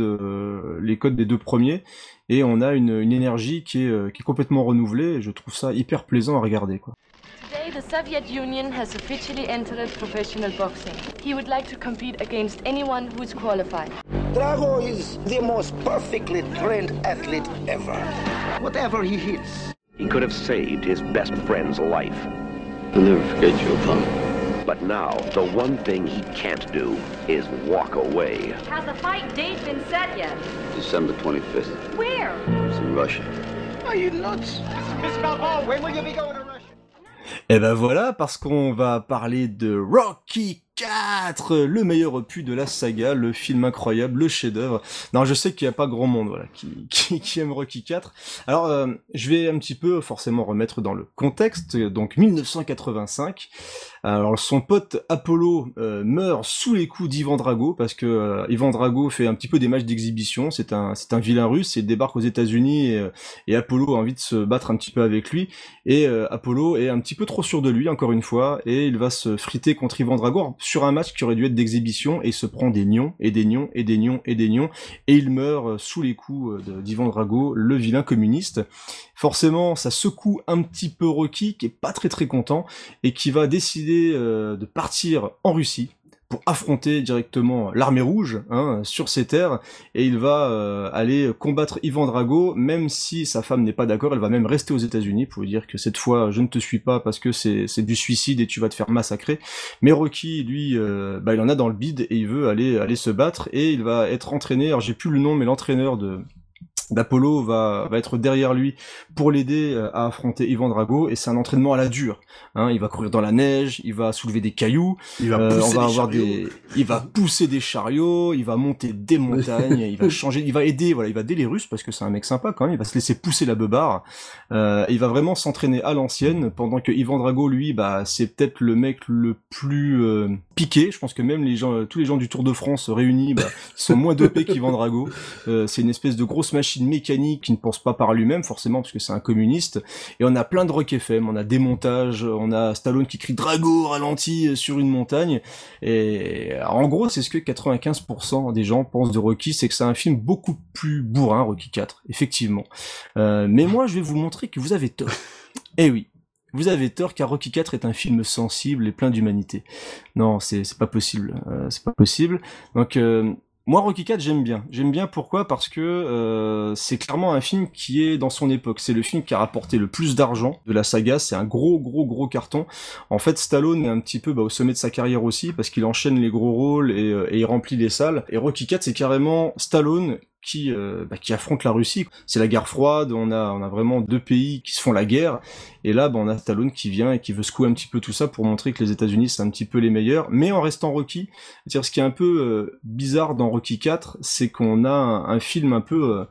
des deux premiers, et on a une énergie qui est complètement renouvelée, et je trouve ça hyper plaisant à regarder, quoi. Today, the Soviet Union has officially entered professional boxing. He would like to compete against anyone who is qualified. Drago is the most perfectly trained athlete ever. Whatever he hits, he could have saved his best friend's life. I'll never forget you, Apollo. But now, the one thing he can't do is walk away. Has the fight date been set yet? December 25th. Where? It's in Russia. Are you nuts? Miss Balboa, when will you be going to Russia? Et ben voilà, parce qu'on va parler de Rocky 4, le meilleur opus de la saga, le film incroyable, le chef-d'œuvre. Non, je sais qu'il n'y a pas grand monde, voilà, qui aime Rocky 4. Alors, je vais un petit peu forcément remettre dans le contexte. Donc 1985. Alors son pote Apollo meurt sous les coups d'Ivan Drago, parce que Ivan Drago fait un petit peu des matchs d'exhibition. C'est un vilain russe, il débarque aux États-Unis et Apollo a envie de se battre un petit peu avec lui. Et Apollo est un petit peu trop sûr de lui, encore une fois, et il va se friter contre Ivan Drago sur un match qui aurait dû être d'exhibition, et il se prend des nions, et des nions, et des nions, et des nions, et il meurt sous les coups d'Ivan Drago, le vilain communiste. Forcément, ça secoue un petit peu Rocky, qui est pas très très content, et qui va décider de partir en Russie, pour affronter directement l'armée rouge, sur ses terres, et il va aller combattre Ivan Drago, même si sa femme n'est pas d'accord. Elle va même rester aux États-Unis pour lui dire que cette fois je ne te suis pas parce que c'est du suicide et tu vas te faire massacrer. Mais Rocky, lui, il en a dans le bide et il veut aller se battre, et il va être entraîné. Alors j'ai plus le nom, mais l'entraîneur d'Apollo va être derrière lui pour l'aider à affronter Ivan Drago, et c'est un entraînement à la dure. Hein, il va courir dans la neige, il va soulever des cailloux, il va pousser des chariots, il va monter des montagnes, il va aider les Russes parce que c'est un mec sympa quand même. Il va se laisser pousser la beubare. Il va vraiment s'entraîner à l'ancienne, pendant que Ivan Drago, lui, c'est peut-être le mec le plus piqué. Je pense que même tous les gens du Tour de France réunis, sont moins dopés qu'Ivan Drago. C'est une espèce de grosse machine mécanique qui ne pense pas par lui-même forcément parce que c'est un communiste, et on a plein de Rock FM, on a des montages, on a Stallone qui crie Drago ralenti sur une montagne, et en gros c'est ce que 95% des gens pensent de Rocky, c'est que c'est un film beaucoup plus bourrin, Rocky 4, effectivement. Mais moi je vais vous montrer que vous avez tort. Eh oui, vous avez tort, car Rocky 4 est un film sensible et plein d'humanité. Non, c'est pas possible, c'est pas possible. Donc moi, Rocky 4, j'aime bien. J'aime bien pourquoi ? Parce que c'est clairement un film qui est dans son époque. C'est le film qui a rapporté le plus d'argent de la saga. C'est un gros carton. En fait, Stallone est un petit peu au sommet de sa carrière aussi, parce qu'il enchaîne les gros rôles et il remplit les salles. Et Rocky 4, c'est carrément Stallone qui affronte la Russie. C'est la guerre froide, on a vraiment deux pays qui se font la guerre, et là on a Stallone qui vient et qui veut secouer un petit peu tout ça pour montrer que les États-Unis c'est un petit peu les meilleurs, mais en restant Rocky. C'est-à-dire, ce qui est un peu bizarre dans Rocky 4, c'est qu'on a un film un peu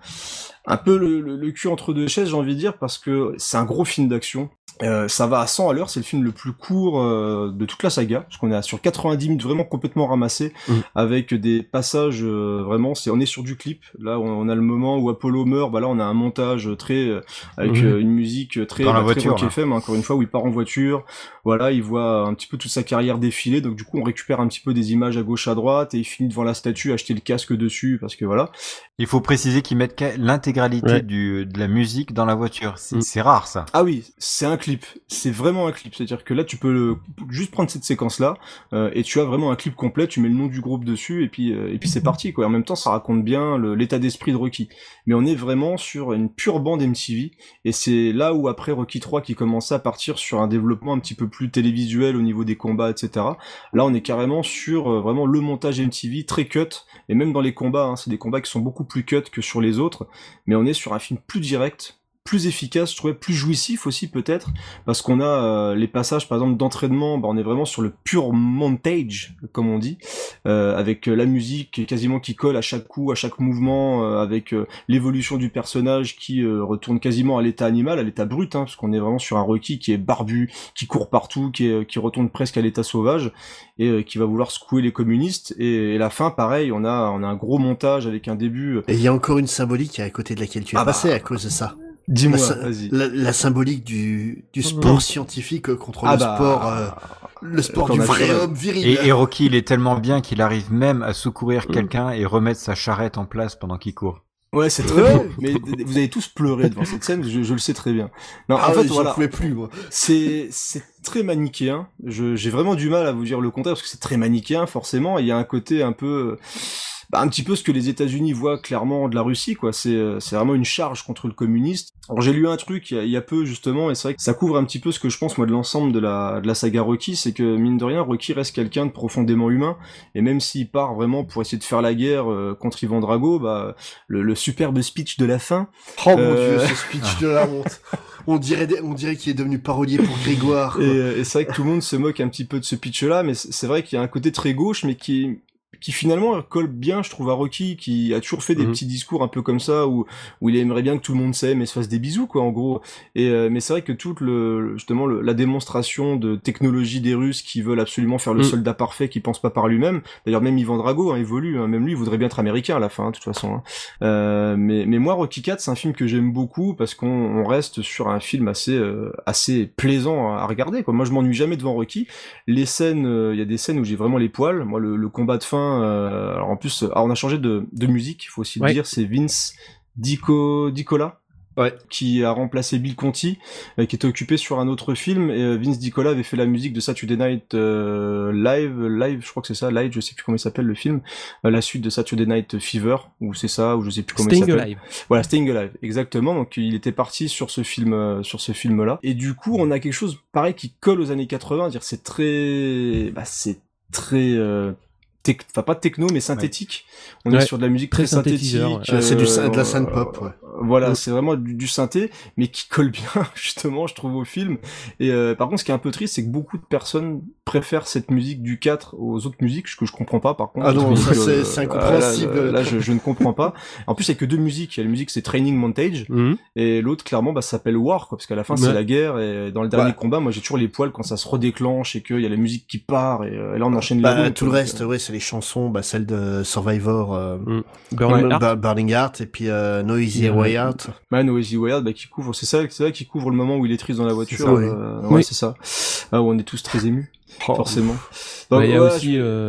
le cul entre deux chaises, j'ai envie de dire, parce que c'est un gros film d'action. Ça va à 100 à l'heure, c'est le film le plus court de toute la saga, parce qu'on est sur 90 minutes vraiment complètement ramassé, avec des passages vraiment, on est sur du clip. Là on a le moment où Apollo meurt, là on a un montage très avec une musique très Rock FM, encore une fois, où il part en voiture, voilà, il voit un petit peu toute sa carrière défiler, donc du coup on récupère un petit peu des images à gauche à droite, et il finit devant la statue, acheter le casque dessus, parce que voilà. Il faut préciser qu'ils mettent l'intégralité de la musique dans la voiture, c'est rare ça. Ah oui, c'est un clip, c'est vraiment un clip, c'est-à-dire que là tu peux juste prendre cette séquence-là, et tu as vraiment un clip complet, tu mets le nom du groupe dessus, et puis c'est parti, quoi. En même temps ça raconte bien l'état d'esprit de Rocky, mais on est vraiment sur une pure bande MTV, et c'est là où après Rocky 3 qui commençait à partir sur un développement un petit peu plus télévisuel au niveau des combats, etc. Là on est carrément sur vraiment le montage MTV très cut, et même dans les combats, c'est des combats qui sont beaucoup plus cut que sur les autres, mais on est sur un film plus direct, plus efficace, je trouvais, plus jouissif aussi peut-être, parce qu'on a les passages par exemple d'entraînement, on est vraiment sur le pur montage, comme on dit, avec la musique quasiment qui colle à chaque coup, à chaque mouvement, avec l'évolution du personnage qui retourne quasiment à l'état animal, à l'état brut, parce qu'on est vraiment sur un Rocky qui est barbu, qui court partout, qui retourne presque à l'état sauvage, et qui va vouloir secouer les communistes, et la fin pareil, on a un gros montage avec un début. Et il y a encore une symbolique à côté de laquelle tu es passé à cause de ça. Dis-moi, vas-y. La symbolique du sport scientifique contre le sport du vrai homme viril. Et Rocky, il est tellement bien qu'il arrive même à secourir quelqu'un et remettre sa charrette en place pendant qu'il court. Ouais, c'est très beau. Mais vous avez tous pleuré devant cette scène, je le sais très bien. Non, en fait, voilà. J'en pouvais plus, moi. C'est très manichéen. J'ai vraiment du mal à vous dire le contraire, parce que c'est très manichéen, forcément. Il y a un côté un peu, un petit peu ce que les États-Unis voient clairement de la Russie, quoi. C'est vraiment une charge contre le communiste. Alors j'ai lu un truc il y a peu justement, et c'est vrai que ça couvre un petit peu ce que je pense moi de l'ensemble de la saga Rocky, c'est que mine de rien Rocky reste quelqu'un de profondément humain, et même s'il part vraiment pour essayer de faire la guerre contre Ivan Drago, le superbe speech de la fin. Oh mon Dieu, ce speech de la honte. On dirait qu'il est devenu parolier pour Grégoire. Et c'est vrai que tout le monde se moque un petit peu de ce pitch-là, mais c'est vrai qu'il y a un côté très gauche, mais qui finalement colle bien, je trouve, à Rocky, qui a toujours fait des petits discours un peu comme ça, où il aimerait bien que tout le monde s'aime et se fasse des bisous, quoi, en gros. Mais c'est vrai que toute justement la démonstration de technologie des Russes qui veulent absolument faire le soldat parfait, qui pense pas par lui-même. D'ailleurs, même Ivan Drago évolue, même lui, il voudrait bien être américain à la fin, de toute façon. Mais moi, Rocky 4, c'est un film que j'aime beaucoup parce qu'on reste sur un film assez plaisant à regarder, quoi. Moi, je m'ennuie jamais devant Rocky. Les scènes, il y a des scènes où j'ai vraiment les poils. Moi, le combat de fin. Alors en plus, on a changé de musique, il faut aussi le dire, c'est Vince Dicola. Qui a remplacé Bill Conti, qui était occupé sur un autre film, et Vince Dicola avait fait la musique de Saturday Night Live, je crois que c'est ça, Live, je sais plus comment il s'appelle le film, la suite de Saturday Night Fever, ou c'est ça, ou je sais plus comment il s'appelle. Alive. Voilà, Staying Alive, exactement, donc il était parti sur ce film-là, et du coup on a quelque chose pareil qui colle aux années 80, dire c'est très pas techno mais synthétique. On est sur de la musique très synthétique. C'est de la synth pop. Ouais. Voilà, c'est vraiment du synthé, mais qui colle bien justement, je trouve, au film. Et par contre, ce qui est un peu triste, c'est que beaucoup de personnes préfèrent cette musique du 4 aux autres musiques, ce que je comprends pas. Par contre, c'est incompréhensible. Là, je ne comprends pas. En plus, il y a que 2 musiques. Il y a la musique, c'est Training Montage, et l'autre, clairement, ça s'appelle War, quoi, parce qu'à la fin, c'est la guerre. Et dans le dernier combat, moi, j'ai toujours les poils quand ça se redéclenche et qu'il y a la musique qui part. Et là, on enchaîne les tout le reste, c'est les chansons, celle de Survivor, Burning Heart, et puis No Easy Way Out. No Easy Way Out, qui couvre, c'est ça qui couvre le moment où il est triste dans la voiture. C'est ça. Où on est tous très émus, forcément. Il y a aussi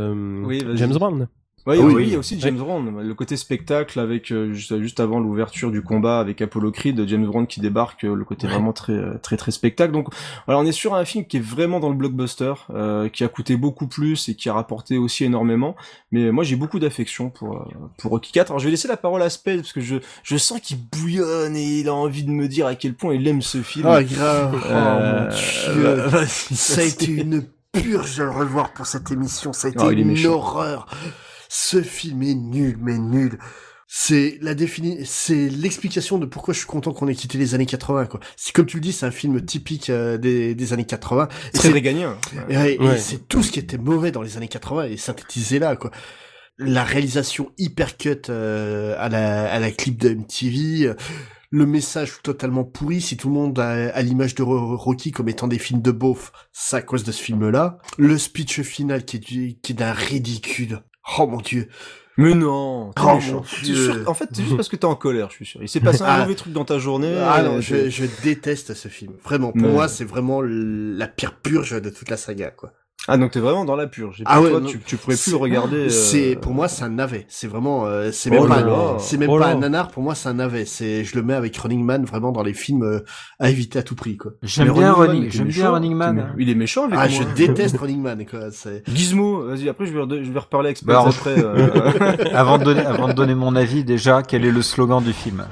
James Brown. Oui, il y a aussi James Brown, le côté spectacle avec juste avant l'ouverture du combat avec Apollo Creed, James Brown qui débarque, le côté vraiment très très très spectacle. Donc voilà, on est sur un film qui est vraiment dans le blockbuster, qui a coûté beaucoup plus et qui a rapporté aussi énormément. Mais moi j'ai beaucoup d'affection pour Rocky IV. Alors je vais laisser la parole à Spade parce que je sens qu'il bouillonne et il a envie de me dire à quel point il aime ce film. Ah grave. Mon Dieu. Ça a été une purge de le revoir pour cette émission. Ça a été une horreur. Ce film est nul, mais nul. C'est l'explication de pourquoi je suis content qu'on ait quitté les années 80, quoi. C'est comme tu le dis, c'est un film typique des années 80. Très réganien. Et c'est tout ce qui était mauvais dans les années 80 et synthétisé là, quoi. La réalisation hyper cut à la clip de MTV, le message totalement pourri. Si tout le monde a l'image de Rocky comme étant des films de beauf, c'est à cause de ce film-là. Le speech final qui est d'un ridicule. Oh mon Dieu. Mais non, t'es méchant. En fait, c'est juste parce que t'es en colère, je suis sûr. Il s'est passé un mauvais truc dans ta journée. Ah non, je déteste ce film. Vraiment, pour moi, c'est vraiment la pire purge de toute la saga, quoi. Ah, donc t'es vraiment dans la purge. Toi, tu pourrais plus le regarder. Pour moi, c'est un navet. C'est vraiment, c'est même pas un nanar. Pour moi, c'est un navet. Je le mets avec Running Man vraiment dans les films à éviter à tout prix, quoi. J'aime bien Running Man. Il est méchant, lui. Je déteste Running Man, quoi. Gizmo, vas-y, après, je vais reparler avec Spade après. Avant de donner mon avis, déjà, quel est le slogan du film?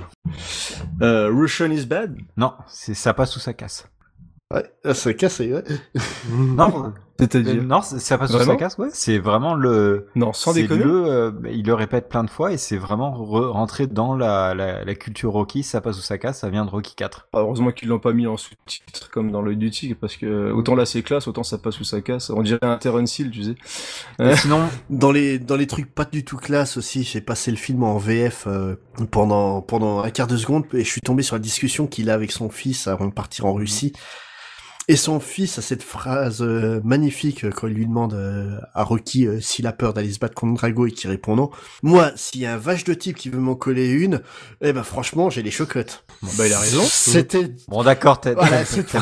Russian is bad? Non, c'est ça passe ou ça casse. Ouais, ça casse, ouais. Non, c'est-à-dire non, ça passe ou ça casse, ouais. C'est vraiment le. Non, sans déconner. Il le répète plein de fois et c'est vraiment rentré dans la culture Rocky. Ça passe ou ça casse, ça vient de Rocky 4. Heureusement qu'ils l'ont pas mis en sous-titre comme dans l'œil du tigre parce que autant là c'est classe, autant ça passe ou ça casse. On dirait un Terence Hill, tu sais. Sinon, dans les trucs pas du tout classe aussi, j'ai passé le film en VF pendant un quart de seconde et je suis tombé sur la discussion qu'il a avec son fils avant de partir en Russie. Et son fils a cette phrase magnifique quand il lui demande à Rocky s'il a peur d'aller se battre contre Drago et qu'il répond non. Moi, s'il y a un vache de type qui veut m'en coller une, franchement, j'ai les chocottes. Bon, il a raison. C'était... Bon, d'accord, t'aimes pas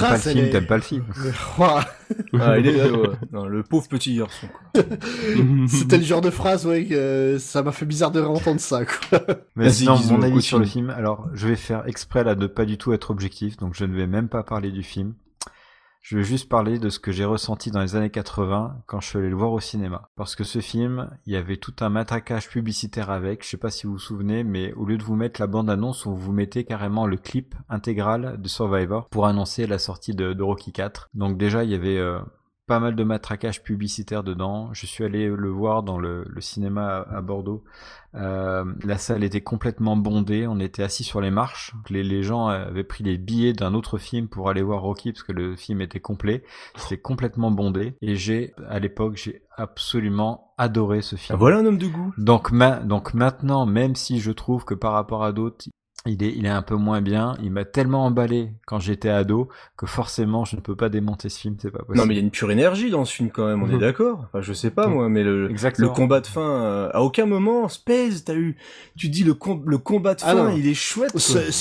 le film. Il est non, le pauvre petit garçon, quoi. C'était le genre de phrase, que ça m'a fait bizarre de réentendre ça, quoi. Mais sinon, mon avis sur le film, alors, je vais faire exprès là de pas du tout être objectif, donc je ne vais même pas parler du film. Je vais juste parler de ce que j'ai ressenti dans les années 80 quand je suis allé le voir au cinéma. Parce que ce film, il y avait tout un matraquage publicitaire avec, je sais pas si vous vous souvenez, mais au lieu de vous mettre la bande-annonce, on vous mettait carrément le clip intégral de Survivor pour annoncer la sortie de Rocky 4. Donc déjà, il y avait pas mal de matraquage publicitaire dedans. Je suis allé le voir dans le cinéma à Bordeaux. La salle était complètement bondée, on était assis sur les marches, les gens avaient pris les billets d'un autre film pour aller voir Rocky parce que le film était complet, c'était complètement bondé et à l'époque j'ai absolument adoré ce film. Voilà un homme de goût. Donc maintenant, même si je trouve que par rapport à d'autres il est un peu moins bien, il m'a tellement emballé quand j'étais ado que forcément je ne peux pas démonter ce film, c'est pas possible. Non mais il y a une pure énergie dans ce film quand même, on est d'accord. Enfin je sais pas moi, mais le combat de fin, à aucun moment, Space, tu dis le combat de fin, il est chouette.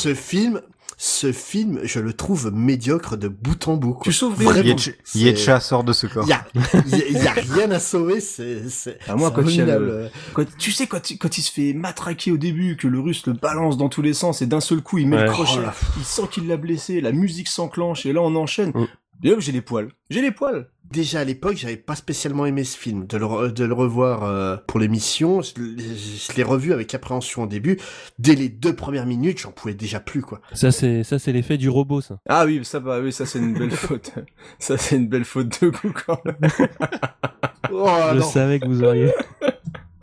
Ce film, je le trouve médiocre de bout en bout. Quoi. Tu sauves Yetcha sort de ce corps. Il y a rien à sauver, c'est moi quand tu sais quand il se fait matraquer au début, que le Russe le balance dans tous les sens et d'un seul coup il met le crochet, il sent qu'il l'a blessé, la musique s'enclenche et là on enchaîne. Et hop, j'ai les poils. Déjà à l'époque, j'avais pas spécialement aimé ce film. De le revoir pour l'émission, je l'ai revu avec appréhension au début. Dès les 2 premières minutes, j'en pouvais déjà plus, quoi. Ça c'est l'effet du robot, ça. Ah oui, ça c'est une belle faute. Ça c'est une belle faute de goût quand même. Je savais que vous auriez.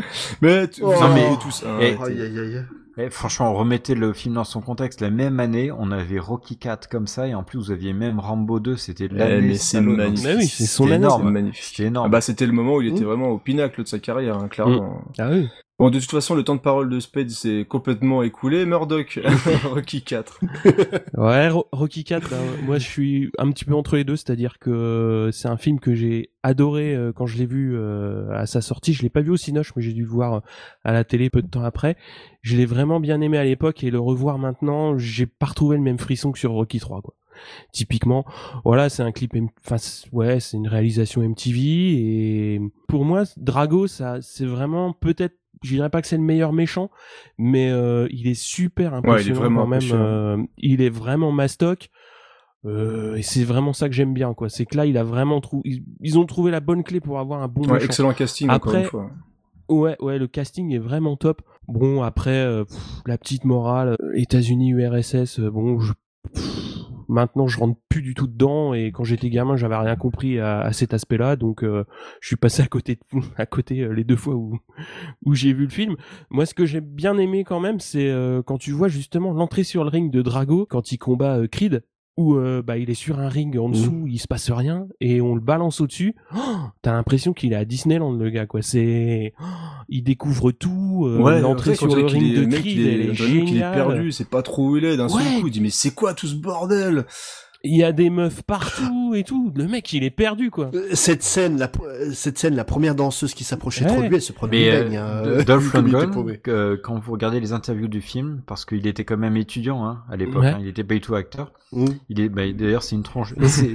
Mais non, mais tous. Franchement, remettez le film dans son contexte. La même année, on avait Rocky 4 comme ça, et en plus vous aviez même Rambo 2. C'était l'année. Mais c'est magnifique. Mais oui, c'est son année. Énorme. Magnifique. C'était énorme. Ah bah c'était le moment où il était vraiment au pinacle de sa carrière, hein, clairement. Ah oui. Bon, de toute façon, le temps de parole de Spade s'est complètement écoulé. Murdoch, Rocky 4. Ouais, Rocky 4, moi je suis un petit peu entre les deux, c'est-à-dire que c'est un film que j'ai adoré quand je l'ai vu à sa sortie. Je l'ai pas vu au Cinoche, mais j'ai dû le voir à la télé peu de temps après. Je l'ai vraiment bien aimé à l'époque et le revoir maintenant, j'ai pas retrouvé le même frisson que sur Rocky 3, quoi. Typiquement, voilà, c'est un clip, c'est une réalisation MTV et pour moi, Drago, ça, c'est vraiment peut-être, je dirais pas que c'est le meilleur méchant, mais il est super impressionnant, il est vraiment quand même. impressionnant. Il est vraiment mastoc. Et c'est vraiment ça que j'aime bien, quoi. C'est que là, ils ont trouvé la bonne clé pour avoir un bon méchant. Excellent casting, encore une fois. Ouais, le casting est vraiment top. Bon, après, la petite morale, États-Unis, URSS, maintenant je rentre plus du tout dedans, et quand j'étais gamin j'avais rien compris à cet aspect-là, donc je suis passé à côté les deux fois où j'ai vu le film. Moi, ce que j'ai bien aimé quand même, c'est quand tu vois justement l'entrée sur le ring de Drago quand il combat Creed, où il est sur un ring en dessous, il se passe rien et on le balance au-dessus. T'as l'impression qu'il est à Disneyland, le gars, quoi. Il découvre tout. L'entrée sur le ring de Creed, elle est géniale. Il est perdu, c'est pas trop où il est. D'un seul coup, il dit mais c'est quoi tout ce bordel? Il y a des meufs partout et tout. Le mec, il est perdu, quoi. Cette scène, la première danseuse qui s'approchait trop de lui, elle se prenait une baigne. Dolph Lundgren, quand vous regardez les interviews du film, parce qu'il était quand même étudiant à l'époque, il était pas du tout acteur. D'ailleurs, c'est une tronche. C'est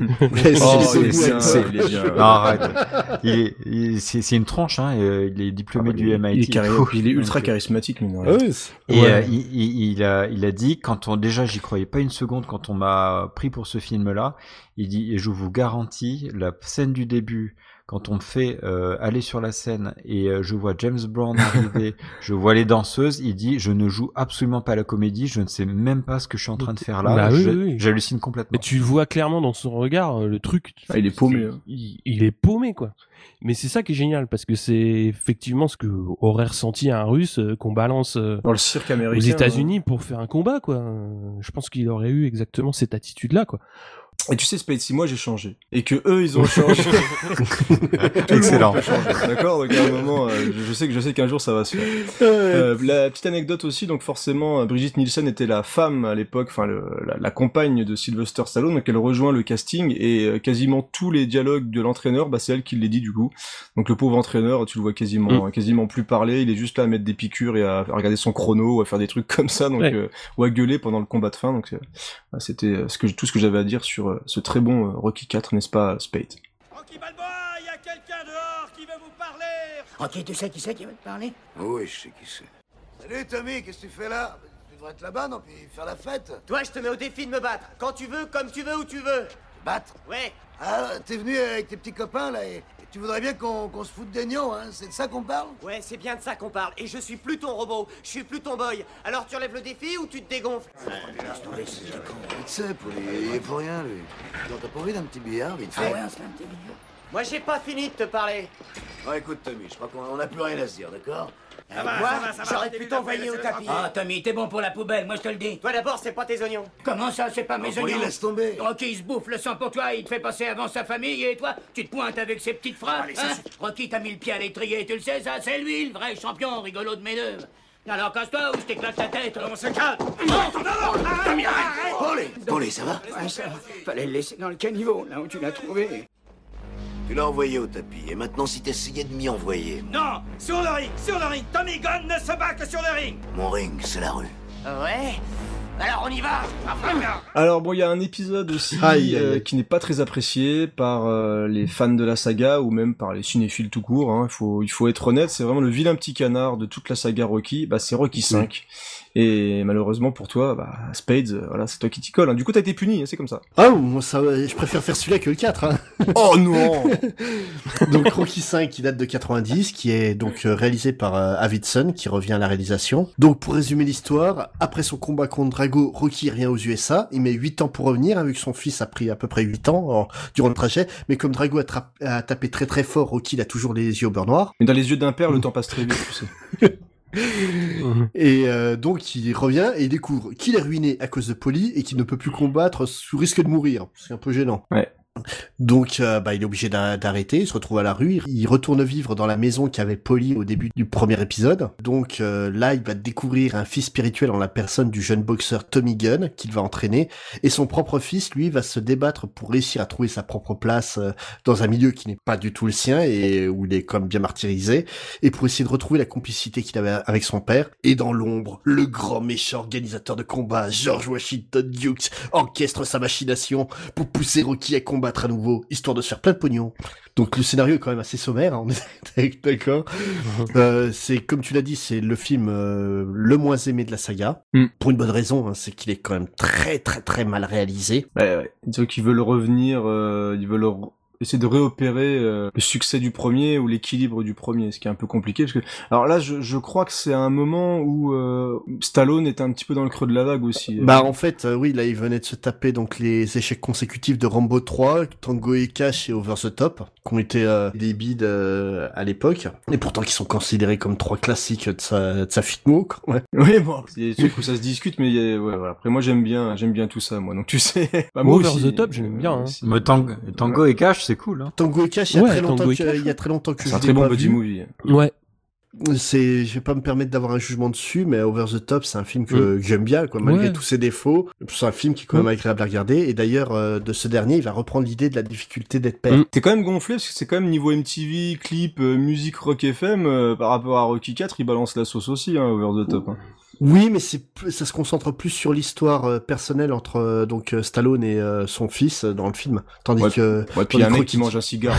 une tronche, il est diplômé du MIT. Il est ultra charismatique, mine de rien. Et il a dit, déjà j'y croyais pas une seconde quand on m'a pris pour ce film-là, il dit, et je vous garantis, la scène du début, quand on me fait aller sur la scène et je vois James Brown arriver, je vois les danseuses, il dit, je ne joue absolument pas la comédie, je ne sais même pas ce que je suis en train de faire là, j'hallucine complètement. Mais tu vois clairement dans son regard le truc. Il est paumé. Il est paumé, quoi. Mais c'est ça qui est génial, parce que c'est effectivement ce que aurait ressenti un Russe qu'on balance dans le cirque américain aux États-Unis pour faire un combat, quoi. Je pense qu'il aurait eu exactement cette attitude-là, quoi. Et tu sais, Spade, si moi j'ai changé, et que eux ils ont changé, excellent. D'accord, donc à un moment, je sais qu'un jour ça va se faire. La petite anecdote aussi, donc forcément, Brigitte Nielsen était la femme à l'époque, enfin la compagne de Sylvester Stallone, donc elle rejoint le casting et quasiment tous les dialogues de l'entraîneur, c'est elle qui les dit du coup. Donc le pauvre entraîneur, tu le vois quasiment plus parler, il est juste là à mettre des piqûres et à regarder son chrono, ou à faire des trucs comme ça, donc ou à gueuler pendant le combat de fin. Donc c'était tout ce que j'avais à dire sur ce très bon Rocky 4, n'est-ce pas, Spade? Rocky Balboa, il y a quelqu'un dehors qui veut vous parler. Rocky, tu sais qui c'est qui veut te parler? Oui, je sais qui c'est. Salut Tommy, qu'est-ce que tu fais là? Tu devrais être là-bas, non? Puis faire la fête. Toi, je te mets au défi de me battre. Quand tu veux, comme tu veux, où tu veux. Te battre? Ouais. Ah, t'es venu avec tes petits copains, là, et tu voudrais bien qu'on se foute des nions, hein? C'est de ça qu'on parle? Ouais, c'est bien de ça qu'on parle. Et je suis plus ton robot, je suis plus ton boy. Alors tu relèves le défi ou tu te dégonfles? Laisse tomber, c'est vite fait, il est pour rien, lui. Non, t'as pas envie d'un petit billard, vite fait? Ah ouais, on se fait un petit billard. Moi, j'ai pas fini de te parler. Ouais, écoute, Tommy, je crois qu'on a plus rien à se dire, d'accord? Moi, j'aurais pu t'envoyer au tapis. Ah, Tommy, t'es bon pour la poubelle, moi je te le dis. Toi d'abord, c'est pas tes oignons. Comment ça, c'est pas mes oignons? Laisse tomber. Rocky, il se bouffe le sang pour toi, il te fait passer avant sa famille, et toi, tu te pointes avec ses petites phrases. Rocky t'a mis le pied à l'étrier, tu le sais, ça, c'est lui, le vrai champion rigolo de mes deux. Alors casse-toi ou je t'éclate ta tête. On se calme. Tommy, arrête. Paulie, ça va? Ouais, ça va. Fallait le laisser dans le caniveau, là où tu l'as trouvé. Tu l'as envoyé au tapis, et maintenant si t'essayais de m'y envoyer... Non, sur le ring, Tommy Gunn ne se bat que sur le ring. Mon ring, c'est la rue. Ouais. Alors on y va. Alors bon, il y a un épisode aussi qui n'est pas très apprécié par les fans de la saga ou même par les cinéphiles tout court. Hein. Il faut être honnête, c'est vraiment le vilain petit canard de toute la saga Rocky. C'est Rocky 5. Et malheureusement pour toi, Spades, voilà, c'est toi qui t'y colle. Hein. Du coup, t'as été puni, c'est comme ça. Ah, moi, je préfère faire celui-là que le 4. Hein. Oh non. Donc Rocky 5 qui date de 90, qui est donc réalisé par Arvidsson, qui revient à la réalisation. Donc pour résumer l'histoire, après son combat contre Drago, Rocky revient aux USA, il met 8 ans pour revenir, hein, vu que son fils a pris à peu près 8 ans durant le trajet, mais comme Drago a tapé très très fort, Rocky il a toujours les yeux au beurre noir. Mais dans les yeux d'un père, le temps passe très vite, tu sais. Et donc il revient et il découvre qu'il est ruiné à cause de Polly et qu'il ne peut plus combattre sous risque de mourir. C'est un peu gênant. Ouais. Donc il est obligé d'arrêter, il se retrouve à la rue, il retourne vivre dans la maison qu'avait Polly au début du premier épisode. Donc là il va découvrir un fils spirituel en la personne du jeune boxeur Tommy Gunn qu'il va entraîner, et son propre fils lui va se débattre pour réussir à trouver sa propre place dans un milieu qui n'est pas du tout le sien et où il est comme bien martyrisé, et pour essayer de retrouver la complicité qu'il avait avec son père. Et dans l'ombre, le grand méchant organisateur de combat George Washington Dukes orchestre sa machination pour pousser Rocky à combattre à nouveau, histoire de se faire plein de pognon. Donc le scénario est quand même assez sommaire, hein, on est d'accord. C'est, comme tu l'as dit, c'est le film le moins aimé de la saga, pour une bonne raison, hein, c'est qu'il est quand même très très très mal réalisé. Ouais. Disons qu'ils veulent revenir, ils veulent essayer de réopérer le succès du premier ou l'équilibre du premier, ce qui est un peu compliqué parce que alors là je crois que c'est un moment où Stallone était un petit peu dans le creux de la vague aussi. En fait oui, là il venait de se taper donc les échecs consécutifs de Rambo 3, Tango et Cash et Over the Top qui ont été des bides à l'époque, et pourtant qui sont considérés comme 3 classiques de sa fitmo quoi. Ouais. Oui, bon, c'est des trucs où ça se discute, mais voilà. Après moi j'aime bien tout ça moi, donc tu sais. Moi Over aussi, the Top j'aime bien. Hein. Mais Tango et Cash c'est cool. Hein. Tango et Cash, il y a très longtemps que c'est un très bon buddy movie. Ouais. Je vais pas me permettre d'avoir un jugement dessus, mais Over the Top, c'est un film que j'aime bien, quoi, malgré tous ses défauts. C'est un film qui est quand même agréable à regarder. Et d'ailleurs, de ce dernier, il va reprendre l'idée de la difficulté d'être père. T'es quand même gonflé parce que c'est quand même niveau MTV, clip, musique Rock FM, par rapport à Rocky 4, il balance la sauce aussi, hein, Over the Top. Hein. Oui, mais ça se concentre plus sur l'histoire personnelle entre donc Stallone et son fils dans le film, tandis que puis il y a un mec qui mange un cigare.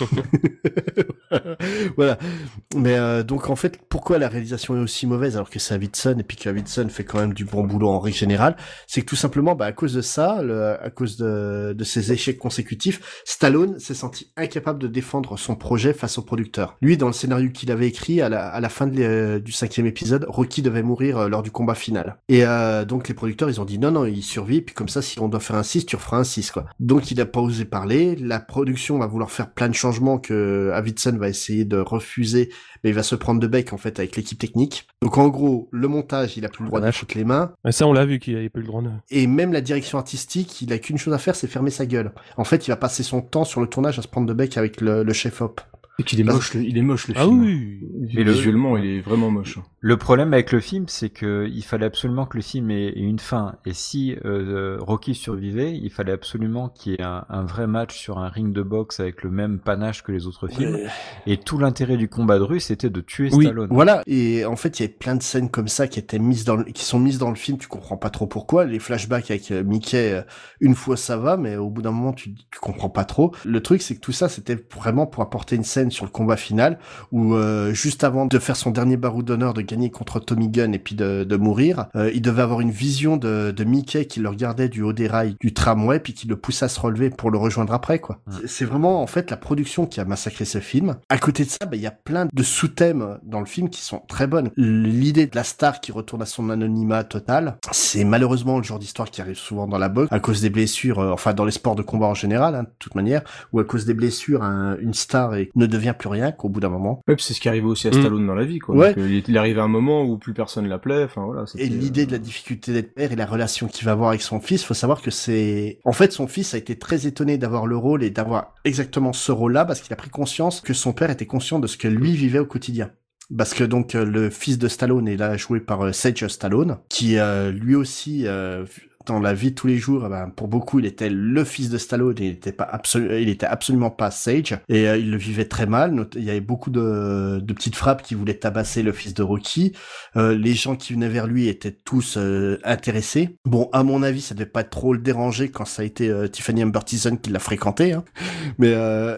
Voilà. Mais donc en fait, pourquoi la réalisation est aussi mauvaise alors que c'est Avildsen et puis qu'Avildsen fait quand même du bon boulot en règle générale, c'est que tout simplement à cause de ça, à cause de ses échecs consécutifs, Stallone s'est senti incapable de défendre son projet face au producteur. Lui, dans le scénario qu'il avait écrit à la fin du 5e épisode, Rocky devait mourir lors du combat final. Et donc les producteurs, ils ont dit non, il survit, puis comme ça, si on doit faire un 6, tu referas un 6, quoi. Donc il a pas osé parler, la production va vouloir faire plein de changements que Avildsen va essayer de refuser, mais il va se prendre de bec, en fait, avec l'équipe technique. Donc en gros, le montage, il a plus le droit de foutre les mains. Et ça, on l'a vu qu'il avait plus le droit de... Et même la direction artistique, il a qu'une chose à faire, c'est fermer sa gueule. En fait, il va passer son temps sur le tournage à se prendre de bec avec le chef-op. Et qu'il est moche, il est moche le film. Ah oui. Visuellement, il est vraiment moche. Le problème avec le film, c'est que il fallait absolument que le film ait une fin. Et si Rocky survivait, il fallait absolument qu'il y ait un vrai match sur un ring de boxe avec le même panache que les autres films. Et tout l'intérêt du combat de rue, c'était de tuer Stallone. Voilà. Et en fait, il y avait plein de scènes comme ça qui sont mises dans le film. Tu comprends pas trop pourquoi. Les flashbacks avec Mickey, une fois ça va, mais au bout d'un moment, tu comprends pas trop. Le truc, c'est que tout ça, c'était vraiment pour apporter une scène sur le combat final où juste avant de faire son dernier baroud d'honneur, de gagner contre Tommy Gunn et puis de mourir, il devait avoir une vision de Mickey qui le regardait du haut des rails du tramway puis qui le poussait à se relever pour le rejoindre après, quoi. C'est vraiment en fait la production qui a massacré ce film. À côté de ça, il y a plein de sous-thèmes dans le film qui sont très bonnes. L'idée de la star qui retourne à son anonymat total, c'est malheureusement le genre d'histoire qui arrive souvent dans la boxe à cause des blessures, enfin dans les sports de combat en général, hein, de toute manière, ou à cause des blessures, une star ne devient plus rien qu'au bout d'un moment. Ouais, c'est ce qui arrivait aussi à Stallone dans la vie, quoi. Ouais. Donc, il arrive à un moment où plus personne l'appelait, enfin voilà. Et l'idée de la difficulté d'être père et la relation qu'il va avoir avec son fils, faut savoir que en fait, son fils a été très étonné d'avoir le rôle et d'avoir exactement ce rôle-là parce qu'il a pris conscience que son père était conscient de ce que lui vivait au quotidien. Parce que donc le fils de Stallone est là joué par Sage Stallone, qui lui aussi dans la vie de tous les jours, pour beaucoup, il était le fils de Stallone et il était absolument pas Sage et il le vivait très mal. Il y avait beaucoup de petites frappes qui voulaient tabasser le fils de Rocky. Les gens qui venaient vers lui étaient tous intéressés. Bon, à mon avis, ça devait pas trop le déranger quand ça a été Tiffany Amber Thiessen qui l'a fréquenté, hein. Mais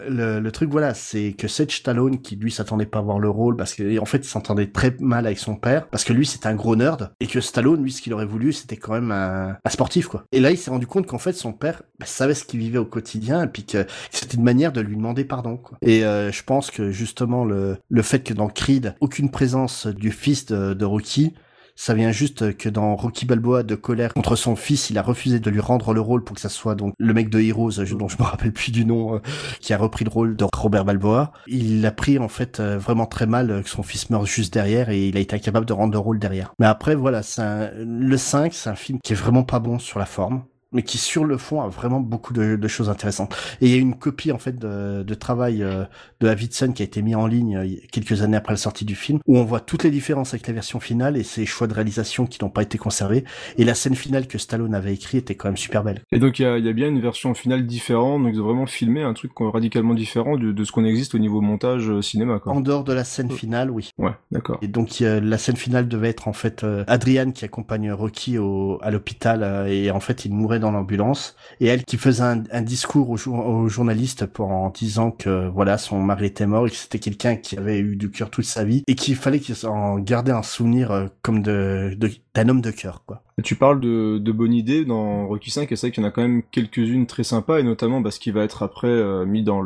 le truc, voilà, c'est que Sage Stallone, qui lui s'attendait pas à voir le rôle parce que en fait, il s'entendait très mal avec son père parce que lui, c'était un gros nerd et que Stallone, lui, ce qu'il aurait voulu, c'était quand même un sportif, quoi. Et là, il s'est rendu compte qu'en fait, son père savait ce qu'il vivait au quotidien et puis que c'était une manière de lui demander pardon, quoi. Et je pense que justement le fait que dans Creed, aucune présence du fils de Rocky, Ça vient juste que dans Rocky Balboa, de colère contre son fils, il a refusé de lui rendre le rôle pour que ça soit donc le mec de Heroes, dont je me rappelle plus du nom, qui a repris le rôle de Robert Balboa. Il a pris en fait vraiment très mal que son fils meure juste derrière et il a été incapable de rendre le rôle derrière. Mais après voilà, le 5, c'est un film qui est vraiment pas bon sur la forme, mais qui sur le fond a vraiment beaucoup de choses intéressantes. Et il y a une copie en fait de travail de Davidson qui a été mis en ligne quelques années après la sortie du film, où on voit toutes les différences avec la version finale et ses choix de réalisation qui n'ont pas été conservés. Et la scène finale que Stallone avait écrit était quand même super belle. Et donc il y a bien une version finale différente, donc ils ont vraiment filmé un truc radicalement différent de ce qu'on existe au niveau montage cinéma, quoi. En dehors de la scène finale, oui. Ouais, d'accord. Et donc la scène finale devait être en fait Adrian qui accompagne Rocky à l'hôpital et en fait il mourait dans l'ambulance et elle qui faisait un discours aux journalistes en disant que voilà, son mari était mort et que c'était quelqu'un qui avait eu du cœur toute sa vie et qu'il fallait qu'il en gardait un souvenir comme d'un homme de cœur, quoi. Tu parles de bonnes idées dans Rocky 5 et c'est vrai qu'il y en a quand même quelques-unes très sympas et notamment parce qu'il va être après mis dans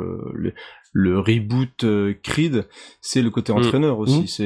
le reboot Creed, c'est le côté entraîneur aussi. C'est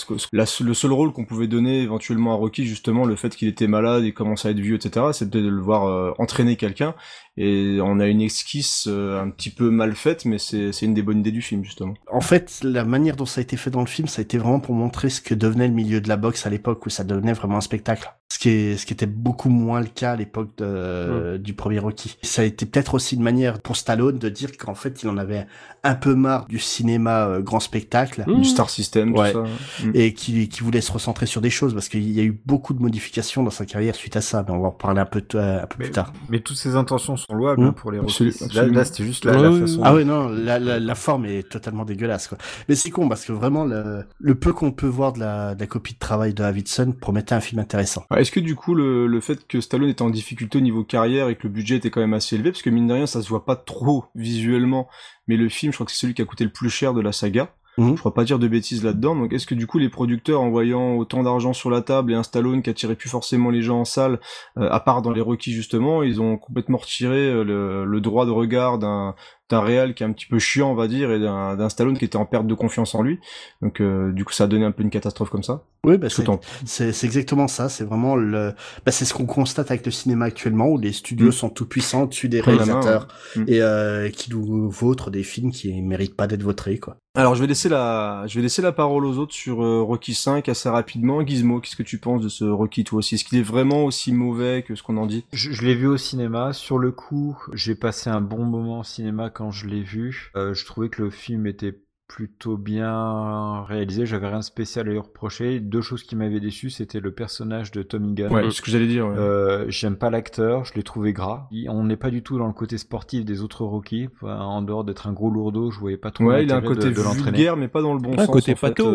le seul rôle qu'on pouvait donner éventuellement à Rocky, justement, le fait qu'il était malade et commençait à être vieux, etc., c'est peut-être de le voir entraîner quelqu'un. Et on a une esquisse un petit peu mal faite, mais c'est une des bonnes idées du film, justement. En fait, la manière dont ça a été fait dans le film, ça a été vraiment pour montrer ce que devenait le milieu de la boxe à l'époque, où ça devenait vraiment un spectacle. Ce qui était beaucoup moins le cas à l'époque du premier Rocky. Ça a été peut-être aussi une manière pour Stallone de dire qu'en fait, il en avait un peu marre du cinéma grand spectacle. Du Star System, tout ça. Et qui voulait se recentrer sur des choses, parce qu'il y a eu beaucoup de modifications dans sa carrière suite à ça, mais on va en reparler un peu plus tard. Mais toutes ces intentions sont louables pour les Rocky. Là, c'était juste la façon. Ah ouais, non, la forme est totalement dégueulasse, quoi. Mais c'est con, parce que vraiment, le peu qu'on peut voir de la copie de travail de Davidson promettait un film intéressant. Est-ce que du coup, le fait que Stallone était en difficulté au niveau carrière et que le budget était quand même assez élevé, parce que mine de rien, ça se voit pas trop visuellement, mais le film, je crois que c'est celui qui a coûté le plus cher de la saga. Je crois pas dire de bêtises là-dedans. Donc est-ce que du coup les producteurs, en voyant autant d'argent sur la table et un Stallone qui attirait plus forcément les gens en salle, à part dans les Rocky justement, ils ont complètement retiré le droit de regard d'un réal qui est un petit peu chiant, on va dire, et d'un Stallone qui était en perte de confiance en lui. Donc du coup ça a donné un peu une catastrophe comme ça. Oui, c'est exactement ça. C'est vraiment c'est ce qu'on constate avec le cinéma actuellement, où les studios sont tout puissants au-dessus des réalisateurs et qui nous vautrent des films qui méritent pas d'être vautrés, quoi. Alors je vais laisser la parole aux autres sur Rocky 5 assez rapidement. Gizmo, qu'est-ce que tu penses de ce Rocky, toi aussi? Est-ce qu'il est vraiment aussi mauvais que ce qu'on en dit? Je l'ai vu au cinéma. Sur le coup, j'ai passé un bon moment au cinéma quand je l'ai vu. Je trouvais que le film était plutôt bien réalisé, j'avais rien de spécial à lui reprocher. Deux choses qui m'avaient déçu, c'était le personnage de Tommy Gunn. Ouais, ce que j'allais dire. Ouais. J'aime pas l'acteur, je l'ai trouvé gras. On n'est pas du tout dans le côté sportif des autres Rocky. Enfin, en dehors d'être un gros lourdeau, je voyais pas trop l'intérêt il a un côté de l'entraîner. vulgaire, mais pas dans le bon sens. Un côté pato.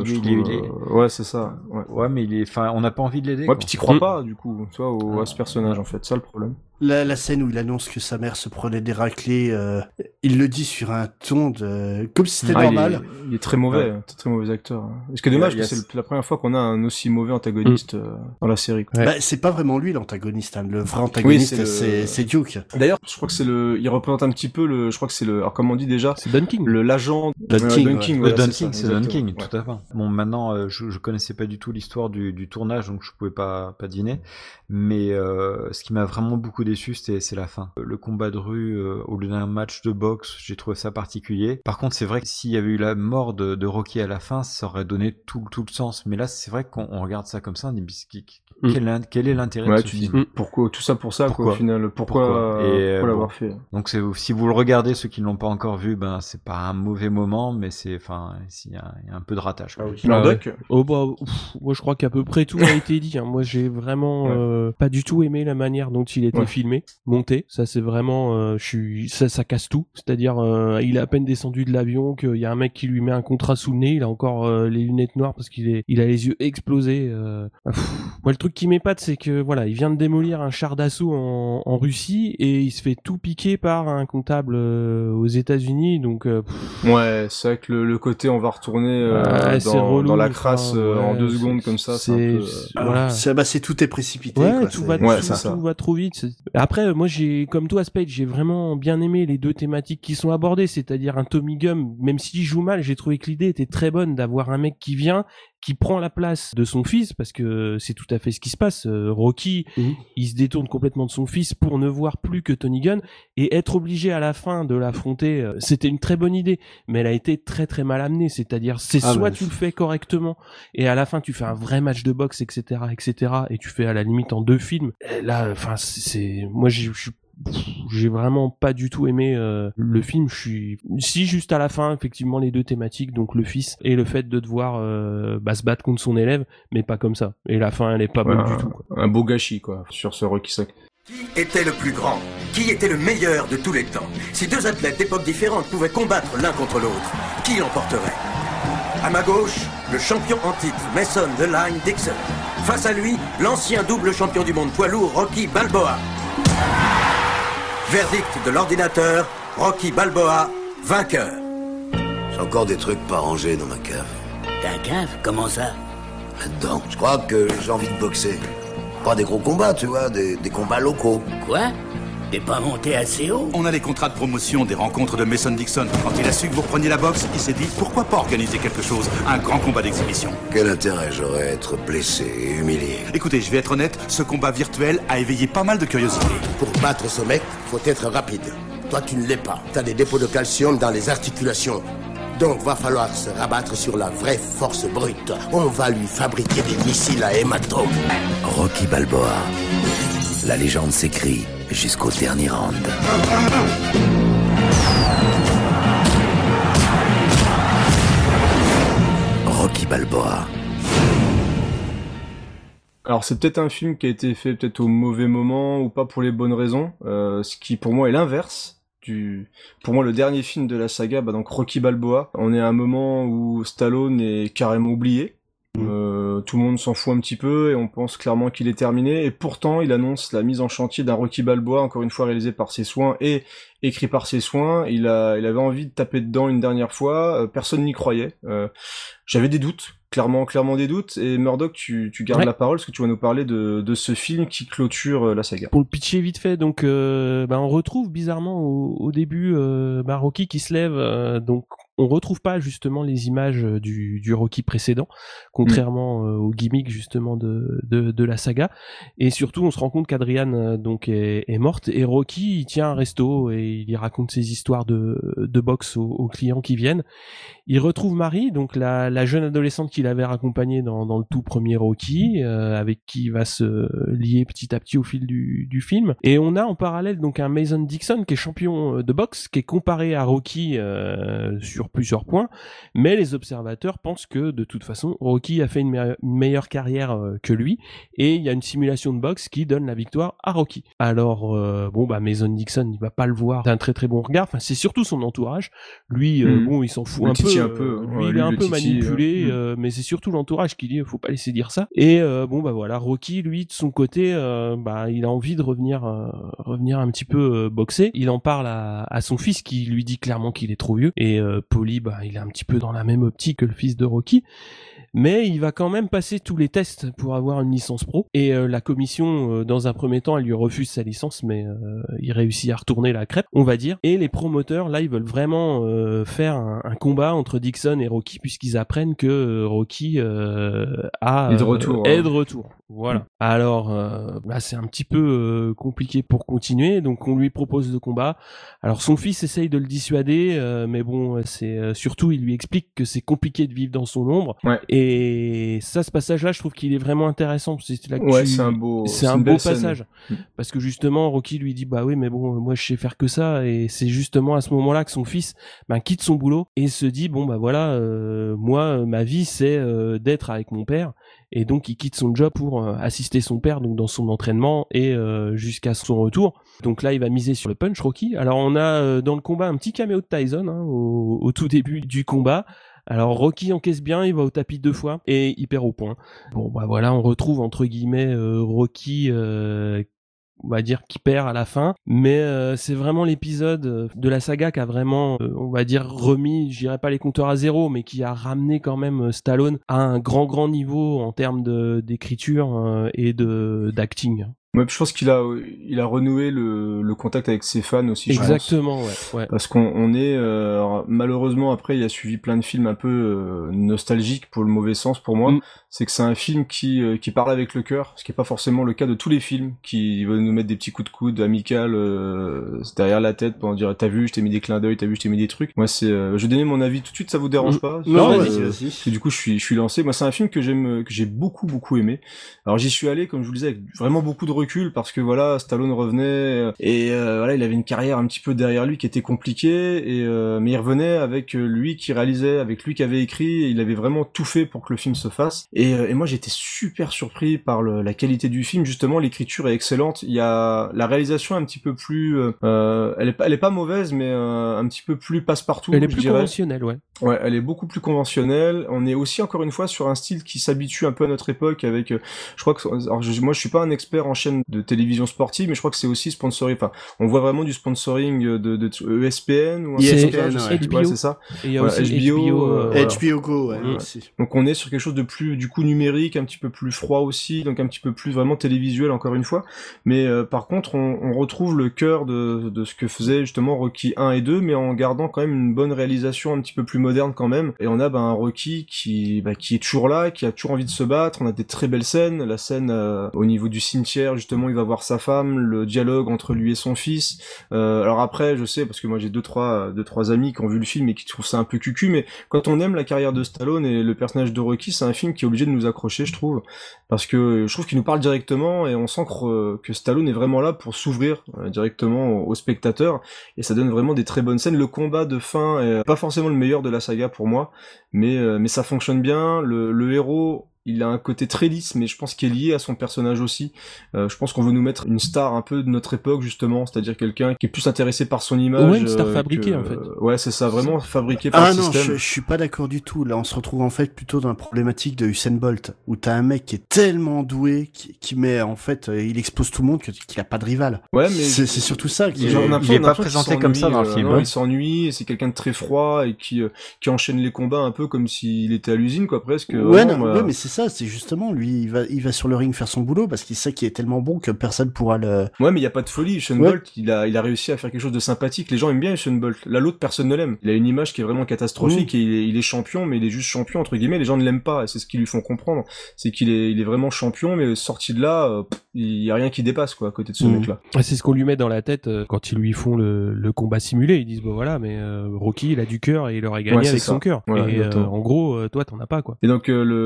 Ouais, c'est ça. Ouais, mais on n'a pas envie de l'aider. Ouais, puis t'y crois pas, du coup, tu vois, à ce personnage, en fait. Ça, le problème. La scène où il annonce que sa mère se prenait des raclés, il le dit sur un ton comme si c'était normal. Il est très mauvais, très mauvais acteur. Ce qui est dommage, c'est la première fois qu'on a un aussi mauvais antagoniste dans la série. Ouais. C'est pas vraiment lui l'antagoniste, hein. Le vrai antagoniste, c'est Duke. D'ailleurs, je crois que il représente un petit peu je crois que c'est alors comment on dit déjà? C'est Don King. L'agent Don King, ouais, c'est Don King, tout à fait. Bon, maintenant, je connaissais pas du tout l'histoire du tournage, donc je pouvais pas deviner. Mais ce qui m'a vraiment beaucoup déçu, c'est la fin. Le combat de rue au lieu d'un match de boxe, j'ai trouvé ça particulier. Par contre, c'est vrai que s'il y avait eu la mort de Rocky à la fin, ça aurait donné tout le sens. Mais là, c'est vrai qu'on regarde ça comme ça, on dit quel est l'intérêt de ce film? Pourquoi tout ça pour ça, quoi, au final? Pourquoi l'avoir fait? Donc si vous le regardez, ceux qui ne l'ont pas encore vu, c'est pas un mauvais moment, mais il y a un peu de ratage. Moi, je crois qu'à peu près tout a été dit. Hein. Moi, j'ai vraiment pas du tout aimé la manière dont il était filmé, monté. Ça, c'est vraiment, ça casse tout. C'est-à-dire, il est à peine descendu de l'avion qu'il y a un mec qui lui met un contrat sous le nez. Il a encore les lunettes noires parce qu'il a les yeux explosés. Moi, le truc qui m'épate, c'est que voilà, il vient de démolir un char d'assaut en Russie et il se fait tout piquer par un comptable aux États-Unis. Donc, ouais, c'est vrai que le côté on va retourner dans la crasse en 2 secondes comme ça. C'est tout est précipité. Ouais, quoi, tout va trop vite. Après, moi, comme toi, Spade, j'ai vraiment bien aimé les deux thématiques qui sont abordées, c'est-à-dire un Tommy Gunn, même s'il joue mal, j'ai trouvé que l'idée était très bonne d'avoir un mec qui vient qui prend la place de son fils, parce que c'est tout à fait ce qui se passe. Rocky, il se détourne complètement de son fils pour ne voir plus que Tony Gunn, et être obligé à la fin de l'affronter, c'était une très bonne idée, mais elle a été très très mal amenée, c'est-à-dire soit tu le fais correctement, et à la fin tu fais un vrai match de boxe, etc., et tu fais à la limite en 2 films. Et là, enfin, moi j'ai vraiment pas du tout aimé le film. Si juste à la fin, effectivement, les 2 thématiques, donc le fils et le fait de devoir se battre contre son élève, mais pas comme ça. Et la fin, elle est pas bonne du tout, quoi. Un beau gâchis, quoi, sur ce Rocky 5. Qui était le plus grand? Qui était le meilleur de tous les temps? Si 2 athlètes d'époques différentes pouvaient combattre l'un contre l'autre, qui l'emporterait? À ma gauche, le champion en titre, Mason The Line Dixon. Face à lui, l'ancien double champion du monde poids lourd, Rocky Balboa. Verdict de l'ordinateur, Rocky Balboa, vainqueur. J'ai encore des trucs pas rangés dans ma cave. T'as un cave? Comment ça? Là-dedans. Je crois que j'ai envie de boxer. Pas des gros combats, tu vois, des combats locaux. Quoi? T'es pas monté assez haut? On a les contrats de promotion des rencontres de Mason Dixon. Quand il a su que vous repreniez la boxe, il s'est dit pourquoi pas organiser quelque chose, un grand combat d'exhibition. Quel intérêt j'aurais à être blessé et humilié? Écoutez, je vais être honnête, ce combat virtuel a éveillé pas mal de curiosité. Pour battre ce mec, faut être rapide. Toi, tu ne l'es pas. T'as des dépôts de calcium dans les articulations. Donc, va falloir se rabattre sur la vraie force brute. On va lui fabriquer des missiles à hématome. Rocky Balboa. La légende s'écrit jusqu'au dernier round. Rocky Balboa. Alors c'est peut-être un film qui a été fait peut-être au mauvais moment ou pas pour les bonnes raisons, ce qui pour moi est l'inverse. Pour moi le dernier film de la saga, donc Rocky Balboa, on est à un moment où Stallone est carrément oublié. Tout le monde s'en fout un petit peu et on pense clairement qu'il est terminé, et pourtant il annonce la mise en chantier d'un Rocky Balboa, encore une fois réalisé par ses soins et écrit par ses soins. Il avait envie de taper dedans une dernière fois, personne n'y croyait. J'avais des doutes, clairement des doutes, et Murdoch, tu gardes la parole parce que tu vas nous parler de ce film qui clôture la saga. Pour le pitcher vite fait, donc on retrouve bizarrement au début Rocky qui se lève, donc on retrouve pas justement les images du Rocky précédent, contrairement au gimmick justement de la saga, et surtout on se rend compte qu'Adrian donc est morte, et Rocky il tient un resto et il y raconte ses histoires de boxe aux clients qui viennent. Il retrouve Marie, donc la jeune adolescente qu'il avait raccompagnée dans le tout premier Rocky, avec qui il va se lier petit à petit au fil du film. Et on a en parallèle donc un Mason Dixon qui est champion de boxe, qui est comparé à Rocky sur plusieurs points, mais les observateurs pensent que de toute façon Rocky a fait une meilleure carrière que lui, et il y a une simulation de boxe qui donne la victoire à Rocky. Alors Mason Dixon il va pas le voir d'un très très bon regard, enfin c'est surtout son entourage, lui il s'en fout un peu. Lui il est un peu manipulé, mais c'est surtout l'entourage qui dit faut pas laisser dire ça. Et Rocky lui de son côté il a envie de revenir un petit peu boxer. Il en parle à son fils qui lui dit clairement qu'il est trop vieux, et Paulie il est un petit peu dans la même optique que le fils de Rocky, mais il va quand même passer tous les tests pour avoir une licence pro, et la commission dans un premier temps elle lui refuse sa licence, mais il réussit à retourner la crêpe, on va dire, et les promoteurs là ils veulent vraiment faire un combat entre Dixon et Rocky, puisqu'ils apprennent que Rocky est de retour. Voilà. Alors c'est un petit peu compliqué pour continuer, donc on lui propose de combat. Alors son fils essaye de le dissuader, mais bon c'est surtout il lui explique que c'est compliqué de vivre dans son ombre. Ouais. Et ça, ce passage-là, je trouve qu'il est vraiment intéressant. C'est là que c'est un beau passage. Parce que justement, Rocky lui dit, bah oui, mais bon, moi, je sais faire que ça. Et c'est justement à ce moment-là que son fils, quitte son boulot et se dit, moi, ma vie, c'est d'être avec mon père. Et donc, il quitte son job pour assister son père, donc dans son entraînement et jusqu'à son retour. Donc là, il va miser sur le punch, Rocky. Alors, on a dans le combat un petit caméo de Tyson au tout début du combat. Alors Rocky encaisse bien, il va au tapis 2 fois et il perd au point. Bon on retrouve entre guillemets Rocky on va dire qui perd à la fin, mais c'est vraiment l'épisode de la saga qui a vraiment on va dire remis, je dirais pas les compteurs à zéro, mais qui a ramené quand même Stallone à un grand niveau en termes d'écriture et d'acting. Ouais, je pense qu'il a renoué le contact avec ses fans aussi. Exactement, ouais. Parce qu'on est malheureusement après il a suivi plein de films un peu nostalgiques pour le mauvais sens pour moi. C'est que c'est un film qui parle avec le cœur, ce qui est pas forcément le cas de tous les films qui veulent nous mettre des petits coups de coude amical derrière la tête pour dire t'as vu, je t'ai mis des clins d'œil, t'as vu, je t'ai mis des trucs. Moi c'est je vais donner mon avis tout de suite, ça vous dérange pas? Non, vas-y. Du coup je suis lancé. Moi c'est un film que j'ai beaucoup aimé. Alors j'y suis allé comme je vous le disais avec vraiment beaucoup de recul parce que voilà Stallone revenait et voilà il avait une carrière un petit peu derrière lui qui était compliquée et mais il revenait avec lui qui réalisait, avec lui qui avait écrit, et il avait vraiment tout fait pour que le film se fasse et moi j'étais super surpris par la qualité du film. Justement l'écriture est excellente, il y a la réalisation un petit peu plus elle est pas mauvaise mais un petit peu plus passe-partout. Elle est plus conventionnelle, ouais elle est beaucoup plus conventionnelle. On est aussi encore une fois sur un style qui s'habitue un peu à notre époque avec je crois que alors moi je suis pas un expert en chaîne de télévision sportive mais je crois que c'est aussi sponsoring, enfin on voit vraiment du sponsoring de ESPN ou un ESPN, ouais, c'est ça. Et il y a aussi HBO Go, aussi. Donc on est sur quelque chose de plus du coup numérique, un petit peu plus froid aussi, donc un petit peu plus vraiment télévisuel encore une fois. Mais par contre on retrouve le cœur de ce que faisait justement Rocky 1 et 2 mais en gardant quand même une bonne réalisation un petit peu plus moderne quand même. Et on a un Rocky qui est toujours là, qui a toujours envie de se battre. On a des très belles scènes, la scène au niveau du cimetière justement, il va voir sa femme, le dialogue entre lui et son fils. Alors après, je sais parce que moi j'ai deux trois amis qui ont vu le film et qui trouvent ça un peu cucu, mais quand on aime la carrière de Stallone et le personnage de Rocky, c'est un film qui est obligé de nous accrocher, je trouve, parce que je trouve qu'il nous parle directement et on sent que Stallone est vraiment là pour s'ouvrir directement aux spectateurs et ça donne vraiment des très bonnes scènes. Le combat de fin est pas forcément le meilleur de la saga pour moi, mais ça fonctionne bien. Le héros, il a un côté très lisse, mais je pense qu'il est lié à son personnage aussi. Je pense qu'on veut nous mettre une star un peu de notre époque, justement, c'est-à-dire quelqu'un qui est plus intéressé par son image. Ouais, une star fabriquée, en fait. Ouais, c'est ça, vraiment fabriqué par le système. Je suis pas d'accord du tout. Là, on se retrouve en fait plutôt dans la problématique de Usain Bolt, où t'as un mec qui est tellement doué, qui met, en fait, il expose tout le monde qu'il a pas de rival. Ouais, mais c'est surtout ça. Il est pas présenté comme ça dans le film. Non, il s'ennuie, c'est quelqu'un de très froid et qui enchaîne les combats un peu comme s'il était à l'usine, quoi, presque. Ouais, ouais, mais c'est ça, c'est justement, lui, il va sur le ring faire son boulot parce qu'il sait qu'il est tellement bon que personne pourra le... Ouais, mais il y a pas de folie. Usain Bolt, il a réussi à faire quelque chose de sympathique. Les gens aiment bien Usain Bolt. Là, l'autre, personne ne l'aime. Il a une image qui est vraiment catastrophique et il est champion, mais il est juste champion, entre guillemets. Les gens ne l'aiment pas et c'est ce qu'ils lui font comprendre. C'est qu'il est vraiment champion, mais sorti de là, il y a rien qui dépasse, quoi, à côté de ce mec-là. C'est ce qu'on lui met dans la tête quand ils lui font le combat simulé. Ils disent, voilà, mais Rocky, il a du cœur et il aurait gagné avec son cœur. Voilà, et en gros, toi, t'en as pas, quoi. Et donc,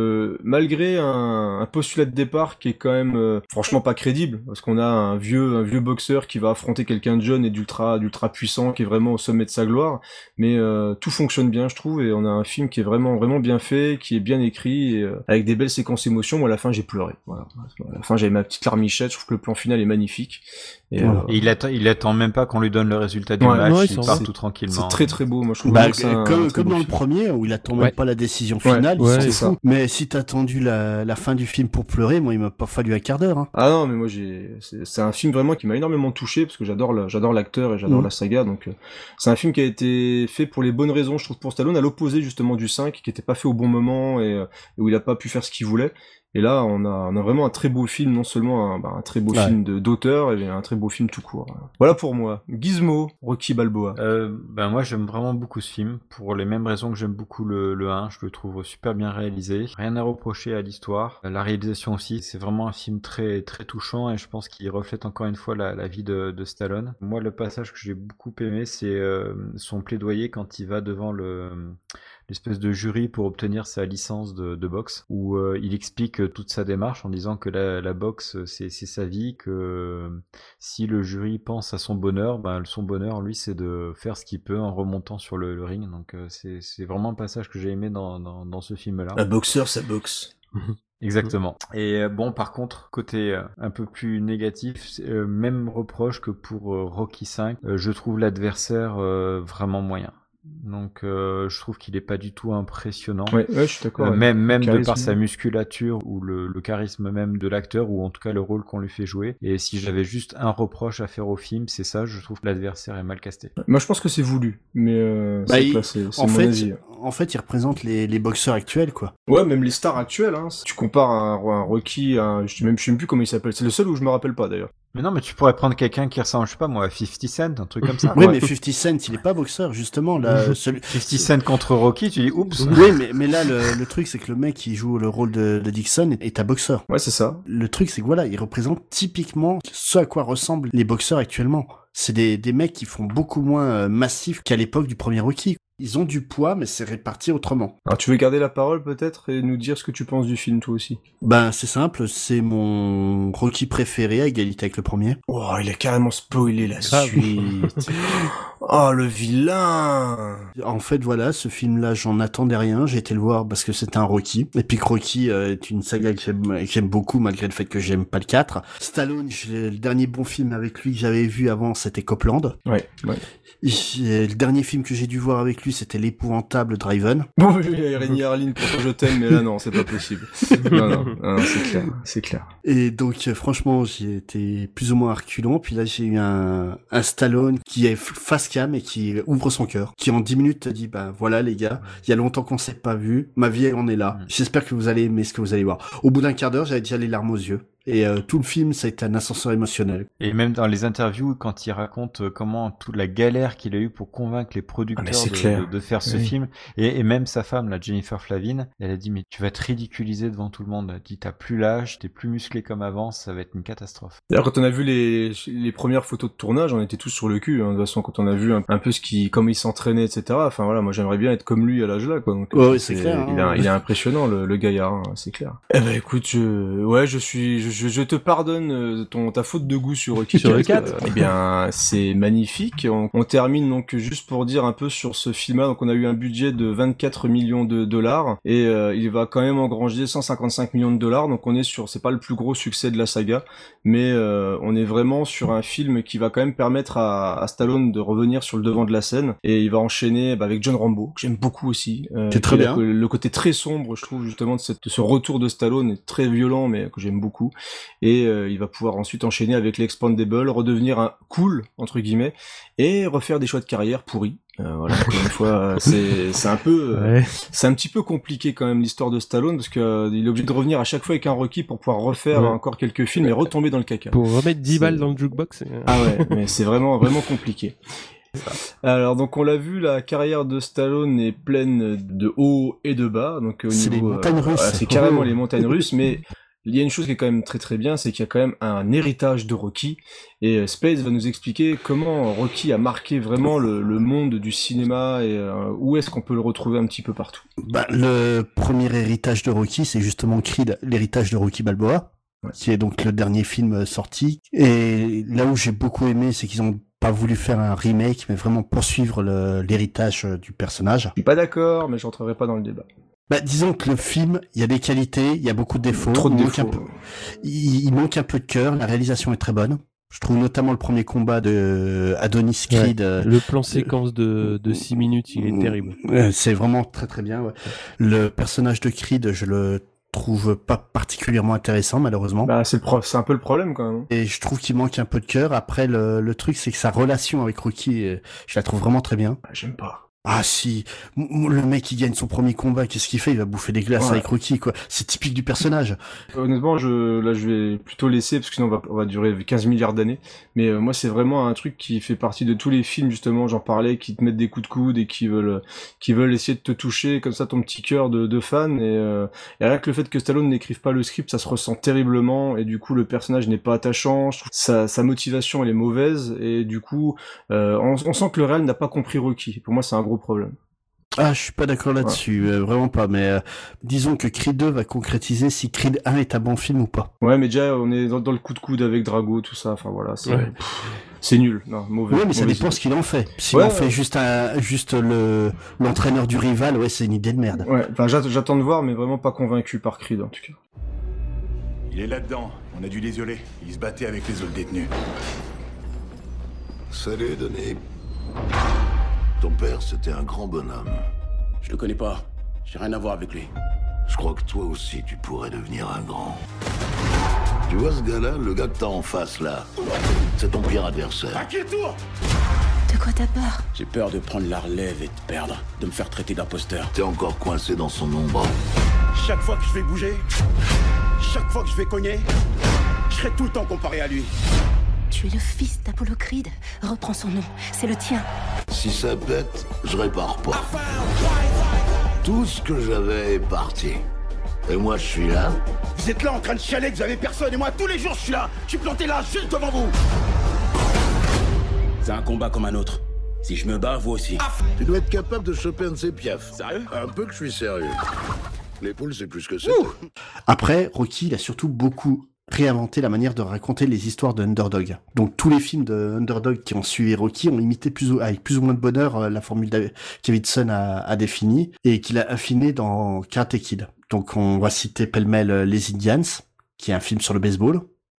malgré un postulat de départ qui est quand même franchement pas crédible, parce qu'on a un vieux boxeur qui va affronter quelqu'un de jeune et d'ultra puissant qui est vraiment au sommet de sa gloire, mais tout fonctionne bien, je trouve, et on a un film qui est vraiment bien fait, qui est bien écrit, et, avec des belles séquences émotions. Moi, à la fin, j'ai pleuré. Voilà. À la fin, j'avais ma petite larmichette. Je trouve que le plan final est magnifique. Et, et il attend même pas qu'on lui donne le résultat du match, il part tout tranquillement. C'est très très beau, moi je trouve. Comme dans le premier où il attend même pas la décision finale, il s'en fout. Mais si t'as attendu la fin du film pour pleurer, moi il m'a pas fallu un quart d'heure. Hein. Ah non, mais moi c'est un film vraiment qui m'a énormément touché parce que j'adore l'acteur et j'adore la saga, donc c'est un film qui a été fait pour les bonnes raisons, je trouve, pour Stallone, à l'opposé justement du 5 qui était pas fait au bon moment et où il a pas pu faire ce qu'il voulait. Et là, on a vraiment un très beau film, non seulement un très beau film d'auteur, et un très beau film tout court. Voilà pour moi. Gizmo, Rocky Balboa. Moi, j'aime vraiment beaucoup ce film, pour les mêmes raisons que j'aime beaucoup le 1. Je le trouve super bien réalisé. Rien à reprocher à l'histoire. La réalisation aussi, c'est vraiment un film très, très touchant, et je pense qu'il reflète encore une fois la vie de Stallone. Moi, le passage que j'ai beaucoup aimé, c'est son plaidoyer quand il va devant l'espèce de jury pour obtenir sa licence de boxe, où il explique toute sa démarche en disant que la boxe c'est sa vie, que si le jury pense à son bonheur, son bonheur lui c'est de faire ce qu'il peut en remontant sur le ring. Donc c'est vraiment un passage que j'ai aimé dans ce film-là. Un boxeur, ça boxe. Exactement. Et par contre, côté un peu plus négatif, même reproche que pour Rocky 5, je trouve l'adversaire vraiment moyen. Donc je trouve qu'il est pas du tout impressionnant. Ouais, je suis d'accord. Même de par sa musculature ou le charisme même de l'acteur, ou en tout cas le rôle qu'on lui fait jouer. Et si j'avais juste un reproche à faire au film, c'est ça, je trouve que l'adversaire est mal casté. Moi je pense que c'est voulu, mais c'est mon avis. En fait, il représente les boxeurs actuels, quoi. Ouais, même les stars actuelles. Hein. Si tu compares un Rocky, je sais même plus comment il s'appelle. C'est le seul où je me rappelle pas d'ailleurs. Mais non, mais tu pourrais prendre quelqu'un qui ressemble, je sais pas moi, à 50 Cent, un truc comme ça. Oui, mais 50 Cent, il est pas boxeur, justement. Là, 50 Cent contre Rocky, tu dis oups. Oui, mais là, le truc, c'est que le mec qui joue le rôle de Dixon est un boxeur. Ouais, c'est ça. Le truc, c'est que voilà, il représente typiquement ce à quoi ressemblent les boxeurs actuellement. C'est des mecs qui font beaucoup moins massifs qu'à l'époque du premier Rocky. Ils ont du poids, mais c'est réparti autrement. Alors tu veux garder la parole peut-être et nous dire ce que tu penses du film toi aussi? Ben c'est simple, c'est mon Rocky préféré à égalité avec le premier. Oh, il a carrément spoilé la suite. Oh, le vilain. En fait voilà, ce film-là, j'en attendais rien, j'ai été le voir parce que c'était un Rocky. Et puis que Rocky est une saga que j'aime beaucoup malgré le fait que j'aime pas le 4. Stallone, le dernier bon film avec lui que j'avais vu avant, c'était Copland. Ouais. Le dernier film que j'ai dû voir avec lui, c'était l'épouvantable Driven. Bon, Rémi Harlin, pour ça je t'aime, mais là non, c'est pas possible. Non, c'est clair. Et donc franchement, j'ai été plus ou moins à reculons. Puis là, j'ai eu un Stallone qui est face cam et qui ouvre son cœur, qui en 10 minutes te dit, bah voilà les gars, il y a longtemps qu'on s'est pas vu, ma vie elle en est là. J'espère que vous allez aimer ce que vous allez voir. Au bout d'un quart d'heure, j'avais déjà les larmes aux yeux. Et tout le film, ça a été un ascenseur émotionnel. Et même dans les interviews, quand il raconte comment toute la galère qu'il a eu pour convaincre les producteurs de faire ce film, et même sa femme, la Jennifer Flavin, elle a dit mais tu vas te ridiculiser devant tout le monde. Elle a dit t'as plus l'âge, t'es plus musclé comme avant, ça va être une catastrophe. D'ailleurs, quand on a vu les premières photos de tournage, on était tous sur le cul. Hein. De toute façon, quand on a vu un peu comment il s'entraînait, etc. Enfin voilà, moi j'aimerais bien être comme lui à l'âge là, quoi. Donc, c'est clair. Il est impressionnant le gaillard, hein, c'est clair. Eh ben écoute, je te pardonne ta faute de goût sur Rocky 4. Eh bien, c'est magnifique. On termine donc juste pour dire un peu sur ce film-là. Donc, on a eu un budget de 24 millions de dollars et il va quand même engranger 155 millions de dollars. Donc, c'est pas le plus gros succès de la saga, mais on est vraiment sur un film qui va quand même permettre à Stallone de revenir sur le devant de la scène et il va enchaîner avec John Rambo, que j'aime beaucoup aussi. C'est très bien. Le côté très sombre, je trouve justement de ce retour de Stallone est très violent, mais que j'aime beaucoup. Et il va pouvoir ensuite enchaîner avec l'Expandable, redevenir un cool entre guillemets et refaire des choix de carrière pourris. Voilà, encore une fois, c'est un peu, c'est un petit peu compliqué quand même l'histoire de Stallone parce que il est obligé de revenir à chaque fois avec un Rocky pour pouvoir refaire encore quelques films et retomber dans le caca. Pour remettre 10 balles dans le jukebox. Ah ouais, mais c'est vraiment compliqué. Alors donc on l'a vu, la carrière de Stallone est pleine de hauts et de bas. Donc au c'est niveau, les montagnes russes. C'est carrément les montagnes russes, mais il y a une chose qui est quand même très très bien, c'est qu'il y a quand même un héritage de Rocky, et Space va nous expliquer comment Rocky a marqué vraiment le monde du cinéma, et où est-ce qu'on peut le retrouver un petit peu partout. Le premier héritage de Rocky, c'est justement Creed, l'héritage de Rocky Balboa, qui est donc le dernier film sorti, et là où j'ai beaucoup aimé, c'est qu'ils ont pas voulu faire un remake, mais vraiment poursuivre l'héritage du personnage. Je suis pas d'accord, mais j'entrerai pas dans le débat. Disons que le film, il y a des qualités, il y a beaucoup de défauts. Trop de défauts. Il manque un peu de cœur, la réalisation est très bonne. Je trouve notamment le premier combat de Adonis Creed. Le plan séquence de 6 minutes, il est terrible. C'est vraiment très très bien. Ouais. Le personnage de Creed, je le trouve pas particulièrement intéressant malheureusement. C'est un peu le problème quand même. Et je trouve qu'il manque un peu de cœur. Après le truc, c'est que sa relation avec Rocky, je la trouve vraiment très bien. J'aime pas. Ah si, le mec qui gagne son premier combat, qu'est-ce qu'il fait? Il va bouffer des glaces avec Rocky, quoi. C'est typique du personnage. Honnêtement, je vais plutôt laisser, parce que sinon on va durer 15 milliards d'années. Mais moi, c'est vraiment un truc qui fait partie de tous les films, justement, j'en parlais, qui te mettent des coups de coude et qui veulent essayer de te toucher comme ça ton petit cœur de fan. Et rien que le fait que Stallone n'écrive pas le script, ça se ressent terriblement. Et du coup, le personnage n'est pas attachant. Je trouve sa motivation, elle est mauvaise. Et du coup, on sent que le réel n'a pas compris Rocky. Pour moi, c'est un gros problème. Ah, je suis pas d'accord là-dessus, vraiment pas, mais disons que Creed 2 va concrétiser si Creed 1 est un bon film ou pas. Ouais, mais déjà, on est dans le coup de coude avec Drago, tout ça, enfin voilà, c'est nul, non, mauvais. Ouais, mais ça dépend ce qu'il en fait. S'il en fait juste l'entraîneur du rival, c'est une idée de merde. Ouais, enfin j'attends de voir, mais vraiment pas convaincu par Creed en tout cas. Il est là-dedans, on a dû l'isoler, il se battait avec les autres détenus. Salut, Denis. Ton père, c'était un grand bonhomme. Je le connais pas. J'ai rien à voir avec lui. Je crois que toi aussi, tu pourrais devenir un grand. Tu vois ce gars-là, le gars que t'as en face, là, c'est ton pire adversaire. Inquiète-toi! De quoi t'as peur? J'ai peur de prendre la relève et de perdre, de me faire traiter d'imposteur. T'es encore coincé dans son ombre. Chaque fois que je vais bouger, chaque fois que je vais cogner, je serai tout le temps comparé à lui. Tu es le fils d'Apollocride. Reprends son nom, c'est le tien. Si ça pète, je répare pas. Tout ce que j'avais est parti. Et moi, je suis là. Vous êtes là en train de chialer que vous avez personne, et moi, tous les jours, je suis là. Je suis planté là, juste devant vous. C'est un combat comme un autre. Si je me bats, vous aussi. Tu dois être capable de choper un de ces piafs. Sérieux? Un peu que je suis sérieux. Les poules, c'est plus que c'est. Après, Rocky, il a surtout beaucoup réinventé la manière de raconter les histoires de underdog. Donc tous les films de underdog qui ont suivi Rocky ont imité avec plus ou moins de bonheur la formule qu'Davidson a définie et qu'il a affiné dans Karate Kid. Donc on va citer pêle-mêle Les Indians, qui est un film sur le baseball,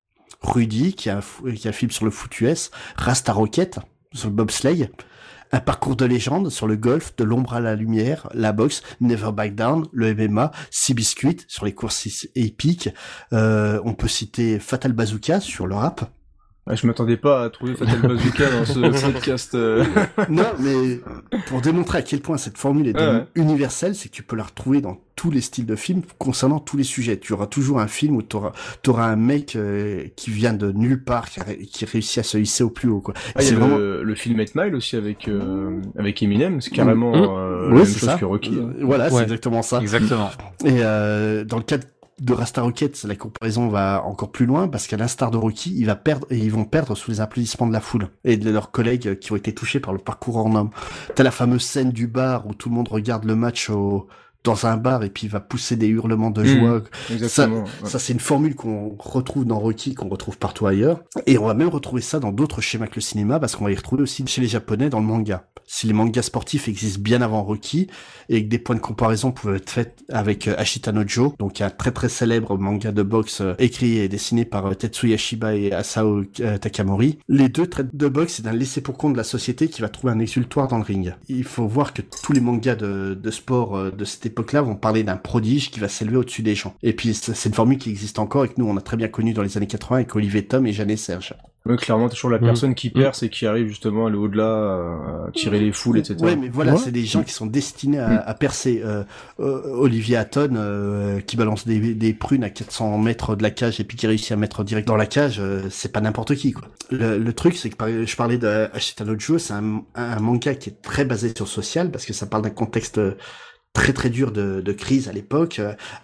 Rudy, qui est un film sur le foot US, Rasta Rocket, sur le bobsleigh, Un parcours de légende sur le golf, de l'ombre à la lumière, la boxe, Never Back Down, le MMA, Seabiscuit sur les courses épiques. On peut citer Fatal Bazooka sur le rap. Je m'attendais pas à trouver Fatal Bazooka dans ce podcast. Non, mais pour démontrer à quel point cette formule est universelle, c'est que tu peux la retrouver dans tous les styles de films concernant tous les sujets. Tu auras toujours un film où t'auras un mec qui vient de nulle part, qui réussit à se hisser au plus haut, quoi. Il y a vraiment le film 8 Mile aussi avec Eminem, c'est carrément la même chose que Rocky. Voilà, c'est exactement ça. Exactement. Et dans le cadre de Rasta Rocket, la comparaison va encore plus loin parce qu'à l'instar de Rocky, ils vont perdre sous les applaudissements de la foule et de leurs collègues qui ont été touchés par le parcours hors norme. T'as la fameuse scène du bar où tout le monde regarde le match dans un bar et puis il va pousser des hurlements de joie. Exactement. Ça c'est une formule qu'on retrouve dans Rocky, qu'on retrouve partout ailleurs. Et on va même retrouver ça dans d'autres schémas que le cinéma parce qu'on va y retrouver aussi chez les Japonais dans le manga. Si les mangas sportifs existent bien avant Rocky et que des points de comparaison pouvaient être faits avec Ashita no Joe, donc un très très célèbre manga de boxe écrit et dessiné par Tetsuya Shiba et Asao Takamori, les deux traitent de boxe et d'un laissé-pour-compte de la société qui va trouver un exutoire dans le ring. Il faut voir que tous les mangas de sport de cette époque-là vont parler d'un prodige qui va s'élever au-dessus des gens. Et puis c'est une formule qui existe encore et que nous on a très bien connu dans les années 80 avec Olivier Tom et Jeanne et Serge. Ouais, clairement, t'es toujours la personne qui perce et qui arrive justement à aller au-delà, à tirer les foules, etc. Ouais, mais voilà, c'est des gens qui sont destinés à percer. Olivier Hatton, qui balance des prunes à 400 mètres de la cage et puis qui réussit à mettre direct dans la cage, c'est pas n'importe qui, quoi. Le truc, c'est que je parlais de Ashita no Joe, c'est un manga qui est très basé sur le social parce que ça parle d'un contexte très très dur de crise à l'époque.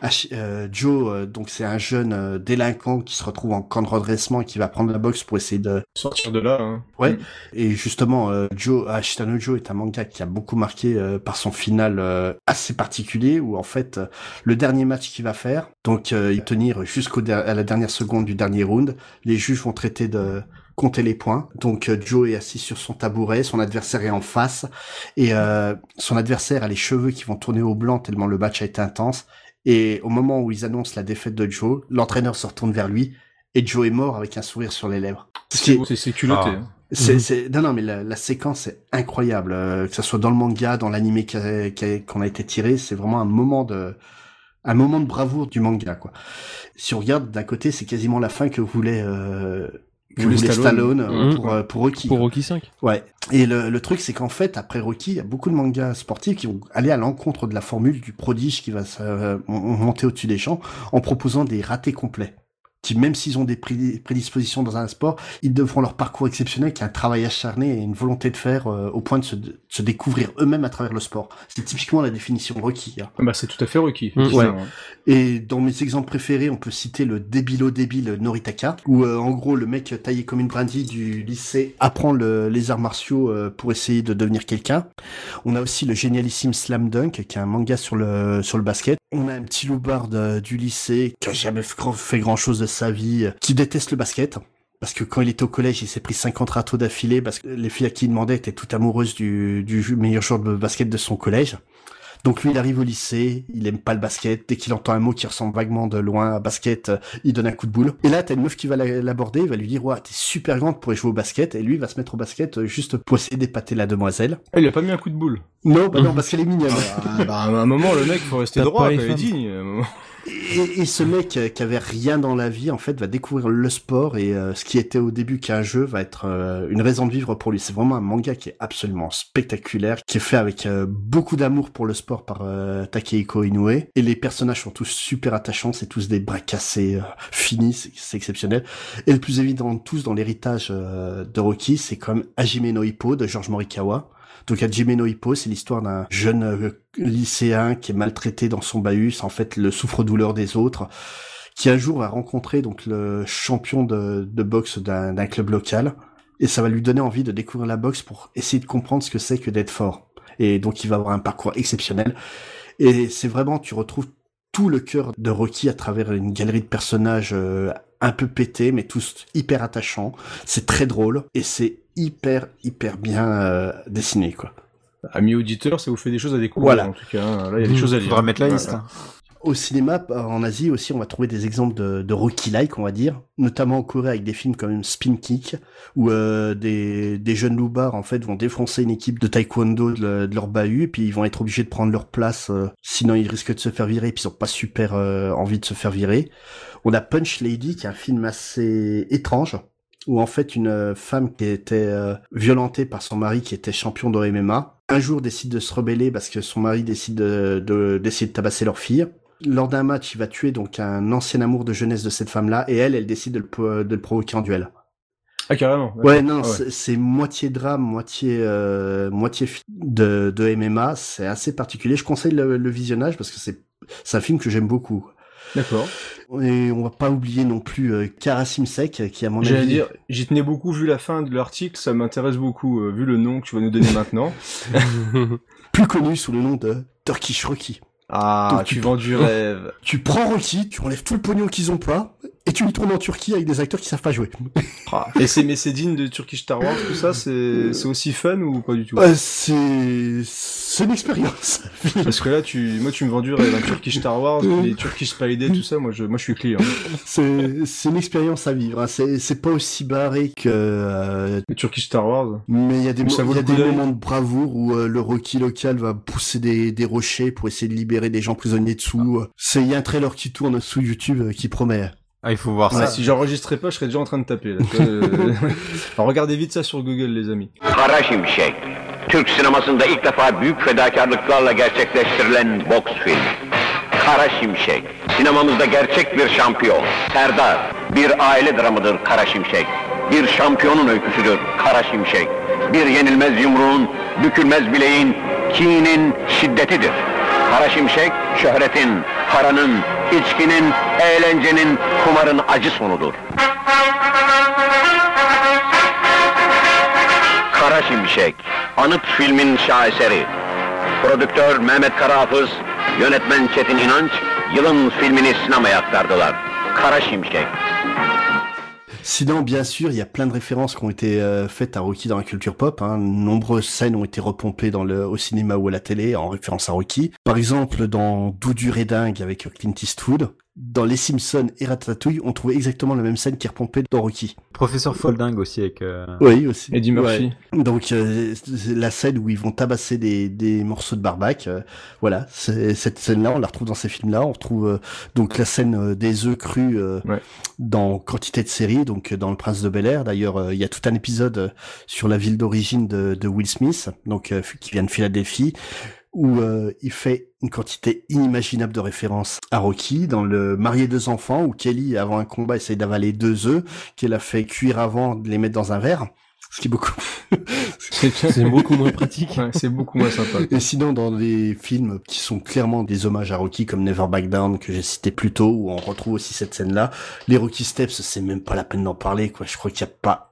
Joe, donc c'est un jeune délinquant qui se retrouve en camp de redressement et qui va prendre la boxe pour essayer de sortir de là. Hein. Ouais. Et justement, Ashita no Joe est un manga qui a beaucoup marqué par son final assez particulier où en fait le dernier match qu'il va faire, donc il va tenir à la dernière seconde du dernier round. Les juges vont traiter de compter les points. Donc Joe est assis sur son tabouret, son adversaire est en face et son adversaire a les cheveux qui vont tourner au blanc tellement le match a été intense. Et au moment où ils annoncent la défaite de Joe, l'entraîneur se retourne vers lui et Joe est mort avec un sourire sur les lèvres. C'est culotté. Non, mais la séquence est incroyable, que ça soit dans le manga, dans l'animé qu'on a été tiré, c'est vraiment un moment de bravoure du manga, quoi. Si on regarde d'un côté, c'est quasiment la fin que voulait Stallone pour Rocky. Pour Rocky 5. Ouais. Et le truc, c'est qu'en fait, après Rocky, il y a beaucoup de mangas sportifs qui vont aller à l'encontre de la formule du prodige qui va monter au-dessus des champs en proposant des ratés complets. Qui, même s'ils ont des prédispositions dans un sport, ils devront leur parcours exceptionnel, qui est un travail acharné et une volonté de faire au point de se découvrir eux-mêmes à travers le sport. C'est typiquement la définition de Rocky. Hein. Bah, c'est tout à fait Rocky. Ouais. Et dans mes exemples préférés, on peut citer le débile Noritaka, où en gros le mec taillé comme une brindille du lycée apprend les arts martiaux pour essayer de devenir quelqu'un. On a aussi le génialissime Slam Dunk, qui est un manga sur le basket. On a un petit loupard du lycée qui a jamais fait grand chose de sa vie, qui déteste le basket. Parce que quand il était au collège, il s'est pris 50 râteaux d'affilée parce que les filles à qui il demandait étaient toutes amoureuses du meilleur joueur de basket de son collège. Donc lui, il arrive au lycée, il aime pas le basket. Dès qu'il entend un mot qui ressemble vaguement de loin à basket, il donne un coup de boule. Et là, t'as une meuf qui va l'aborder, il va lui dire, ouais, t'es super grande pour jouer au basket. Et lui, il va se mettre au basket juste pour essayer d'épater la demoiselle. Ah, il a pas mis un coup de boule. Non, bah non, parce qu'elle est mignonne. À un moment, le mec, faut rester droit, il est digne. Et ce mec qui avait rien dans la vie, en fait, va découvrir le sport et ce qui était au début qu'un jeu va être une raison de vivre pour lui. C'est vraiment un manga qui est absolument spectaculaire, qui est fait avec beaucoup d'amour pour le sport par Takehiko Inoue. Et les personnages sont tous super attachants, c'est tous des bras cassés finis, c'est exceptionnel. Et le plus évident de tous dans l'héritage de Rocky, c'est comme Hajime no Ippo de George Morikawa. Donc Hajime no Ippo, c'est l'histoire d'un jeune lycéen qui est maltraité dans son bahut, c'est en fait le souffre-douleur des autres, qui un jour va rencontrer donc le champion de boxe d'un club local, et ça va lui donner envie de découvrir la boxe pour essayer de comprendre ce que c'est que d'être fort. Et donc il va avoir un parcours exceptionnel, et c'est vraiment, tu retrouves tout le cœur de Rocky à travers une galerie de personnages un peu pétés, mais tous hyper attachants. C'est très drôle, et c'est hyper bien dessiné, quoi. Amis auditeurs, ça vous fait des choses à découvrir, voilà. En tout cas. Là, il y a des choses à lire. Faudra mettre la liste. Voilà. Au cinéma, en Asie aussi, on va trouver des exemples de Rocky-like, on va dire, notamment en Corée avec des films comme Spin Kick, où des jeunes loupards, en fait, vont défoncer une équipe de taekwondo de leur bahut, et puis ils vont être obligés de prendre leur place, sinon ils risquent de se faire virer, et puis ils ont pas super envie de se faire virer. On a Punch Lady, qui est un film assez étrange, où en fait une femme qui était violentée par son mari qui était champion de MMA, un jour décide de se rebeller parce que son mari décide d'essayer de tabasser leur fille. Lors d'un match, il va tuer donc un ancien amour de jeunesse de cette femme-là, et elle décide de le provoquer en duel. Ah, carrément. Ouais, non, c'est moitié drame, moitié de MMA, c'est assez particulier. Je conseille le visionnage parce que c'est un film que j'aime beaucoup. D'accord. Et on va pas oublier non plus Karasimsek, qui à mon avis... J'allais dire, j'y tenais beaucoup, vu la fin de l'article, ça m'intéresse beaucoup, vu le nom que tu vas nous donner maintenant. Plus connu sous le nom de Turkish Rocky. Ah, donc, tu vends du rêve. Tu prends Rocky, tu enlèves tout le pognon qu'ils ont pas, et tu le tournes en Turquie avec des acteurs qui savent pas jouer. Mais c'est digne de Turkish Star Wars, tout ça, c'est aussi fun ou pas du tout? C'est une expérience. Parce que là, moi tu me vends du rêve, un Turkish Star Wars, les Turkish Spy Day, tout ça, moi je suis client. C'est une expérience à vivre, hein. C'est pas aussi barré que le Turkish Star Wars. Mais il y a des moments de bravoure où le Rocky local va pousser des rochers pour essayer de libérer des gens prisonniers dessous. Il y a un trailer qui tourne sous YouTube qui promet. Ah, il faut voir ça. Si j'enregistrais pas, je serais déjà en train de taper. Là. Alors regardez vite ça sur Google, les amis. Kara Şimşek, Türk sinemasında ilk defa büyük fedakarlıklarla gerçekleştirilen boks filmi. Kara Şimşek, sinemamızda gerçek bir şampiyon. Serdar, bir aile dramıdır Kara Şimşek. Bir şampiyonun öyküsüdür Kara Şimşek. Bir yenilmez yumruğun, bükülmez bileğin, kinin şiddetidir. Kara Şimşek, şöhretin, paranın, içkinin, eğlencenin, kumarın acı sonudur. Kara Şimşek, anıt filmin şaheseri. Prodüktör Mehmet Karahafız, yönetmen Çetin İnanç, yılın filmini sinemaya aktardılar. Kara Şimşek. Sinon, bien sûr, il y a plein de références qui ont été faites à Rocky dans la culture pop. Hein. Nombreuses scènes ont été repompées au cinéma ou à la télé en référence à Rocky. Par exemple, dans Doudou et dingue avec Clint Eastwood. Dans Les Simpsons et Ratatouille, on trouvait exactement la même scène qui est repompée dans Rocky. Professeur Folding aussi avec... Oui, aussi. Eddie Murphy. Ouais. Donc, la scène où ils vont tabasser des morceaux de barbac, voilà, cette scène-là, on la retrouve dans ces films-là. On retrouve donc la scène des œufs crus dans quantité de séries, donc dans Le Prince de Bel-Air. D'ailleurs, il y a tout un épisode sur la ville d'origine de Will Smith, donc qui vient de Philadelphie, où il fait une quantité inimaginable de références à Rocky. Dans Le Marié 2 enfants, où Kelly, avant un combat, essaye d'avaler 2 œufs, qu'elle a fait cuire avant de les mettre dans un verre. Ce qui est beaucoup... c'est beaucoup moins pratique. Ouais, c'est beaucoup moins sympa. Et sinon, dans des films qui sont clairement des hommages à Rocky, comme Never Back Down, que j'ai cité plus tôt, où on retrouve aussi cette scène-là, les Rocky Steps, c'est même pas la peine d'en parler, quoi. Je crois qu'il n'y a pas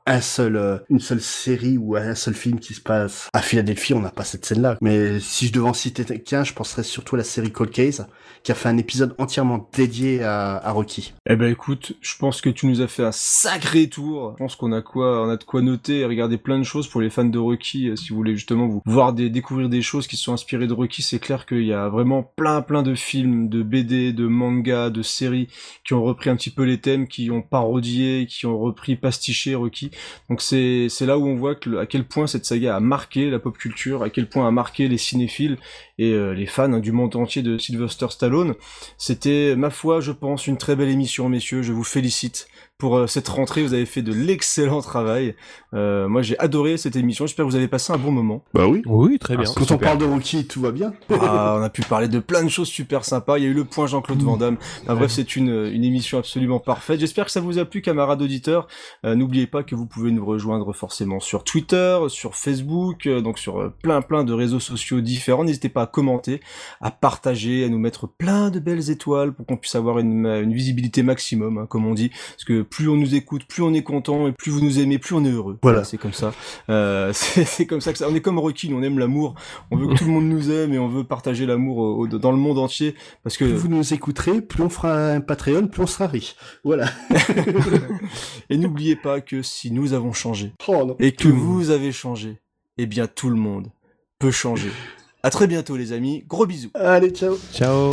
une seule série ou un seul film qui se passe à Philadelphie, on n'a pas cette scène-là. Mais si je devais en citer qu'un, je penserais surtout à la série Cold Case, qui a fait un épisode entièrement dédié à Rocky. Eh ben écoute, je pense que tu nous as fait un sacré tour. Je pense qu'on a de quoi noter et regarder plein de choses pour les fans de Rocky. Si vous voulez justement vous voir découvrir des choses qui sont inspirées de Rocky, c'est clair qu'il y a vraiment plein de films, de BD, de mangas, de séries qui ont repris un petit peu les thèmes, qui ont parodié, qui ont repris, pastiché Rocky. Donc c'est là où on voit à quel point cette saga a marqué la pop culture, à quel point a marqué les cinéphiles et les fans du monde entier de Sylvester Stallone. C'était, ma foi, je pense, une très belle émission, messieurs. Je vous félicite pour cette rentrée. Vous avez fait de l'excellent travail. Moi, j'ai adoré cette émission. J'espère que vous avez passé un bon moment. Bah oui. Oui, très bien. Quand on parle de Rocky, tout va bien. On a pu parler de plein de choses super sympas. Il y a eu le point Jean-Claude Van Damme. Bref, c'est une émission absolument parfaite. J'espère que ça vous a plu, camarades auditeurs. N'oubliez pas que vous pouvez nous rejoindre forcément sur Twitter, sur Facebook, donc sur plein de réseaux sociaux différents. N'hésitez pas à commenter, à partager, à nous mettre plein de belles étoiles pour qu'on puisse avoir une visibilité maximum, hein, comme on dit. Parce que plus on nous écoute, plus on est content, et plus vous nous aimez, plus on est heureux. Voilà, c'est comme ça. C'est comme ça que ça. On est comme Rocky, on aime l'amour. On veut que tout le monde nous aime et on veut partager l'amour dans le monde entier. Parce que plus vous nous écouterez, plus on fera un Patreon, plus on sera riche. Voilà. Et n'oubliez pas que si nous avons changé et que vous avez changé, eh bien tout le monde peut changer. À très bientôt les amis. Gros bisous. Allez, ciao. Ciao.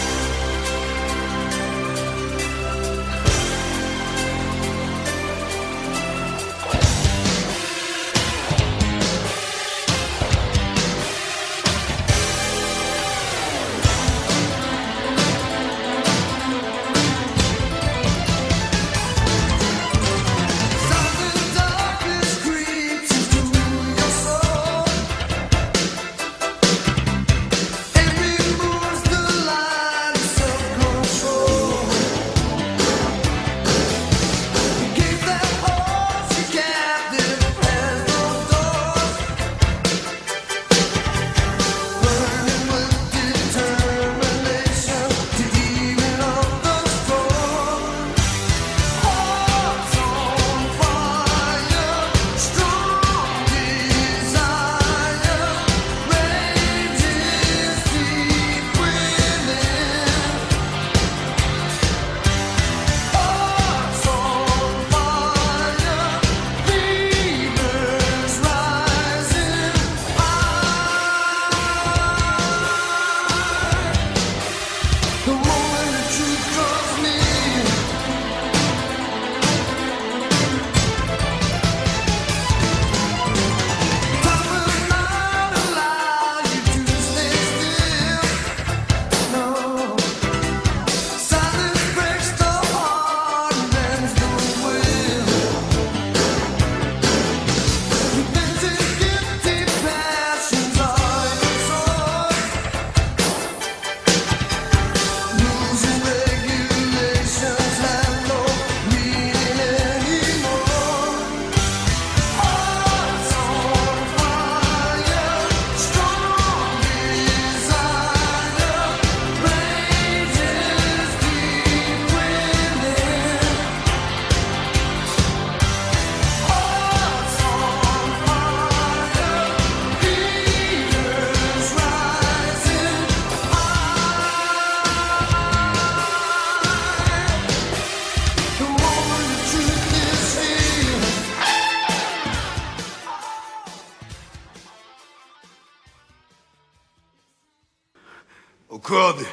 Au cours des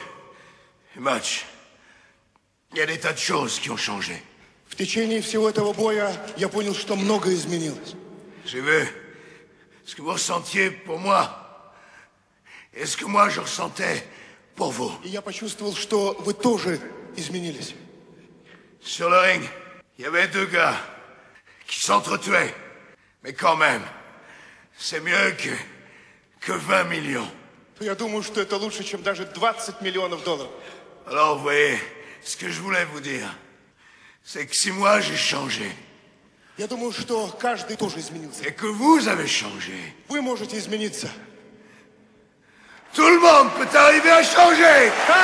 matchs, il y a des tas de choses qui ont changé. В течение всего этого боя я понял, что многое изменилось. J'ai vu ce que vous ressentiez pour moi et ce que moi je ressentais pour vous. И я почувствовал, что вы тоже изменились. Sur le ring, il y avait deux gars qui s'entretuaient. Mais quand même, c'est mieux que 20 millions. Я думаю, что это лучше, чем даже 20 миллионов долларов. Alors, vous voyez, ce que je voulais vous dire, c'est que si moi j'ai changé, Я думаю, что каждый тоже изменился. et que vous avez changé, Вы можете измениться. tout le monde peut arriver à changer.